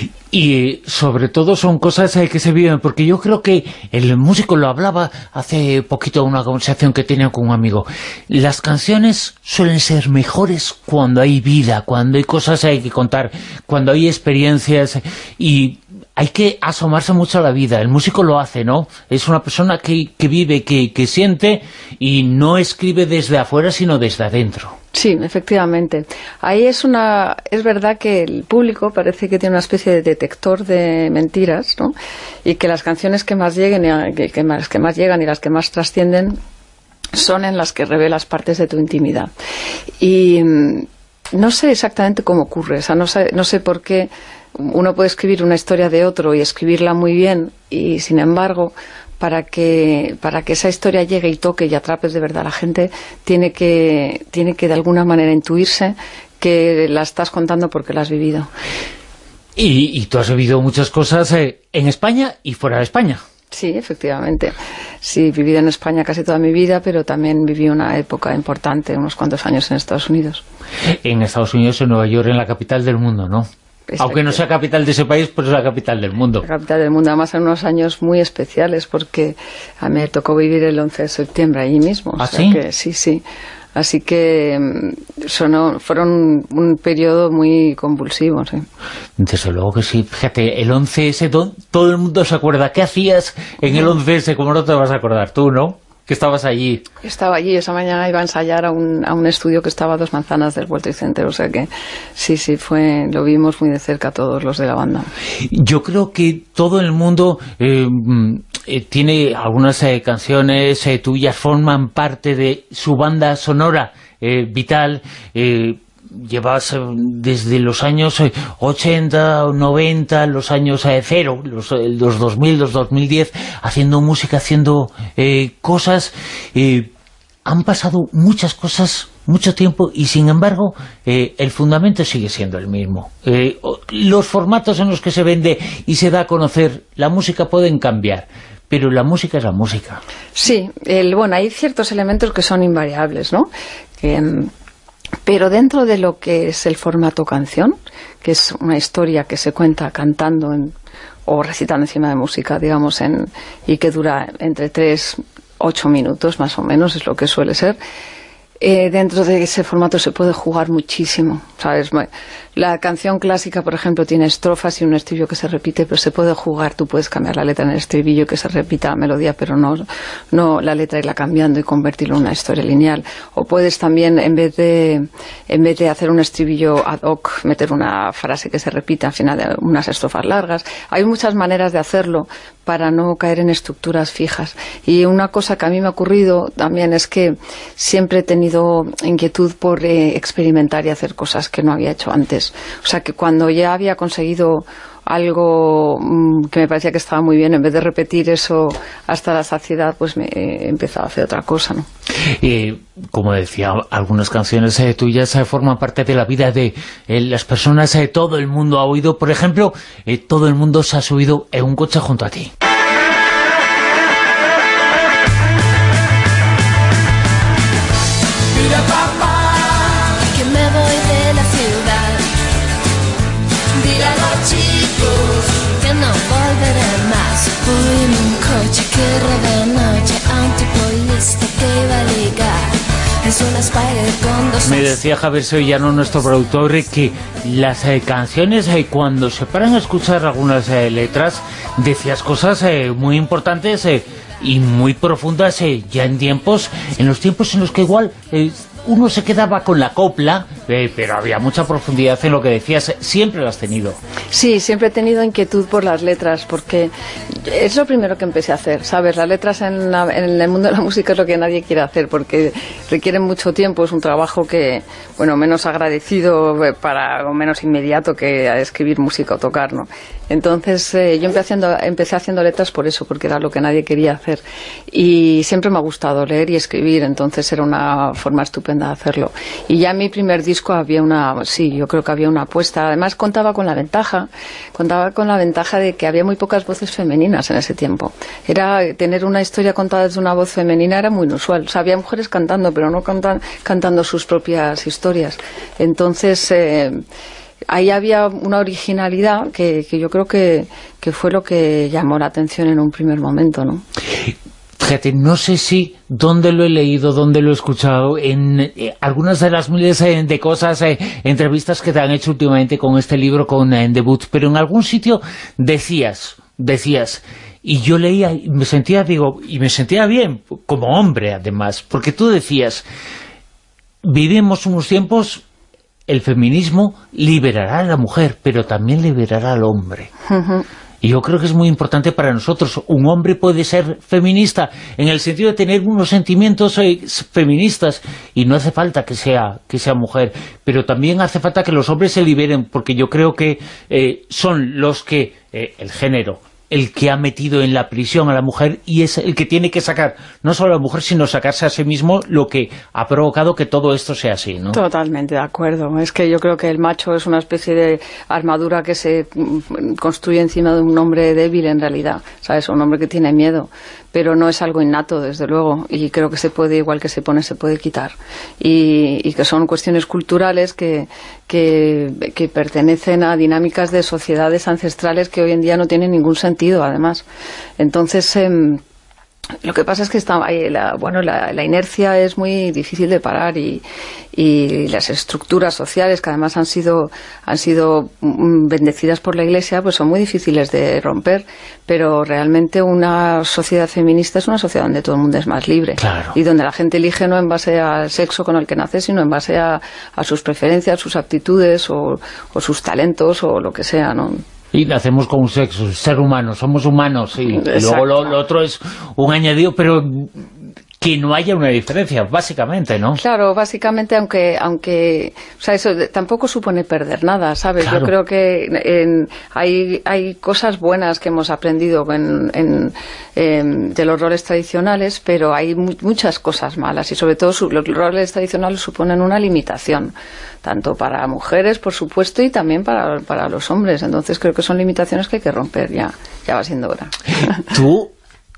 Y sobre todo son cosas eh, que se viven, porque yo creo que el músico lo hablaba hace poquito en una conversación que tenía con un amigo. Las canciones suelen ser mejores cuando hay vida, cuando hay cosas hay que contar, cuando hay experiencias, y hay que asomarse mucho a la vida. El músico lo hace, ¿no? Es una persona que, que vive, que, que siente, y no escribe desde afuera, sino desde adentro. Sí, efectivamente. Ahí es una es verdad que el público parece que tiene una especie de detector de mentiras, ¿no? Y que las canciones que más lleguen, que, que más que más llegan y las que más trascienden son en las que revelas partes de tu intimidad. Y no sé exactamente cómo ocurre, o sea, no sé, no sé por qué uno puede escribir una historia de otro y escribirla muy bien, y sin embargo, para que para que esa historia llegue y toque y atrapes de verdad a la gente, tiene que tiene que de alguna manera intuirse que la estás contando porque la has vivido. Y, y tú has vivido muchas cosas eh, en España y fuera de España. Sí, efectivamente. Sí, he vivido en España casi toda mi vida, pero también viví una época importante, unos cuantos años en Estados Unidos. En Estados Unidos, en Nueva York, en la capital del mundo, ¿no? Exacto. Aunque no sea capital de ese país, pero es la capital del mundo. La capital del mundo, además en unos años muy especiales, porque a mí me tocó vivir el once de septiembre allí mismo. ¿Ah, o sea sí? Que, sí, sí. Así que sonó, fueron un periodo muy convulsivo, sí. Desde luego que sí. Fíjate, el once ese, todo el mundo se acuerda. ¿Qué hacías en el once ese? Como no te vas a acordar tú, ¿no? Que estabas allí. Estaba allí, esa mañana iba a ensayar a un, a un estudio que estaba a dos manzanas del World Trade Center, o sea que sí, sí, fue, lo vimos muy de cerca todos los de la banda. Yo creo que todo el mundo eh, eh, tiene algunas eh, canciones eh, tuyas, forman parte de su banda sonora eh, vital. eh, Llevas eh, desde los años eh, ochenta, noventa, los años eh, cero, los, eh, los dos mil, los dos mil diez, haciendo música, haciendo eh, cosas. Eh, han pasado muchas cosas, mucho tiempo, y sin embargo eh, el fundamento sigue siendo el mismo. Eh, los formatos en los que se vende y se da a conocer la música pueden cambiar, pero la música es la música. Sí, el, bueno, hay ciertos elementos que son invariables, ¿no? Que... Pero dentro de lo que es el formato canción, que es una historia que se cuenta cantando en, o recitando encima de música, digamos, en, y que dura entre tres, ocho minutos más o menos, es lo que suele ser, eh, dentro de ese formato se puede jugar muchísimo, ¿sabes? La canción clásica, por ejemplo, tiene estrofas y un estribillo que se repite, pero se puede jugar, tú puedes cambiar la letra en el estribillo y que se repita la melodía, pero no, no la letra irla cambiando y convertirlo en una historia lineal. O puedes también, en vez de en vez de hacer un estribillo ad hoc, meter una frase que se repita al final de unas estrofas largas. Hay muchas maneras de hacerlo para no caer en estructuras fijas. Y una cosa que a mí me ha ocurrido también es que siempre he tenido inquietud por eh, experimentar y hacer cosas que no había hecho antes. O sea que cuando ya había conseguido algo mmm, que me parecía que estaba muy bien, en vez de repetir eso hasta la saciedad, pues me he empezado a hacer otra cosa, ¿no? Eh, como decía, algunas canciones eh, tuyas eh, forman parte de la vida de eh, las personas, eh, todo el mundo ha oído, por ejemplo, eh, todo el mundo se ha subido en un coche junto a ti. Mira, papá, que me voy de la ciudad. Dile a los chicos que no volveré más. Voy en un coche que roba de noche a un tipo listo que iba a ligar. Es una Spider con dos... Me decía Javier Sevillano, nuestro productor, que las eh, canciones, eh, cuando se paran a escuchar algunas eh, letras, decías cosas eh, muy importantes eh, y muy profundas eh, ya en tiempos, en los tiempos en los que igual... Eh, uno se quedaba con la copla, eh, pero había mucha profundidad en lo que decías. Siempre lo has tenido. Sí, siempre he tenido inquietud por las letras, porque es lo primero que empecé a hacer, ¿sabes? Las letras en, la, en el mundo de la música es lo que nadie quiere hacer, porque requieren mucho tiempo, es un trabajo que, bueno, menos agradecido para, o menos inmediato que a escribir música o tocar, ¿no? Entonces eh, yo empecé haciendo, empecé haciendo letras por eso, porque era lo que nadie quería hacer. Y siempre me ha gustado leer y escribir, entonces era una forma estupenda de hacerlo. Y ya en mi primer disco había una, sí, yo creo que había una apuesta. Además contaba con la ventaja, contaba con la ventaja de que había muy pocas voces femeninas en ese tiempo. Era tener una historia contada desde una voz femenina era muy inusual. O sea, había mujeres cantando, pero no cantan, cantando sus propias historias. Entonces... Eh, ahí había una originalidad que, que yo creo que, que fue lo que llamó la atención en un primer momento, ¿no? Fíjate, no sé si dónde lo he leído, dónde lo he escuchado, en eh, algunas de las miles eh, de cosas, eh, entrevistas que te han hecho últimamente con este libro, con eh, Debut, pero en algún sitio decías, decías, y yo leía y me sentía, digo, y me sentía bien, como hombre además, porque tú decías, vivimos unos tiempos... El feminismo liberará a la mujer, pero también liberará al hombre. Uh-huh. Y yo creo que es muy importante para nosotros. Un hombre puede ser feminista en el sentido de tener unos sentimientos eh, feministas, y no hace falta que sea, que sea mujer, pero también hace falta que los hombres se liberen, porque yo creo que eh, son los que, eh, el género, el que ha metido en la prisión a la mujer, y es el que tiene que sacar, no solo a la mujer, sino sacarse a sí mismo, lo que ha provocado que todo esto sea así, ¿no? Totalmente de acuerdo. Es que yo creo que el macho es una especie de armadura que se construye encima de un hombre débil, en realidad, ¿sabes? Un hombre que tiene miedo, pero no es algo innato, desde luego, y creo que se puede, igual que se pone, se puede quitar. Y, y que son cuestiones culturales que, que, que pertenecen a dinámicas de sociedades ancestrales que hoy en día no tienen ningún sentido, además. Entonces, eh, lo que pasa es que está, la, bueno, la, la inercia es muy difícil de parar, y, y las estructuras sociales, que además han sido han sido bendecidas por la Iglesia, pues son muy difíciles de romper, pero realmente una sociedad feminista es una sociedad donde todo el mundo es más libre, claro, y donde la gente elige no en base al sexo con el que nace, sino en base a, a sus preferencias, sus aptitudes o, o sus talentos o lo que sea, ¿no? Y nacemos con un sexo, ser humano, somos humanos, y, y luego lo, lo otro es un añadido, pero que no haya una diferencia, básicamente, ¿no? Claro, básicamente, aunque, aunque o sea, eso tampoco supone perder nada, ¿sabes? Claro. Yo creo que en, hay, hay cosas buenas que hemos aprendido en, en, en, de los roles tradicionales, pero hay mu muchas cosas malas, y sobre todo su, los roles tradicionales suponen una limitación, tanto para mujeres, por supuesto, y también para, para los hombres. Entonces creo que son limitaciones que hay que romper, ya, ya va siendo hora. Tú...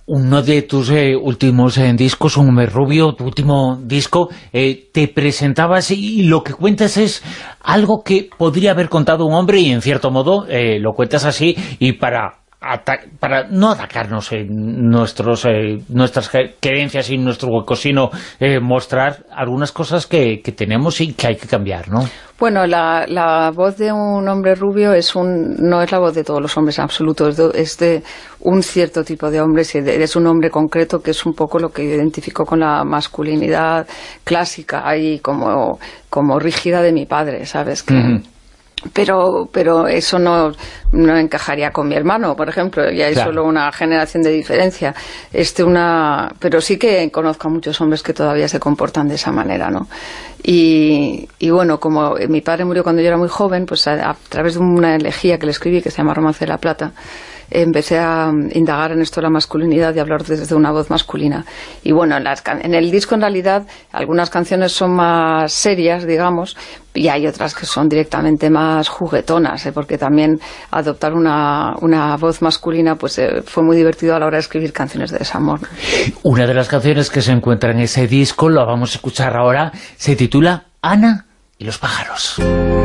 uno de tus eh, últimos eh, discos, Un hombre rubio, tu último disco, eh, te presentabas y lo que cuentas es algo que podría haber contado un hombre y en cierto modo eh, lo cuentas así y para... para no atacarnos en nuestros eh, nuestras creencias y nuestro hueco, sino eh, mostrar algunas cosas que, que tenemos y que hay que cambiar, ¿no? Bueno, la, la voz de un hombre rubio es un, no es la voz de todos los hombres en absoluto, es de, es de un cierto tipo de hombres, es un hombre concreto que es un poco lo que identifico con la masculinidad clásica y como, como rígida de mi padre, ¿sabes? Que... Uh-huh. Pero pero eso no, no encajaría con mi hermano, por ejemplo, ya hay claro. solo una generación de diferencia. Este una Pero sí que conozco a muchos hombres que todavía se comportan de esa manera, ¿no? Y, y bueno, como mi padre murió cuando yo era muy joven, pues a, a través de una elegía que le escribí, que se llama Romance de la Plata, empecé a indagar en esto de la masculinidad y hablar desde una voz masculina. Y bueno, en, las, en el disco en realidad algunas canciones son más serias, digamos, y hay otras que son directamente más juguetonas, ¿eh? Porque también adoptar una, una voz masculina pues eh, fue muy divertido a la hora de escribir canciones de desamor. Una de las canciones que se encuentra en ese disco, lo vamos a escuchar ahora, se titula Ana y los pájaros.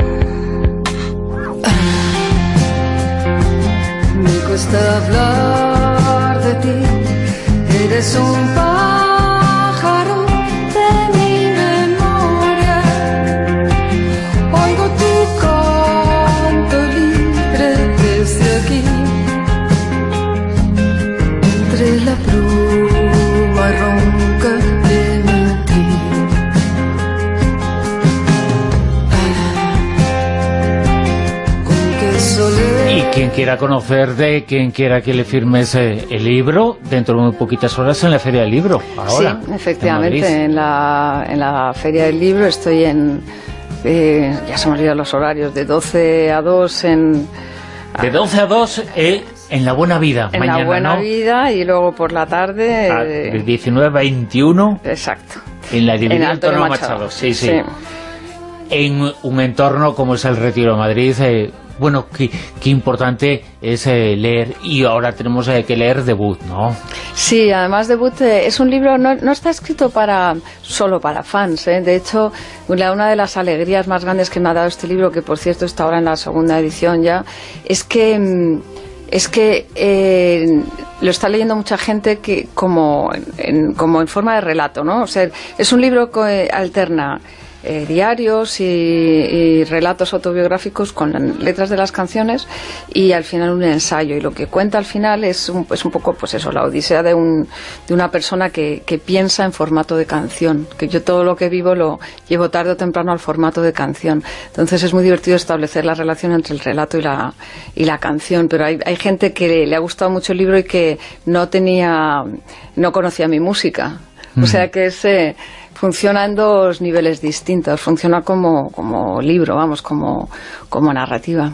Cuesta hablar de ti, eres un pájaro de mi memoria, oigo tu canto libre desde aquí, entre la pluma ronca de mentir. Con qué soledad. Y quien quiera conocerte, quien quiera que le firmes eh, el libro, dentro de muy poquitas horas en la Feria del Libro, ahora. Sí, efectivamente, en, en, la, en la Feria del Libro estoy en, eh, ya se me han olvidado los horarios, de doce a dos en... De doce a dos eh, en La Buena Vida, en mañana, La Buena ¿no? Vida, y luego por la tarde... Ah, eh, de diecinueve a veintiuno. Exacto. En la Divina Antonio Machado. Machado. Sí, sí, sí. En un entorno como es el Retiro de Madrid... Eh, bueno, qué, qué importante es eh, leer, y ahora tenemos eh, que leer Debut, ¿no? Sí, además Debut eh, es un libro, no, no está escrito para solo para fans, ¿eh? De hecho, una, una de las alegrías más grandes que me ha dado este libro, que por cierto está ahora en la segunda edición ya, es que... es que eh, lo está leyendo mucha gente que como en, como en forma de relato, ¿no? O sea, es un libro que alterna Eh, diarios y, y relatos autobiográficos con letras de las canciones y al final un ensayo, y lo que cuenta al final es un, es un poco pues eso, la odisea de, un, de una persona que, que piensa en formato de canción, que yo todo lo que vivo lo llevo tarde o temprano al formato de canción, entonces es muy divertido establecer la relación entre el relato y la, y la canción, pero hay, hay gente que le, le ha gustado mucho el libro y que no tenía no conocía mi música, mm. o sea que es eh, funciona en dos niveles distintos, funciona como, como libro, vamos, como, como narrativa.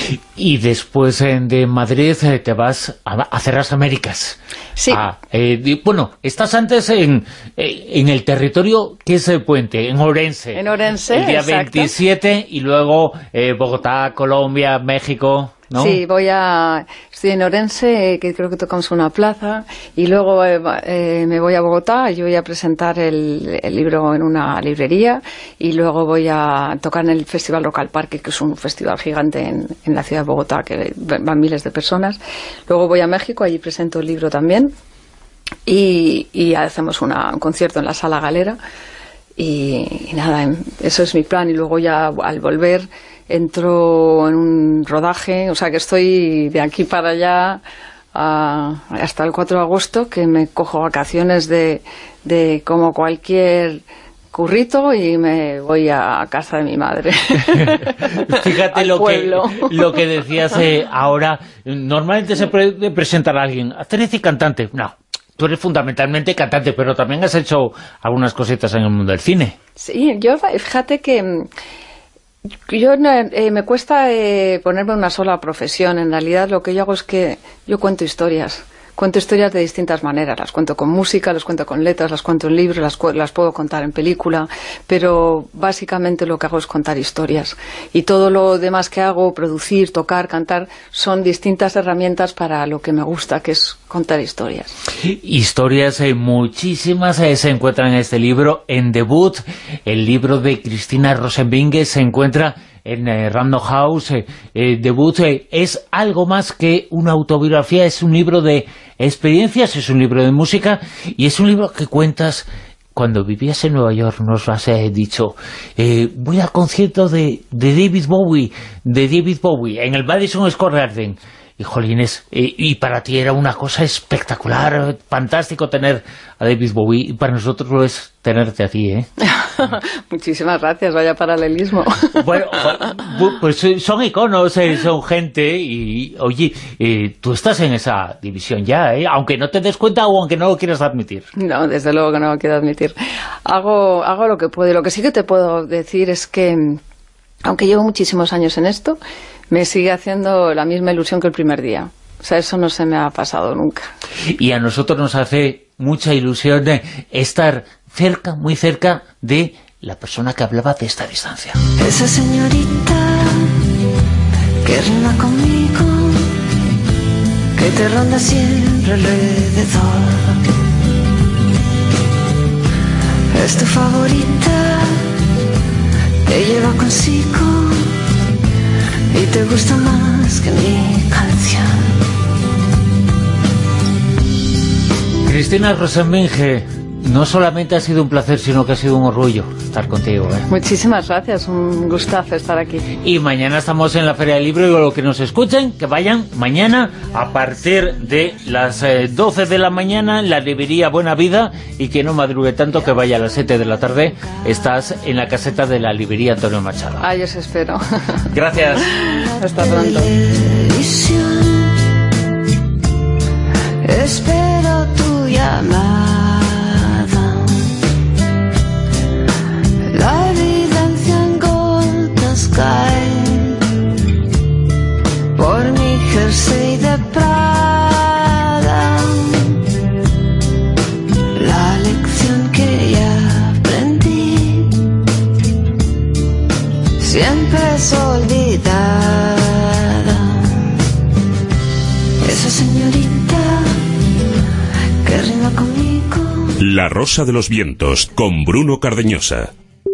Y después eh, de Madrid eh, te vas a hacer las Américas. Sí. Ah, eh, bueno, estás antes en, eh, en el territorio que es el puente, en Orense. En Orense, el día exacto. veintisiete, y luego eh, Bogotá, Colombia, México... ¿no? Sí, voy a... Estoy en Orense, eh, que creo que tocamos una plaza, y luego eh, eh, me voy a Bogotá, yo voy a presentar el, el libro en una librería, y luego voy a tocar en el Festival Rock al Parque, que es un festival gigante en, en la ciudad de Bogotá, que van miles de personas. Luego voy a México, allí presento el libro también, y, y hacemos una, un concierto en la Sala Galera, y, y nada, eso es mi plan, y luego ya al volver... entro en un rodaje, o sea que estoy de aquí para allá a, hasta el cuatro de agosto, que me cojo vacaciones de, de como cualquier currito y me voy a casa de mi madre. Fíjate lo que, lo que decías eh, ahora, normalmente se puede presentar a alguien, actriz y cantante, no. Tú eres fundamentalmente cantante, pero también has hecho algunas cositas en el mundo del cine. Sí, yo fíjate que... Yo eh, me cuesta eh, ponerme una sola profesión. En realidad lo que yo hago es que yo cuento historias, cuento historias de distintas maneras. Las cuento con música, las cuento con letras, las cuento en libros, las, las puedo contar en película, pero básicamente lo que hago es contar historias. Y todo lo demás que hago, producir, tocar, cantar, son distintas herramientas para lo que me gusta, que es contar historias. Historias eh, muchísimas eh, se encuentran en este libro, en Debut, el libro de Cristina Rosenvinge se encuentra en eh, Random House. eh, eh, Debut eh, es algo más que una autobiografía, es un libro de experiencias, es un libro de música y es un libro que cuentas cuando vivías en Nueva York. Nos lo has eh, dicho, eh, voy al concierto de, de David Bowie, de David Bowie en el Madison Square Garden. Y jolines, eh, y para ti era una cosa espectacular, fantástico tener a David Bowie, y para nosotros lo es tenerte a ti, ¿eh? Muchísimas gracias, vaya paralelismo. Bueno, pues son iconos, eh, son gente, y oye, eh, tú estás en esa división ya, ¿eh? Aunque no te des cuenta o aunque no lo quieras admitir. No, desde luego que no lo quiero admitir. Hago, hago lo que puedo, y lo que sí que te puedo decir es que, aunque llevo muchísimos años en esto, me sigue haciendo la misma ilusión que el primer día. O sea, eso no se me ha pasado nunca. Y a nosotros nos hace mucha ilusión de estar cerca, muy cerca de la persona que hablaba de esta distancia. Esa señorita que rima conmigo, que te ronda siempre alrededor, es tu favorita, te lleva consigo y te gusta más que mi canción. Cristina Rosenvinge, no solamente ha sido un placer, sino que ha sido un orgullo estar contigo, ¿eh? Muchísimas gracias, un gustazo estar aquí. Y mañana estamos en la Feria del Libro, y lo que nos escuchen, que vayan mañana a partir de las eh, doce de la mañana en la librería Buena Vida, y que no madrugue tanto, que vaya a las siete de la tarde. Estás en la caseta de la librería Antonio Machado. Ay, os espero. Gracias. Hasta pronto. Espero tu llamada. La evidencia en gotas cae por mi jersey de Prada. La lección que ya aprendí siempre es olvidada. Esa señorita que rima conmigo. La Rosa de los Vientos, con Bruno Cardeñosa.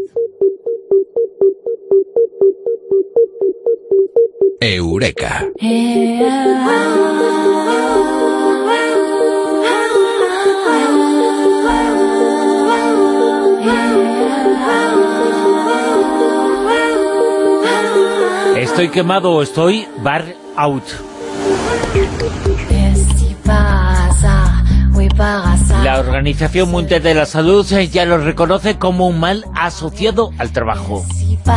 Eureka. Estoy quemado o estoy bar out. La Organización Mundial de la Salud ya lo reconoce como un mal asociado al trabajo.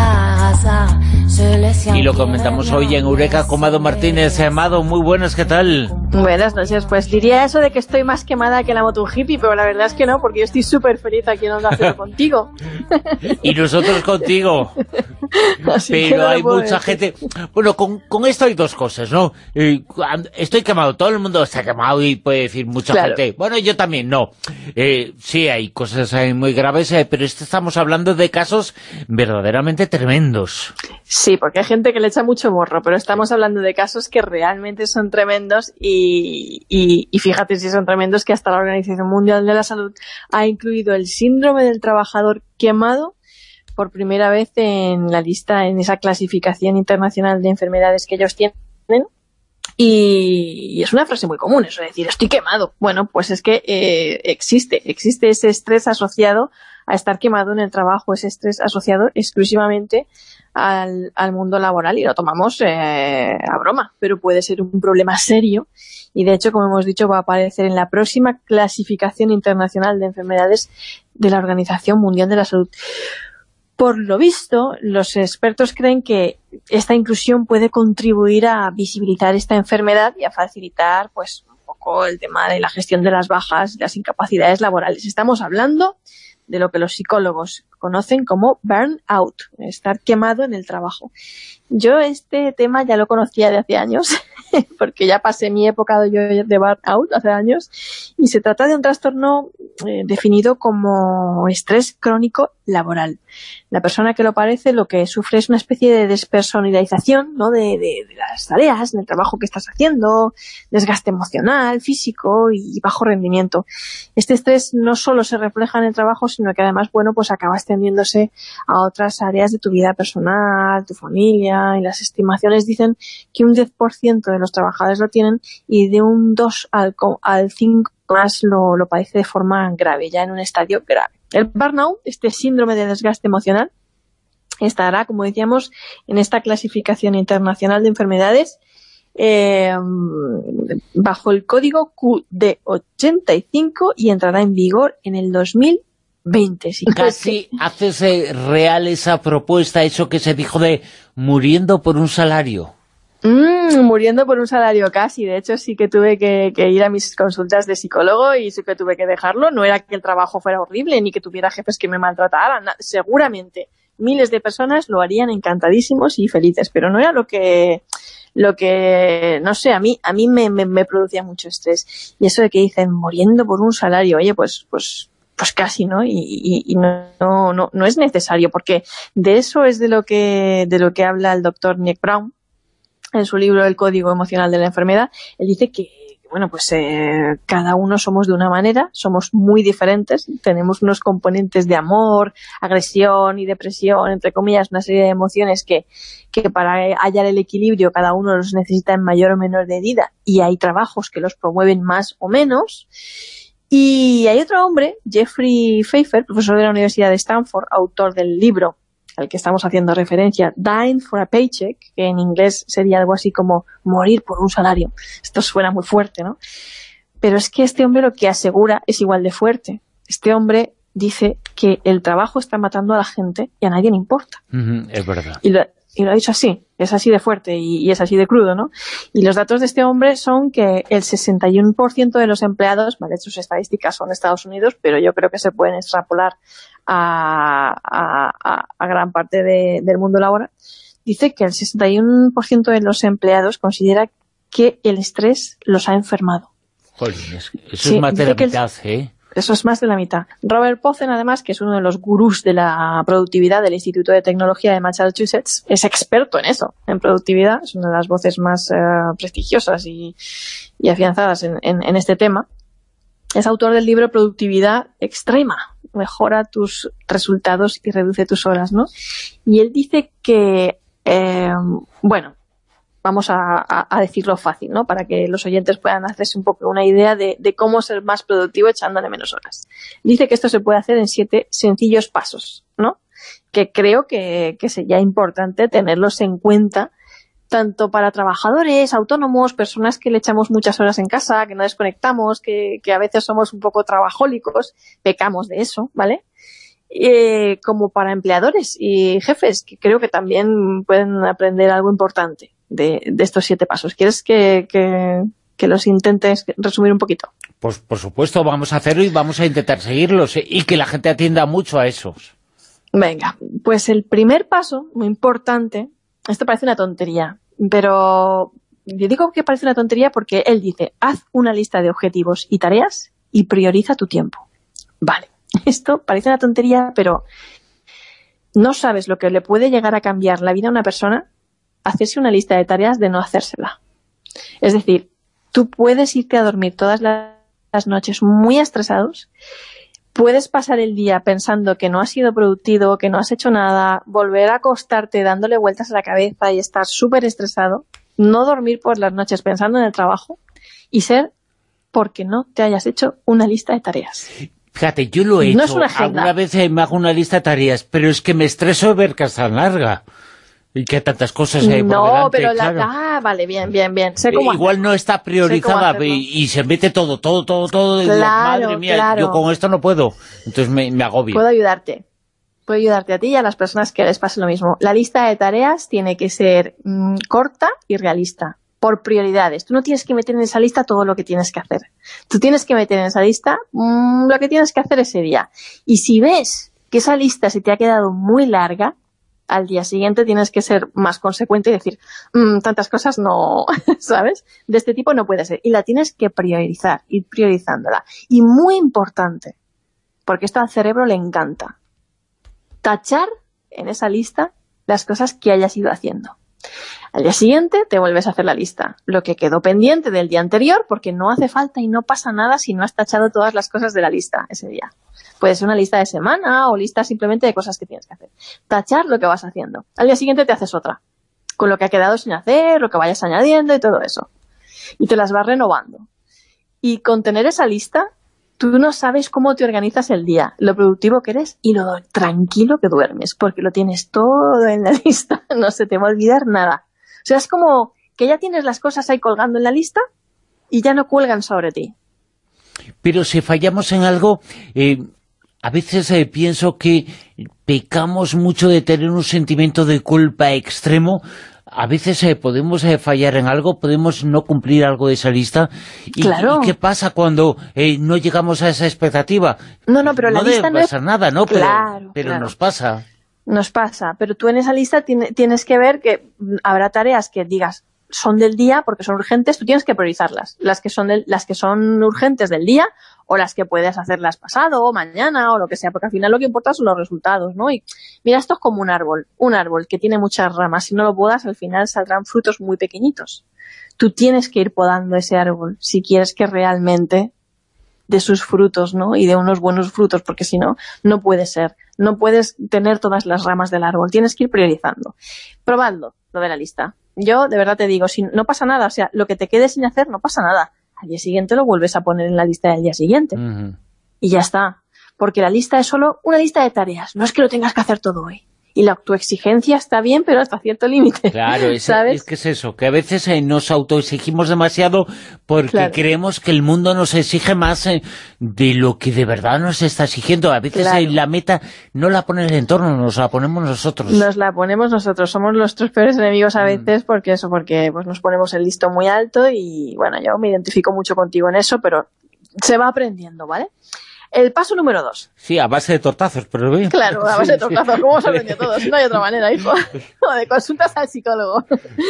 Y lo comentamos hoy en Eureka con Mado Martínez. Amado, muy buenas, ¿qué tal? Buenas noches, pues diría eso de que estoy más quemada que la moto hippie, pero la verdad es que no, porque yo estoy súper feliz aquí en Onda Cero contigo. Y nosotros contigo. Pero no hay mucha decir. gente... Bueno, con, con esto hay dos cosas, ¿no? Eh, estoy quemado, todo el mundo está quemado y puede decir mucha claro. gente. Bueno, yo también, no. Eh, sí, hay cosas ahí muy graves, eh, pero esto estamos hablando de casos verdaderamente tremendos. Sí, porque hay gente que le echa mucho morro, pero estamos hablando de casos que realmente son tremendos y, y, y fíjate si son tremendos que hasta la Organización Mundial de la Salud ha incluido el síndrome del trabajador quemado por primera vez en la lista, en esa clasificación internacional de enfermedades que ellos tienen. Y, y es una frase muy común, eso de decir, estoy quemado. Bueno, pues es que eh, existe, existe ese estrés asociado a estar quemado en el trabajo, ese estrés asociado exclusivamente al, al mundo laboral, y lo tomamos eh, a broma, pero puede ser un problema serio, y de hecho, como hemos dicho, va a aparecer en la próxima clasificación internacional de enfermedades de la Organización Mundial de la Salud. Por lo visto, los expertos creen que esta inclusión puede contribuir a visibilizar esta enfermedad y a facilitar, pues, un poco el tema de la gestión de las bajas y las incapacidades laborales. Estamos hablando de lo que los psicólogos conocen como burnout, estar quemado en el trabajo. Yo este tema ya lo conocía de hace años, porque ya pasé mi época de, de burnout hace años, y se trata de un trastorno eh, definido como estrés crónico laboral. La persona que lo padece lo que sufre es una especie de despersonalización, ¿no?, de, de, de las tareas, del trabajo que estás haciendo, desgaste emocional, físico y bajo rendimiento. Este estrés no solo se refleja en el trabajo, sino que además, bueno, pues acaba extendiéndose a otras áreas de tu vida personal, tu familia, y las estimaciones dicen que un diez por ciento de los trabajadores lo tienen y de un dos al, al cinco más lo, lo padece de forma grave, ya en un estadio grave. El burnout, este síndrome de desgaste emocional, estará, como decíamos, en esta clasificación internacional de enfermedades eh, bajo el código Q D ochenta y cinco y entrará en vigor en el dos mil veinte. Sí. Casi haces eh, real esa propuesta, eso que se dijo de muriendo por un salario. Mm, muriendo por un salario casi. De hecho, sí que tuve que, que ir a mis consultas de psicólogo y sí que tuve que dejarlo. No era que el trabajo fuera horrible ni que tuviera jefes que me maltrataran. Seguramente miles de personas lo harían encantadísimos y felices, pero no era lo que... lo que, no sé, a mí a mí me, me, me producía mucho estrés. Y eso de que dicen muriendo por un salario, oye, pues pues pues casi, ¿no? Y, y, y no, no, no es necesario, porque de eso es de lo que de lo que habla el doctor Nick Brown en su libro El Código Emocional de la Enfermedad. Él dice que, bueno, pues eh, cada uno somos de una manera, somos muy diferentes, tenemos unos componentes de amor, agresión y depresión, entre comillas, una serie de emociones que, que para hallar el equilibrio cada uno los necesita en mayor o menor medida, y hay trabajos que los promueven más o menos. Y hay otro hombre, Jeffrey Pfeiffer, profesor de la Universidad de Stanford, autor del libro al que estamos haciendo referencia, Dying for a Paycheck, que en inglés sería algo así como morir por un salario. Esto suena muy fuerte, ¿no? Pero es que este hombre lo que asegura es igual de fuerte. Este hombre dice que el trabajo está matando a la gente y a nadie le importa. Uh-huh, es verdad. Y lo, y lo ha dicho así, es así de fuerte y, y es así de crudo, ¿no? Y los datos de este hombre son que el sesenta y uno por ciento de los empleados, vale, sus estadísticas son de Estados Unidos, pero yo creo que se pueden extrapolar a, a, a, a gran parte de, del mundo laboral, dice que el sesenta y uno por ciento de los empleados considera que el estrés los ha enfermado. Jolín, eso sí, es más de la mitad, el, ¿eh? Eso es más de la mitad. Robert Pozen, además, que es uno de los gurús de la productividad del Instituto de Tecnología de Massachusetts, es experto en eso, en productividad, es una de las voces más uh, prestigiosas y, y afianzadas en, en, en este tema. Es autor del libro Productividad Extrema, mejora tus resultados y reduce tus horas, ¿no? Y él dice que, eh, bueno, vamos a, a, a decirlo fácil, ¿no?, para que los oyentes puedan hacerse un poco una idea de, de cómo ser más productivo echándole menos horas. Dice que esto se puede hacer en siete sencillos pasos, ¿no?, que creo que, que sería importante tenerlos en cuenta, tanto para trabajadores, autónomos, personas que le echamos muchas horas en casa, que no desconectamos, que, que a veces somos un poco trabajólicos, pecamos de eso, ¿vale?, eh, como para empleadores y jefes, que creo que también pueden aprender algo importante de, de estos siete pasos. ¿Quieres que, que, que los intentes resumir un poquito? Pues por supuesto, vamos a hacerlo y vamos a intentar seguirlos, ¿eh? Y que la gente atienda mucho a esos. Venga, pues el primer paso, muy importante, esto parece una tontería, pero yo digo que parece una tontería porque él dice, haz una lista de objetivos y tareas y prioriza tu tiempo. Vale, esto parece una tontería, pero no sabes lo que le puede llegar a cambiar la vida a una persona hacerse una lista de tareas de no hacérsela. Es decir, tú puedes irte a dormir todas las noches muy estresados, puedes pasar el día pensando que no has sido productivo, que no has hecho nada, volver a acostarte dándole vueltas a la cabeza y estar súper estresado, no dormir por las noches pensando en el trabajo y ser porque no te hayas hecho una lista de tareas. Fíjate, yo lo he no hecho, es una agenda. Alguna vez me hago una lista de tareas, pero es que me estreso ver que es tan larga. Y que tantas cosas hay por no, delante, pero la, claro. Ah, vale, bien, bien, bien. Sé cómo Igual hacerlo. no está priorizada y, y se mete todo, todo, todo, todo. Claro, y digo, madre mía, claro. yo con esto no puedo. Entonces me, me agobio. Puedo ayudarte. Puedo ayudarte a ti y a las personas que les pase lo mismo. La lista de tareas tiene que ser mmm, corta y realista, por prioridades. Tú no tienes que meter en esa lista todo lo que tienes que hacer. Tú tienes que meter en esa lista mmm, lo que tienes que hacer ese día. Y si ves que esa lista, si te ha quedado muy larga, al día siguiente tienes que ser más consecuente y decir, mmm, tantas cosas no, ¿sabes? De este tipo no puede ser. Y la tienes que priorizar, ir priorizándola. Y muy importante, porque esto al cerebro le encanta, tachar en esa lista las cosas que hayas ido haciendo. Al día siguiente te vuelves a hacer la lista, lo que quedó pendiente del día anterior, porque no hace falta y no pasa nada si no has tachado todas las cosas de la lista ese día. Puede ser una lista de semana o lista simplemente de cosas que tienes que hacer. Tachar lo que vas haciendo. Al día siguiente te haces otra, con lo que ha quedado sin hacer, lo que vayas añadiendo y todo eso. Y te las vas renovando. Y con tener esa lista, tú no sabes cómo te organizas el día, lo productivo que eres y lo tranquilo que duermes, porque lo tienes todo en la lista, no se te va a olvidar nada. O sea, es como que ya tienes las cosas ahí colgando en la lista y ya no cuelgan sobre ti. Pero si fallamos en algo, eh, a veces eh, pienso que pecamos mucho de tener un sentimiento de culpa extremo. A veces eh, podemos eh, fallar en algo, podemos no cumplir algo de esa lista. ¿Y, claro. ¿y qué pasa cuando eh, no llegamos a esa expectativa? No, no, pero la no lista no debe pasar es... nada, ¿no? Pero, claro, pero claro. nos pasa. Nos pasa, pero tú en esa lista tiene, tienes que ver que habrá tareas que digas son del día porque son urgentes, tú tienes que priorizarlas. Las que son del, las que son urgentes del día o las que puedes hacerlas pasado o mañana o lo que sea, porque al final lo que importa son los resultados, ¿no? Y mira, esto es como un árbol, un árbol que tiene muchas ramas. Si no lo podas, al final saldrán frutos muy pequeñitos. Tú tienes que ir podando ese árbol si quieres que realmente de sus frutos, ¿no? Y de unos buenos frutos, porque si no, no puede ser. No puedes tener todas las ramas del árbol. Tienes que ir priorizando. Probadlo, lo de la lista. Yo, de verdad te digo, si no pasa nada, o sea, lo que te quede sin hacer no pasa nada. Al día siguiente lo vuelves a poner en la lista del día siguiente. Uh-huh. Y ya está. Porque la lista es solo una lista de tareas. No es que lo tengas que hacer todo hoy. Y la autoexigencia está bien, pero hasta cierto límite. Claro, es, ¿sabes? es que es eso, que a veces eh, nos autoexigimos demasiado porque claro. creemos que el mundo nos exige más eh, de lo que de verdad nos está exigiendo. A veces claro. eh, la meta no la pone el entorno, nos la ponemos nosotros. Nos la ponemos nosotros, somos nuestros peores enemigos a veces, mm. porque eso, porque pues nos ponemos el listón muy alto y bueno, yo me identifico mucho contigo en eso, pero se va aprendiendo, ¿vale? El paso número dos. Sí, a base de tortazos, pero bien. Claro, a base de tortazos, como hemos aprendido todos. No hay otra manera, hijo. O de consultas al psicólogo.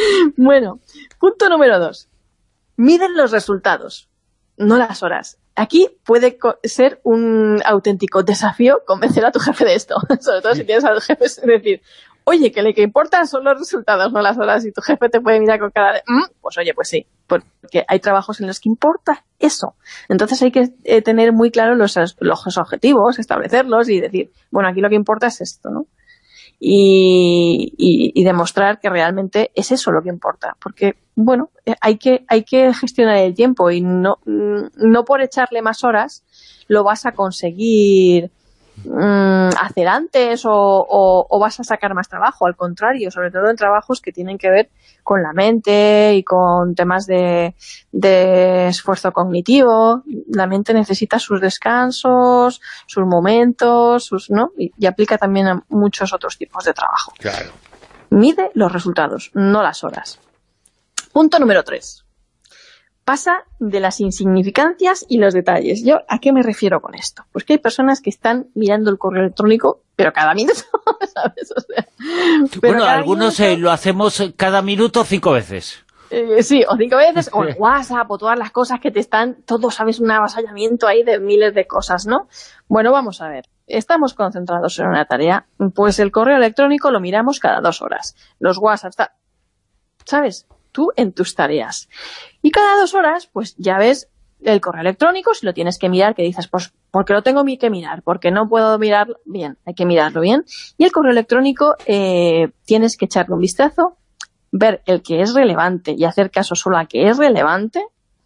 Bueno, punto número dos. Miden los resultados, no las horas. Aquí puede ser un auténtico desafío convencer a tu jefe de esto. Sobre todo si tienes a los jefes, es decir, oye, que lo que importa son los resultados, no las horas. Y tu jefe te puede mirar con cara de, mmm, pues oye, pues sí. Porque hay trabajos en los que importa eso. Entonces hay que eh, tener muy claro los, los objetivos, establecerlos y decir, bueno, aquí lo que importa es esto, ¿no? Y, y, y demostrar que realmente es eso lo que importa. Porque, bueno, hay que, hay que gestionar el tiempo y no, no por echarle más horas lo vas a conseguir mm, hacer antes o, o, o vas a sacar más trabajo. Al contrario, sobre todo en trabajos que tienen que ver con la mente y con temas de, de esfuerzo cognitivo. La mente necesita sus descansos, sus momentos, sus, ¿no? Y, y aplica también a muchos otros tipos de trabajo. Claro. Mide los resultados, no las horas. Punto número tres. Pasa de las insignificancias y los detalles. ¿Yo a qué me refiero con esto? Pues que hay personas que están mirando el correo electrónico, pero cada minuto, ¿sabes? O sea, bueno, algunos minuto, eh, lo hacemos cada minuto cinco veces. Eh, sí, o cinco veces, o el WhatsApp, o todas las cosas que te están, todo, ¿sabes? Un avasallamiento ahí de miles de cosas, ¿no? Bueno, vamos a ver. Estamos concentrados en una tarea, pues el correo electrónico lo miramos cada dos horas. Los WhatsApp, está, ¿sabes? Tú en tus tareas. Y cada dos horas, pues ya ves el correo electrónico, si lo tienes que mirar, que dices, pues, porque lo tengo que mirar, porque no puedo mirarlo bien, hay que mirarlo bien. Y el correo electrónico eh, tienes que echarle un vistazo, ver el que es relevante y hacer caso solo a que es relevante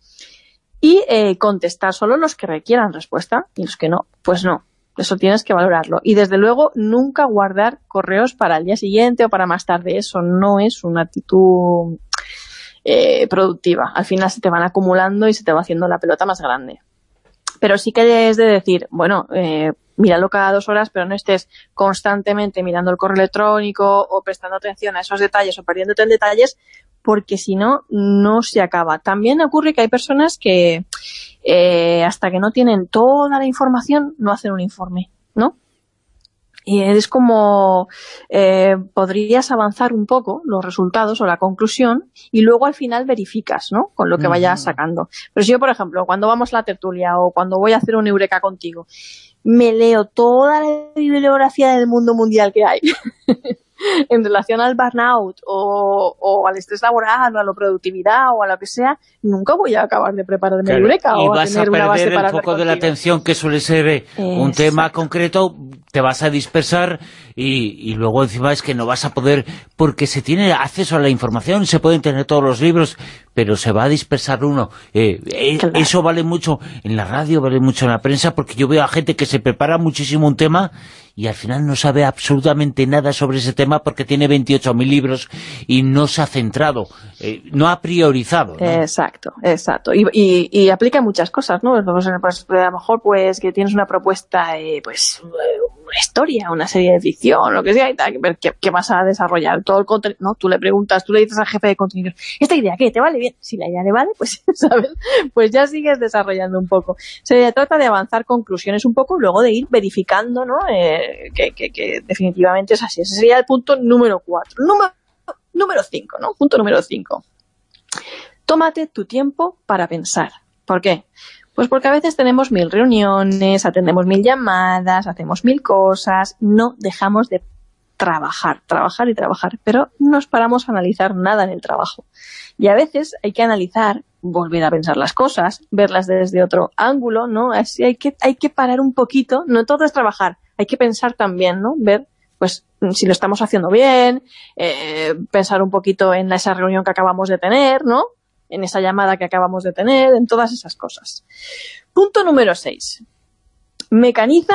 y eh, contestar solo los que requieran respuesta y los que no, pues no. Eso tienes que valorarlo. Y desde luego, nunca guardar correos para el día siguiente o para más tarde. Eso no es una actitud eh, productiva. Al final se te van acumulando y se te va haciendo la pelota más grande. Pero sí que es de decir, bueno, eh, míralo cada dos horas, pero no estés constantemente mirando el correo electrónico o prestando atención a esos detalles o perdiéndote en detalles, porque si no, no se acaba. También ocurre que hay personas que eh, hasta que no tienen toda la información no hacen un informe, ¿no? Y es como eh, podrías avanzar un poco los resultados o la conclusión y luego al final verificas, ¿no?, con lo que vayas sacando. Pero si yo, por ejemplo, cuando vamos a la tertulia o cuando voy a hacer un Eureka contigo, me leo toda la bibliografía del mundo mundial que hay en relación al burnout o, o al estrés laboral o a la productividad o a lo que sea, nunca voy a acabar de prepararme claro, el Eureka o a tener una base para... Y vas a perder el foco de la atención, que suele ser eh, un tema concreto, te vas a dispersar y, y luego encima es que no vas a poder, porque se tiene acceso a la información, se pueden tener todos los libros, pero se va a dispersar uno. Eh, eh, claro. Eso vale mucho en la radio, vale mucho en la prensa, porque yo veo a gente que se prepara muchísimo un tema y al final no sabe absolutamente nada sobre ese tema porque tiene veintiocho mil libros y no se ha centrado, eh, no ha priorizado, ¿no? Exacto, exacto. Y, y, y aplica muchas cosas, ¿no? Pues, pues, a lo mejor pues que tienes una propuesta, eh, pues una historia, una serie de ficción, lo que sea, y tal, que, que vas a desarrollar todo el contenido, ¿no? Tú le preguntas, tú le dices al jefe de contenidos, ¿esta idea qué? ¿Te vale bien? Si la idea le vale, pues, ¿sabes? Pues ya sigues desarrollando un poco. Se trata de avanzar conclusiones un poco y luego de ir verificando, ¿no? Eh, que, que, que definitivamente es así. Ese sería el punto número cuatro. Número, número cinco, ¿no? Punto número cinco. Tómate tu tiempo para pensar. ¿Por qué? Pues porque a veces tenemos mil reuniones, atendemos mil llamadas, hacemos mil cosas, no dejamos de trabajar, trabajar y trabajar, pero no nos paramos a analizar nada en el trabajo. Y a veces hay que analizar, volver a pensar las cosas, verlas desde otro ángulo, ¿no? Así hay que, hay que parar un poquito, no todo es trabajar, hay que pensar también, ¿no? Ver, pues, si lo estamos haciendo bien, eh, pensar un poquito en esa reunión que acabamos de tener, ¿no?, en esa llamada que acabamos de tener, en todas esas cosas. Punto número seis. Mecaniza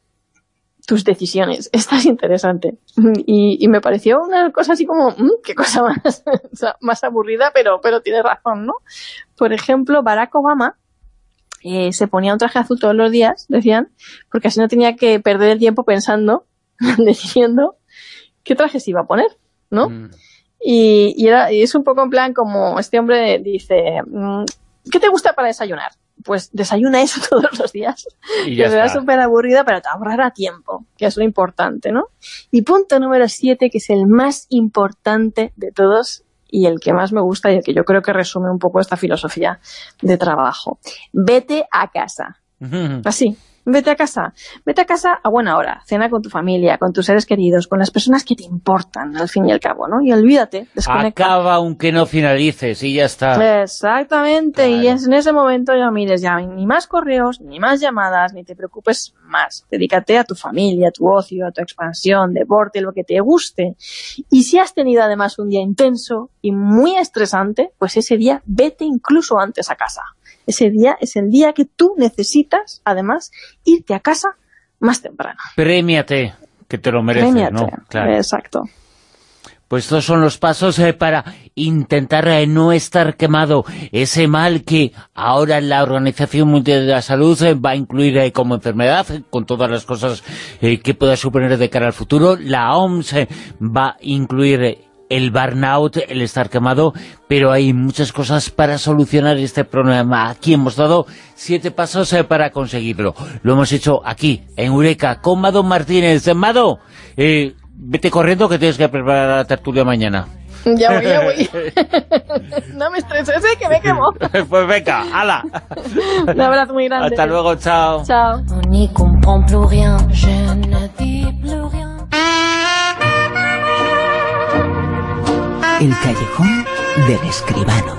tus decisiones. Esta es interesante. Y, y me pareció una cosa así como, mmm, qué cosa más, más aburrida, pero, pero tiene razón, ¿no? Por ejemplo, Barack Obama eh, se ponía un traje azul todos los días, decían, porque así no tenía que perder el tiempo pensando, decidiendo qué traje se iba a poner, ¿no? Mm. Y, y, era, y es un poco en plan como este hombre dice, ¿qué te gusta para desayunar? Pues desayuna eso todos los días. Y que será súper aburrida, pero te ahorrará tiempo, que es lo importante, ¿no? Y punto número siete, que es el más importante de todos y el que más me gusta y el que yo creo que resume un poco esta filosofía de trabajo. Vete a casa. Uh-huh. Así. Vete a casa, vete a casa a buena hora, cena con tu familia, con tus seres queridos, con las personas que te importan, al fin y al cabo, ¿no? Y olvídate, desconecta. Acaba aunque no finalices y ya está. Exactamente, claro. Y es en ese momento ya mires ya ni más correos, ni más llamadas, ni te preocupes más. Dedícate a tu familia, a tu ocio, a tu expansión, deporte, lo que te guste. Y si has tenido además un día intenso y muy estresante, pues ese día vete incluso antes a casa. Ese día es el día que tú necesitas, además, irte a casa más temprano. Premiate, que te lo mereces, Premiate, ¿no? Claro. Exacto. Pues estos son los pasos eh, para intentar eh, no estar quemado. Ese mal que ahora la Organización Mundial de la Salud eh, va a incluir eh, como enfermedad, eh, con todas las cosas eh, que pueda suponer de cara al futuro. La O M S eh, va a incluir... Eh, el burnout, el estar quemado, pero hay muchas cosas para solucionar este problema. Aquí hemos dado siete pasos eh, para conseguirlo. Lo hemos hecho aquí, en Eureka, con Mado Martínez. Mado, eh, vete corriendo que tienes que preparar la tertulia mañana. Ya voy, ya voy. No me estreses, ¿eh? Que me quemo. Pues venga, hala. Un abrazo muy grande. Hasta luego, chao. Chao. El callejón del escribano.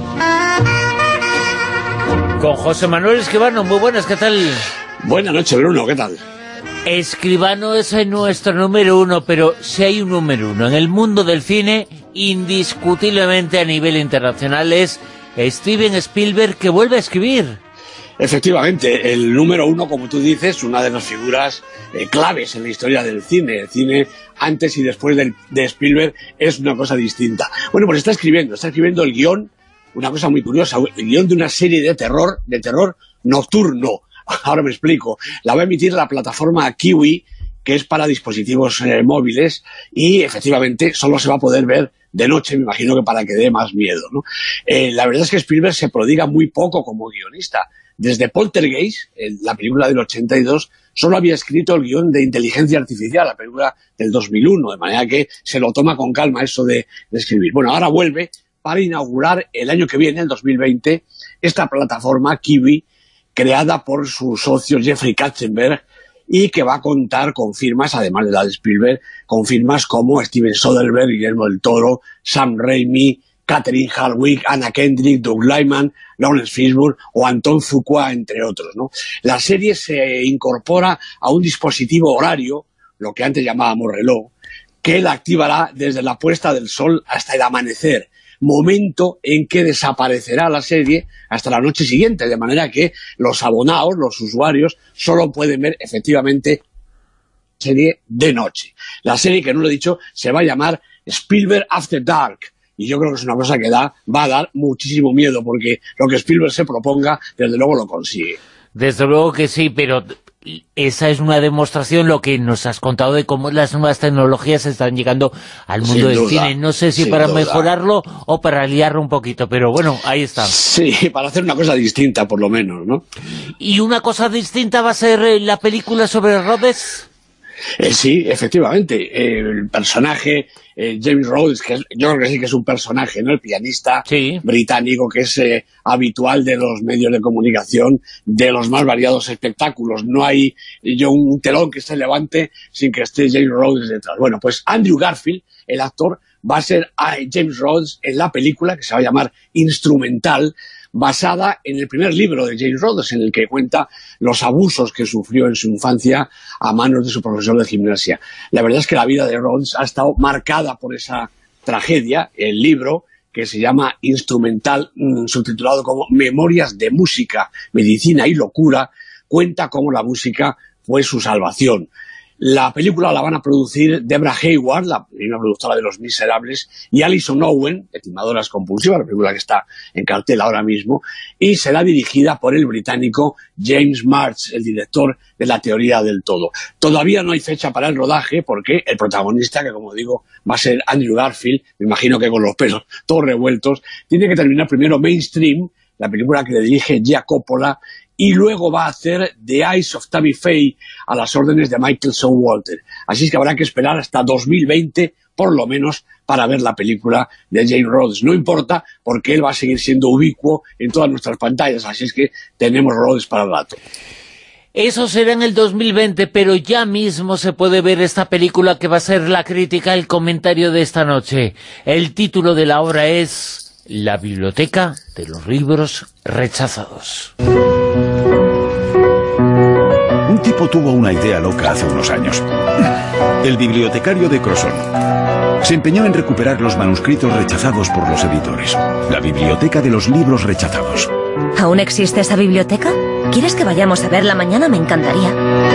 Con José Manuel Escribano, muy buenas, ¿qué tal? Buenas noches, Bruno, ¿qué tal? Escribano es nuestro número uno, pero si hay un número uno en el mundo del cine, indiscutiblemente a nivel internacional, es Steven Spielberg, que vuelve a escribir. Efectivamente, el número uno, como tú dices, una de las figuras eh, claves en la historia del cine. El cine antes y después de, de Spielberg es una cosa distinta. Bueno, pues está escribiendo, está escribiendo el guión, una cosa muy curiosa, el guión de una serie de terror, de terror nocturno. Ahora me explico. La va a emitir la plataforma Kiwi, que es para dispositivos eh, móviles, y efectivamente solo se va a poder ver de noche, me imagino que para que dé más miedo, ¿no? Eh, la verdad es que Spielberg se prodiga muy poco como guionista. desde Poltergeist, la película del ochenta y dos, solo había escrito el guión de Inteligencia Artificial, la película del dos mil uno, de manera que se lo toma con calma eso de, de escribir. Bueno, ahora vuelve para inaugurar el año que viene, el dos mil veinte, esta plataforma Quibi, creada por su socio Jeffrey Katzenberg, y que va a contar con firmas, además de la de Spielberg, con firmas como Steven Soderbergh, Guillermo del Toro, Sam Raimi, Catherine Hardwicke, Anna Kendrick, Doug Liman, Lawrence Fishburne o Anton Fuqua, entre otros, ¿no? La serie se incorpora a un dispositivo horario, lo que antes llamábamos reloj, que la activará desde la puesta del sol hasta el amanecer, momento en que desaparecerá la serie hasta la noche siguiente, de manera que los abonados, los usuarios, solo pueden ver efectivamente la serie de noche. La serie, que no lo he dicho, se va a llamar Spielberg After Dark, y yo creo que es una cosa que da, va a dar muchísimo miedo, porque lo que Spielberg se proponga, desde luego lo consigue. Desde luego que sí, pero esa es una demostración, lo que nos has contado, de cómo las nuevas tecnologías están llegando al mundo del cine. No sé si para mejorarlo o para liarlo un poquito, pero bueno, ahí está. Sí, para hacer una cosa distinta, por lo menos, ¿no? ¿Y una cosa distinta va a ser eh, la película sobre Rhodes? Eh, sí, efectivamente. Eh, el personaje, eh, James Rhodes, que es, yo creo que sí que es un personaje, ¿no? El pianista sí. británico, que es eh, habitual de los medios de comunicación, de los más variados espectáculos. No hay yo un telón que se levante sin que esté James Rhodes detrás. Bueno, pues Andrew Garfield, el actor, va a ser a James Rhodes en la película, que se va a llamar Instrumental, basada en el primer libro de James Rhodes, en el que cuenta los abusos que sufrió en su infancia a manos de su profesor de gimnasia. La verdad es que la vida de Rhodes ha estado marcada por esa tragedia. El libro, que se llama Instrumental, subtitulado como Memorias de Música, Medicina y Locura, cuenta cómo la música fue su salvación. La película la van a producir Deborah Hayward, la primera productora de Los Miserables, y Alison Owen, de Timadoras Compulsivas, la película que está en cartel ahora mismo, y será dirigida por el británico James March, el director de La Teoría del Todo. Todavía no hay fecha para el rodaje, porque el protagonista, que como digo va a ser Andrew Garfield, me imagino que con los pelos todos revueltos, tiene que terminar primero Mainstream, la película que le dirige Gia Coppola, y luego va a hacer The Eyes of Tammy Faye a las órdenes de Michael Showalter. Así es que habrá que esperar hasta dos mil veinte, por lo menos, para ver la película de James Rhodes. No importa, porque él va a seguir siendo ubicuo en todas nuestras pantallas, así es que tenemos Rhodes para el rato. Eso será en el dos mil veinte, pero ya mismo se puede ver esta película, que va a ser la crítica, el comentario de esta noche. El título de la obra es La biblioteca de los libros rechazados. Un tipo tuvo una idea loca hace unos años. El bibliotecario de Crozon se empeñó en recuperar los manuscritos rechazados por los editores. La biblioteca de los libros rechazados. ¿Aún existe esa biblioteca? ¿Quieres que vayamos a verla mañana? Me encantaría.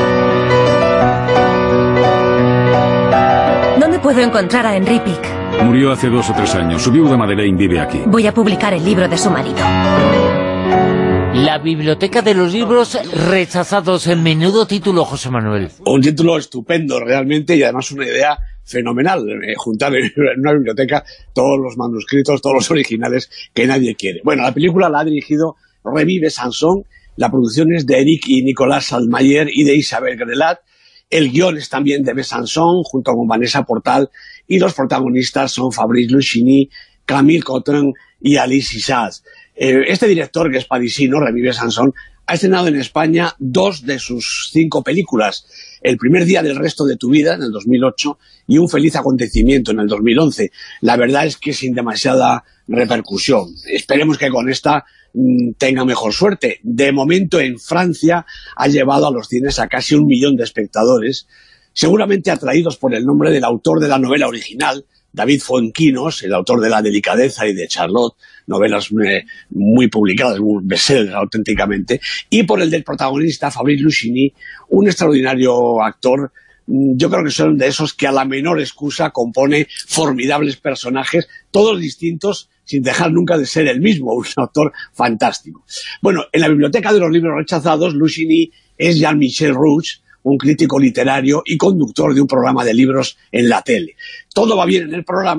¿Dónde puedo encontrar a Henry Pick? Murió hace dos o tres años. Su viuda Madeleine vive aquí. Voy a publicar el libro de su marido. La biblioteca de los libros rechazados. En menudo título, José Manuel. Un título estupendo realmente, y además una idea fenomenal, eh, juntar en una biblioteca todos los manuscritos, todos los originales que nadie quiere. Bueno, la película la ha dirigido Rémi Besançon, la producción es de Eric y Nicolas Salmayer y de Isabel Grelat, el guión es también de Besançon, junto con Vanessa Portal, y los protagonistas son Fabrice Luchini, Camille Cottin y Alice Isaz. Eh, este director, que es parisino, Rémi Besançon, ha estrenado en España dos de sus cinco películas. El primer día del resto de tu vida, en el dos mil ocho, y Un feliz acontecimiento, en el dos mil once. La verdad es que sin demasiada repercusión. Esperemos que con esta mmm, tenga mejor suerte. De momento, en Francia, ha llevado a los cines a casi un millón de espectadores, seguramente atraídos por el nombre del autor de la novela original, David Fuenquinos, el autor de La delicadeza y de Charlotte, novelas eh, muy publicadas, muy bestsellers auténticamente, y por el del protagonista, Fabrice Luchini, un extraordinario actor. Yo creo que son de esos que a la menor excusa compone formidables personajes, todos distintos, sin dejar nunca de ser el mismo, un autor fantástico. Bueno, en la biblioteca de los libros rechazados, Luchini es Jean-Michel Rouch, un crítico literario y conductor de un programa de libros en la tele. Todo va bien en el programa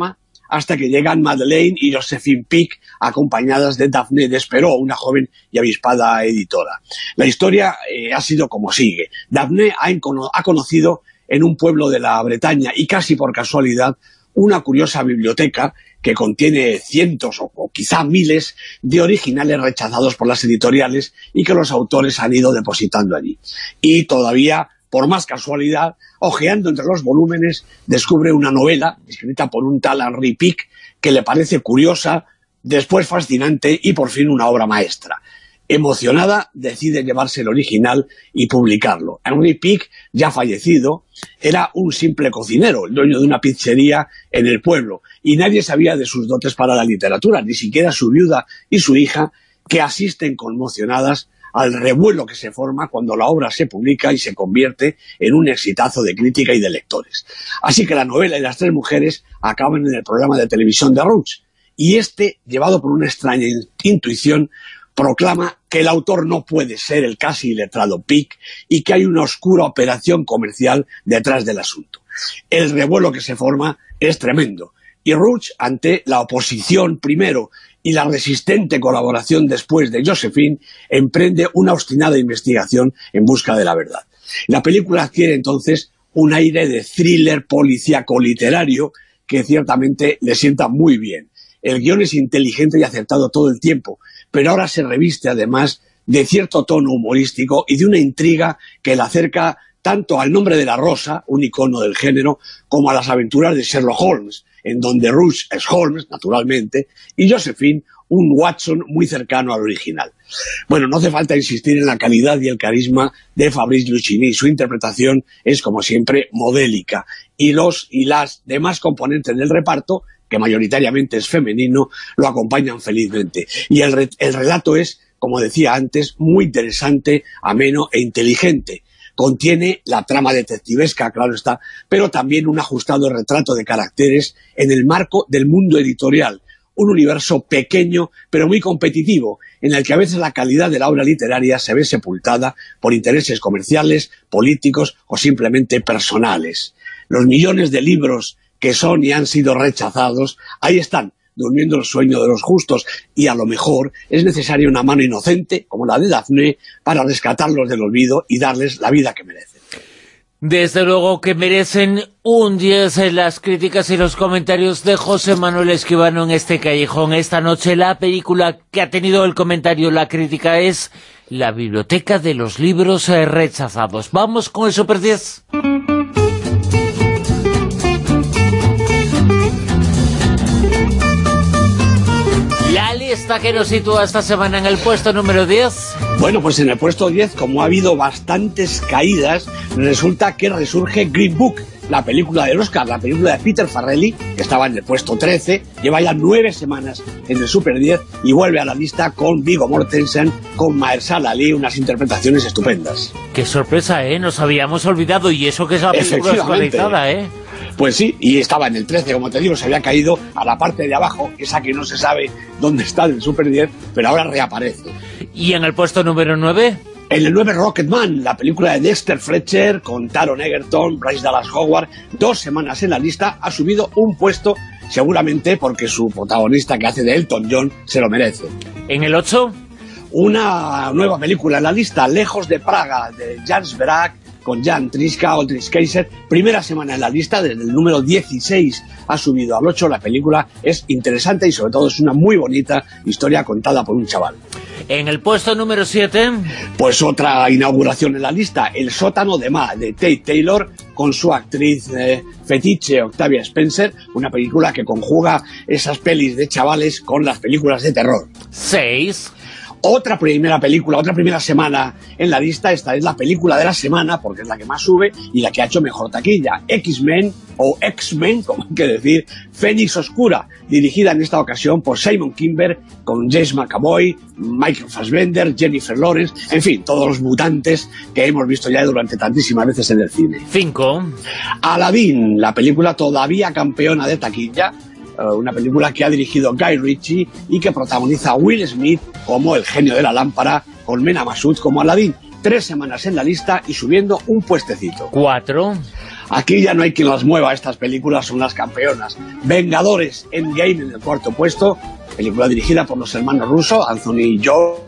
hasta que llegan Madeleine y Josephine Pick, acompañadas de Daphne Desperó, una joven y avispada editora. La historia eh, ha sido como sigue. Daphne ha, ha conocido en un pueblo de la Bretaña, y casi por casualidad, una curiosa biblioteca que contiene cientos o, o quizá miles de originales rechazados por las editoriales y que los autores han ido depositando allí. Y todavía, por más casualidad, hojeando entre los volúmenes, descubre una novela escrita por un tal Henry Pick que le parece curiosa, después fascinante y por fin una obra maestra. Emocionada, decide llevarse el original y publicarlo. Henry Pick, ya fallecido, era un simple cocinero, el dueño de una pizzería en el pueblo, y nadie sabía de sus dotes para la literatura, ni siquiera su viuda y su hija, que asisten conmocionadas al revuelo que se forma cuando la obra se publica y se convierte en un exitazo de crítica y de lectores. Así que la novela y las tres mujeres acaban en el programa de televisión de Roach, y este, llevado por una extraña intuición, proclama que el autor no puede ser el casi iletrado Pick y que hay una oscura operación comercial detrás del asunto. El revuelo que se forma es tremendo, y Roach, ante la oposición primero y la resistente colaboración después de Josephine, emprende una obstinada investigación en busca de la verdad. La película adquiere entonces un aire de thriller policíaco literario que ciertamente le sienta muy bien. El guión es inteligente y acertado todo el tiempo, pero ahora se reviste además de cierto tono humorístico y de una intriga que la acerca tanto al Nombre de la Rosa, un icono del género, como a las aventuras de Sherlock Holmes, en donde Roach es Holmes, naturalmente, y Josephine, un Watson muy cercano al original. Bueno, no hace falta insistir en la calidad y el carisma de Fabrice Lucchini. Su interpretación es, como siempre, modélica, y los y las demás componentes del reparto, que mayoritariamente es femenino, lo acompañan felizmente. Y el, re el relato es, como decía antes, muy interesante, ameno e inteligente. Contiene la trama detectivesca, claro está, pero también un ajustado retrato de caracteres en el marco del mundo editorial, un universo pequeño pero muy competitivo, en el que a veces la calidad de la obra literaria se ve sepultada por intereses comerciales, políticos o simplemente personales. Los millones de libros que son y han sido rechazados, ahí están, durmiendo el sueño de los justos, y a lo mejor es necesaria una mano inocente, como la de Daphne, para rescatarlos del olvido y darles la vida que merecen. Desde luego que merecen un diez en las críticas y los comentarios de José Manuel Escribano en este callejón. Esta noche la película que ha tenido el comentario, la crítica, es La biblioteca de los libros rechazados. Vamos con el Super diez. La lista que nos sitúa esta semana en el puesto número diez. Bueno, pues en el puesto diez, como ha habido bastantes caídas, resulta que resurge Green Book, la película del Oscar, la película de Peter Farrelly, que estaba en el puesto trece, lleva ya nueve semanas en el Super diez y vuelve a la lista con Viggo Mortensen, con Mahershala Ali, unas interpretaciones estupendas. Qué sorpresa, ¿eh? Nos habíamos olvidado, y eso que es la película actualizada, ¿eh? Pues sí, y estaba en el trece, como te digo, se había caído a la parte de abajo, esa que no se sabe dónde está del Super diez, pero ahora reaparece. ¿Y en el puesto número nueve? En el nueve, Rocketman, la película de Dexter Fletcher, con Taron Egerton, Bryce Dallas Howard, dos semanas en la lista, ha subido un puesto, seguramente porque su protagonista, que hace de Elton John, se lo merece. ¿En el ocho? Una nueva película en la lista, Lejos de Praga, de Jans Berak, con Jan Triska o Triskeiser, primera semana en la lista, desde el número dieciséis ha subido al ocho. La película es interesante y sobre todo es una muy bonita historia contada por un chaval. En el puesto número siete... Pues otra inauguración en la lista, El sótano de Ma, de Tate Taylor, con su actriz eh, fetiche Octavia Spencer, una película que conjuga esas pelis de chavales con las películas de terror. seis... Otra primera película, otra primera semana en la lista, esta es la película de la semana, porque es la que más sube y la que ha hecho mejor taquilla, X-Men, o X-Men, como hay que decir, Fénix Oscura, dirigida en esta ocasión por Simon Kinberg, con James McAvoy, Michael Fassbender, Jennifer Lawrence, en fin, todos los mutantes que hemos visto ya durante tantísimas veces en el cine. cinco. Aladdin, la película todavía campeona de taquilla, una película que ha dirigido Guy Ritchie y que protagoniza a Will Smith como el genio de la lámpara, con Mena Massoud como Aladdin. Tres semanas en la lista y subiendo un puestecito. Cuatro. Aquí ya no hay quien las mueva, estas películas son las campeonas. Vengadores, Endgame en el cuarto puesto, película dirigida por los hermanos Russo, Anthony y Joe,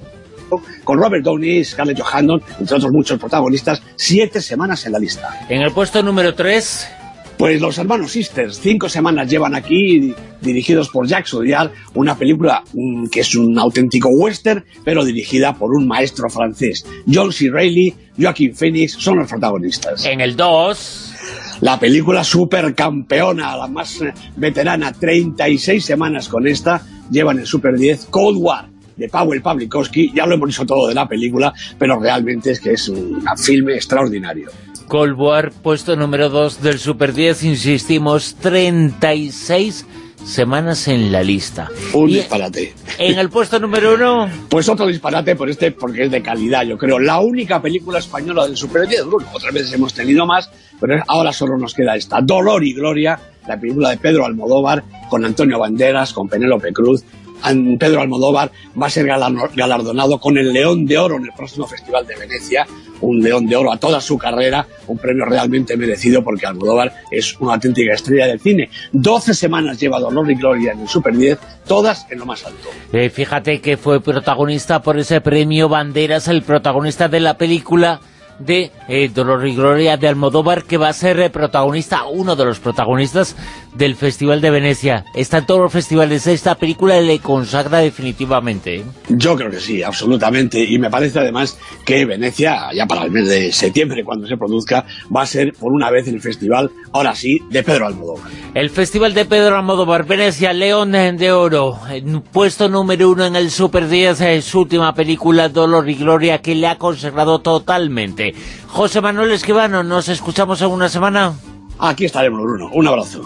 con Robert Downey, Scarlett Johansson, entre otros muchos protagonistas, siete semanas en la lista. En el puesto número tres... Pues los hermanos Sisters, cinco semanas llevan aquí, dirigidos por Jacques Audiard, una película mmm, que es un auténtico western, pero dirigida por un maestro francés. John C. Reilly, Joaquin Phoenix son los protagonistas. En el dos... La película supercampeona, la más veterana, treinta y seis semanas con esta, llevan el Super diez, Cold War, de Powell Pawlikowski. Ya lo hemos dicho todo de la película, pero realmente es que es un filme extraordinario. Cold War, puesto número dos del Super diez, insistimos, treinta y seis semanas en la lista. Un y disparate. En el puesto número uno... Pues otro disparate por este, porque es de calidad, yo creo. La única película española del Super diez, Bruno. Otras veces hemos tenido más, pero ahora solo nos queda esta. Dolor y Gloria, la película de Pedro Almodóvar, con Antonio Banderas, con Penélope Cruz. Pedro Almodóvar va a ser galardonado con el León de Oro en el próximo Festival de Venecia, un León de Oro a toda su carrera, un premio realmente merecido porque Almodóvar es una auténtica estrella del cine. doce semanas lleva Dolor y Gloria en el Super diez, todas en lo más alto. Eh, fíjate que fue protagonista por ese premio Banderas, el protagonista de la película de eh, Dolor y Gloria de Almodóvar, que va a ser eh, protagonista, uno de los protagonistas del Festival de Venecia. Está en todos los festivales, esta película le consagra definitivamente, ¿eh? Yo creo que sí, absolutamente, y me parece además que Venecia, ya para el mes de septiembre, cuando se produzca, va a ser por una vez el festival, ahora sí, de Pedro Almodóvar. El Festival de Pedro Almodóvar, Venecia, León de Oro, puesto número uno en el Super diez, es su última película, Dolor y Gloria, que le ha consagrado totalmente. José Manuel Esquivano, ¿nos escuchamos en una semana? Aquí estaremos, Bruno. Un abrazo.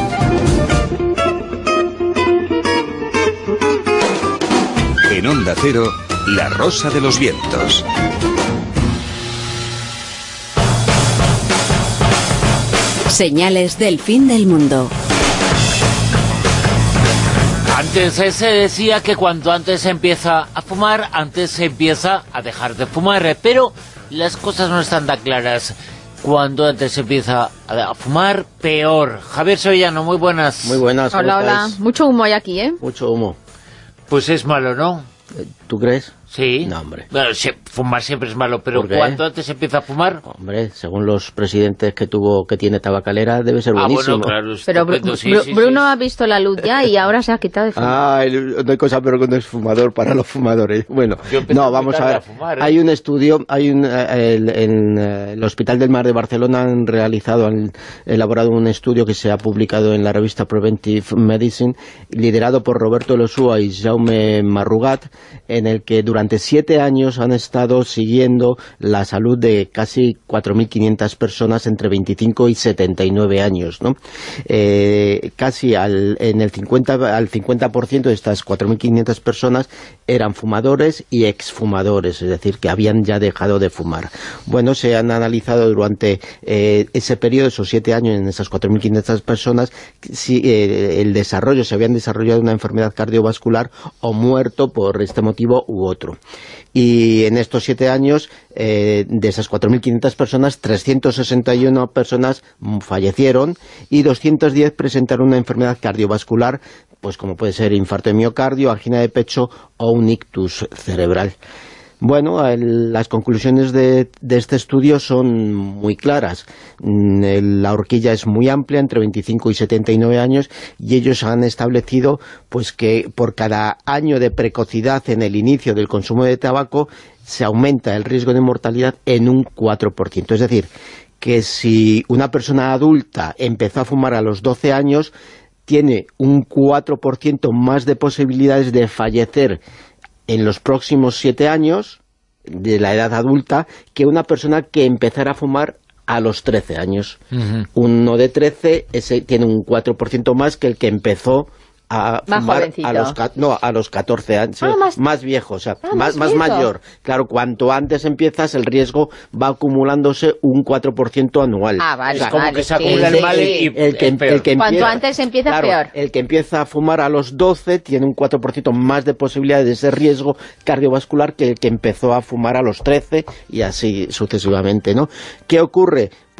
En Onda Cero, La Rosa de los Vientos. Señales del fin del mundo. Antes se decía que cuanto antes se empieza a fumar, antes se empieza a dejar de fumar, pero las cosas no están tan claras. Cuando antes se empieza a fumar, peor. Javier Sevillano, muy buenas. Muy buenas. Hola, hola. Mucho humo hay aquí, ¿eh? Mucho humo. Pues es malo, ¿no? ¿Tú crees? Sí. No, hombre. Bueno, se, fumar siempre es malo, pero ¿cuánto antes se empieza a fumar? Hombre, según los presidentes que tuvo, que tiene tabacalera, debe ser buenísimo. Ah, bueno, claro. Pero Bru sí, Bru sí, Bruno sí. ha visto la luz ya y ahora se ha quitado de fumar. Ah, no hay cosa peor que un exfumador para los fumadores. Bueno, no, vamos a ver. A fumar, ¿eh? Hay un estudio, hay un, el, en el Hospital del Mar de Barcelona han realizado, han elaborado un estudio que se ha publicado en la revista Preventive Medicine, liderado por Roberto Losua y Jaume Marrugat, en el que durante siete años han estado siguiendo la salud de casi cuatro mil quinientas personas entre veinticinco y setenta y nueve años, ¿no? Eh, casi al, en el cincuenta, al cincuenta por ciento de estas cuatro mil quinientas personas eran fumadores y exfumadores, es decir, que habían ya dejado de fumar. Bueno, se han analizado durante eh, ese periodo, esos siete años, en esas cuatro mil quinientas personas, si eh, el desarrollo, se habían desarrollado una enfermedad cardiovascular o muerto por este motivo u otro. Y en estos siete años, eh, de esas cuatro mil quinientas personas, trescientas sesenta y una personas fallecieron y doscientas diez presentaron una enfermedad cardiovascular, pues como puede ser infarto de miocardio, angina de pecho o un ictus cerebral. Bueno, el, las conclusiones de, de este estudio son muy claras. El, la horquilla es muy amplia, entre veinticinco y setenta y nueve años, y ellos han establecido pues que por cada año de precocidad en el inicio del consumo de tabaco se aumenta el riesgo de mortalidad en un cuatro por ciento. Es decir, que si una persona adulta empezó a fumar a los doce años, tiene un cuatro por ciento más de posibilidades de fallecer en los próximos siete años de la edad adulta que una persona que empezara a fumar a los trece años. Uh-huh. Uno de trece ese tiene un cuatro por ciento más que el que empezó a más fumar jovencito. a los, no, a los catorce años, ah, más, más viejo, o sea, ah, más, más, más mayor. Claro, cuanto antes empiezas, el riesgo va acumulándose un cuatro por ciento anual. Ah, vale, o sea, como vale, que se acumula sí, el mal y, y el que, es peor. El que Cuanto empieza, antes empieza, claro, peor. El que empieza a fumar a los doce tiene un cuatro por ciento más de posibilidades de ese riesgo cardiovascular que el que empezó a fumar a los trece y así sucesivamente, ¿no? ¿Qué ocurre?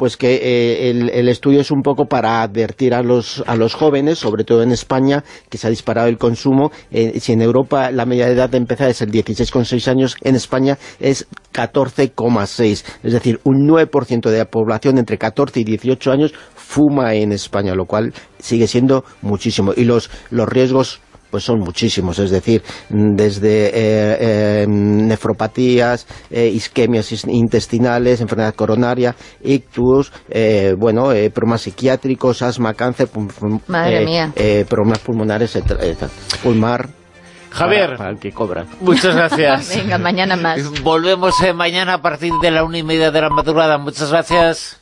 pues que eh, el, el estudio es un poco para advertir a los, a los jóvenes, sobre todo en España, que se ha disparado el consumo. Eh, si en Europa la media de edad de empezar es el dieciséis coma seis años, en España es catorce coma seis, es decir, un nueve por ciento de la población entre catorce y dieciocho años fuma en España, lo cual sigue siendo muchísimo, y los, los riesgos pues son muchísimos, es decir, desde eh, eh, nefropatías, eh, isquemias intestinales, enfermedad coronaria, ictus, eh, bueno, eh, problemas psiquiátricos, asma, cáncer, Madre eh, mía. eh, problemas pulmonares, etcétera, etcétera. Pulmar. Javier, para, para el que cobra. Muchas gracias. Venga, mañana más. Volvemos eh, mañana a partir de la una y media de la madrugada. Muchas gracias.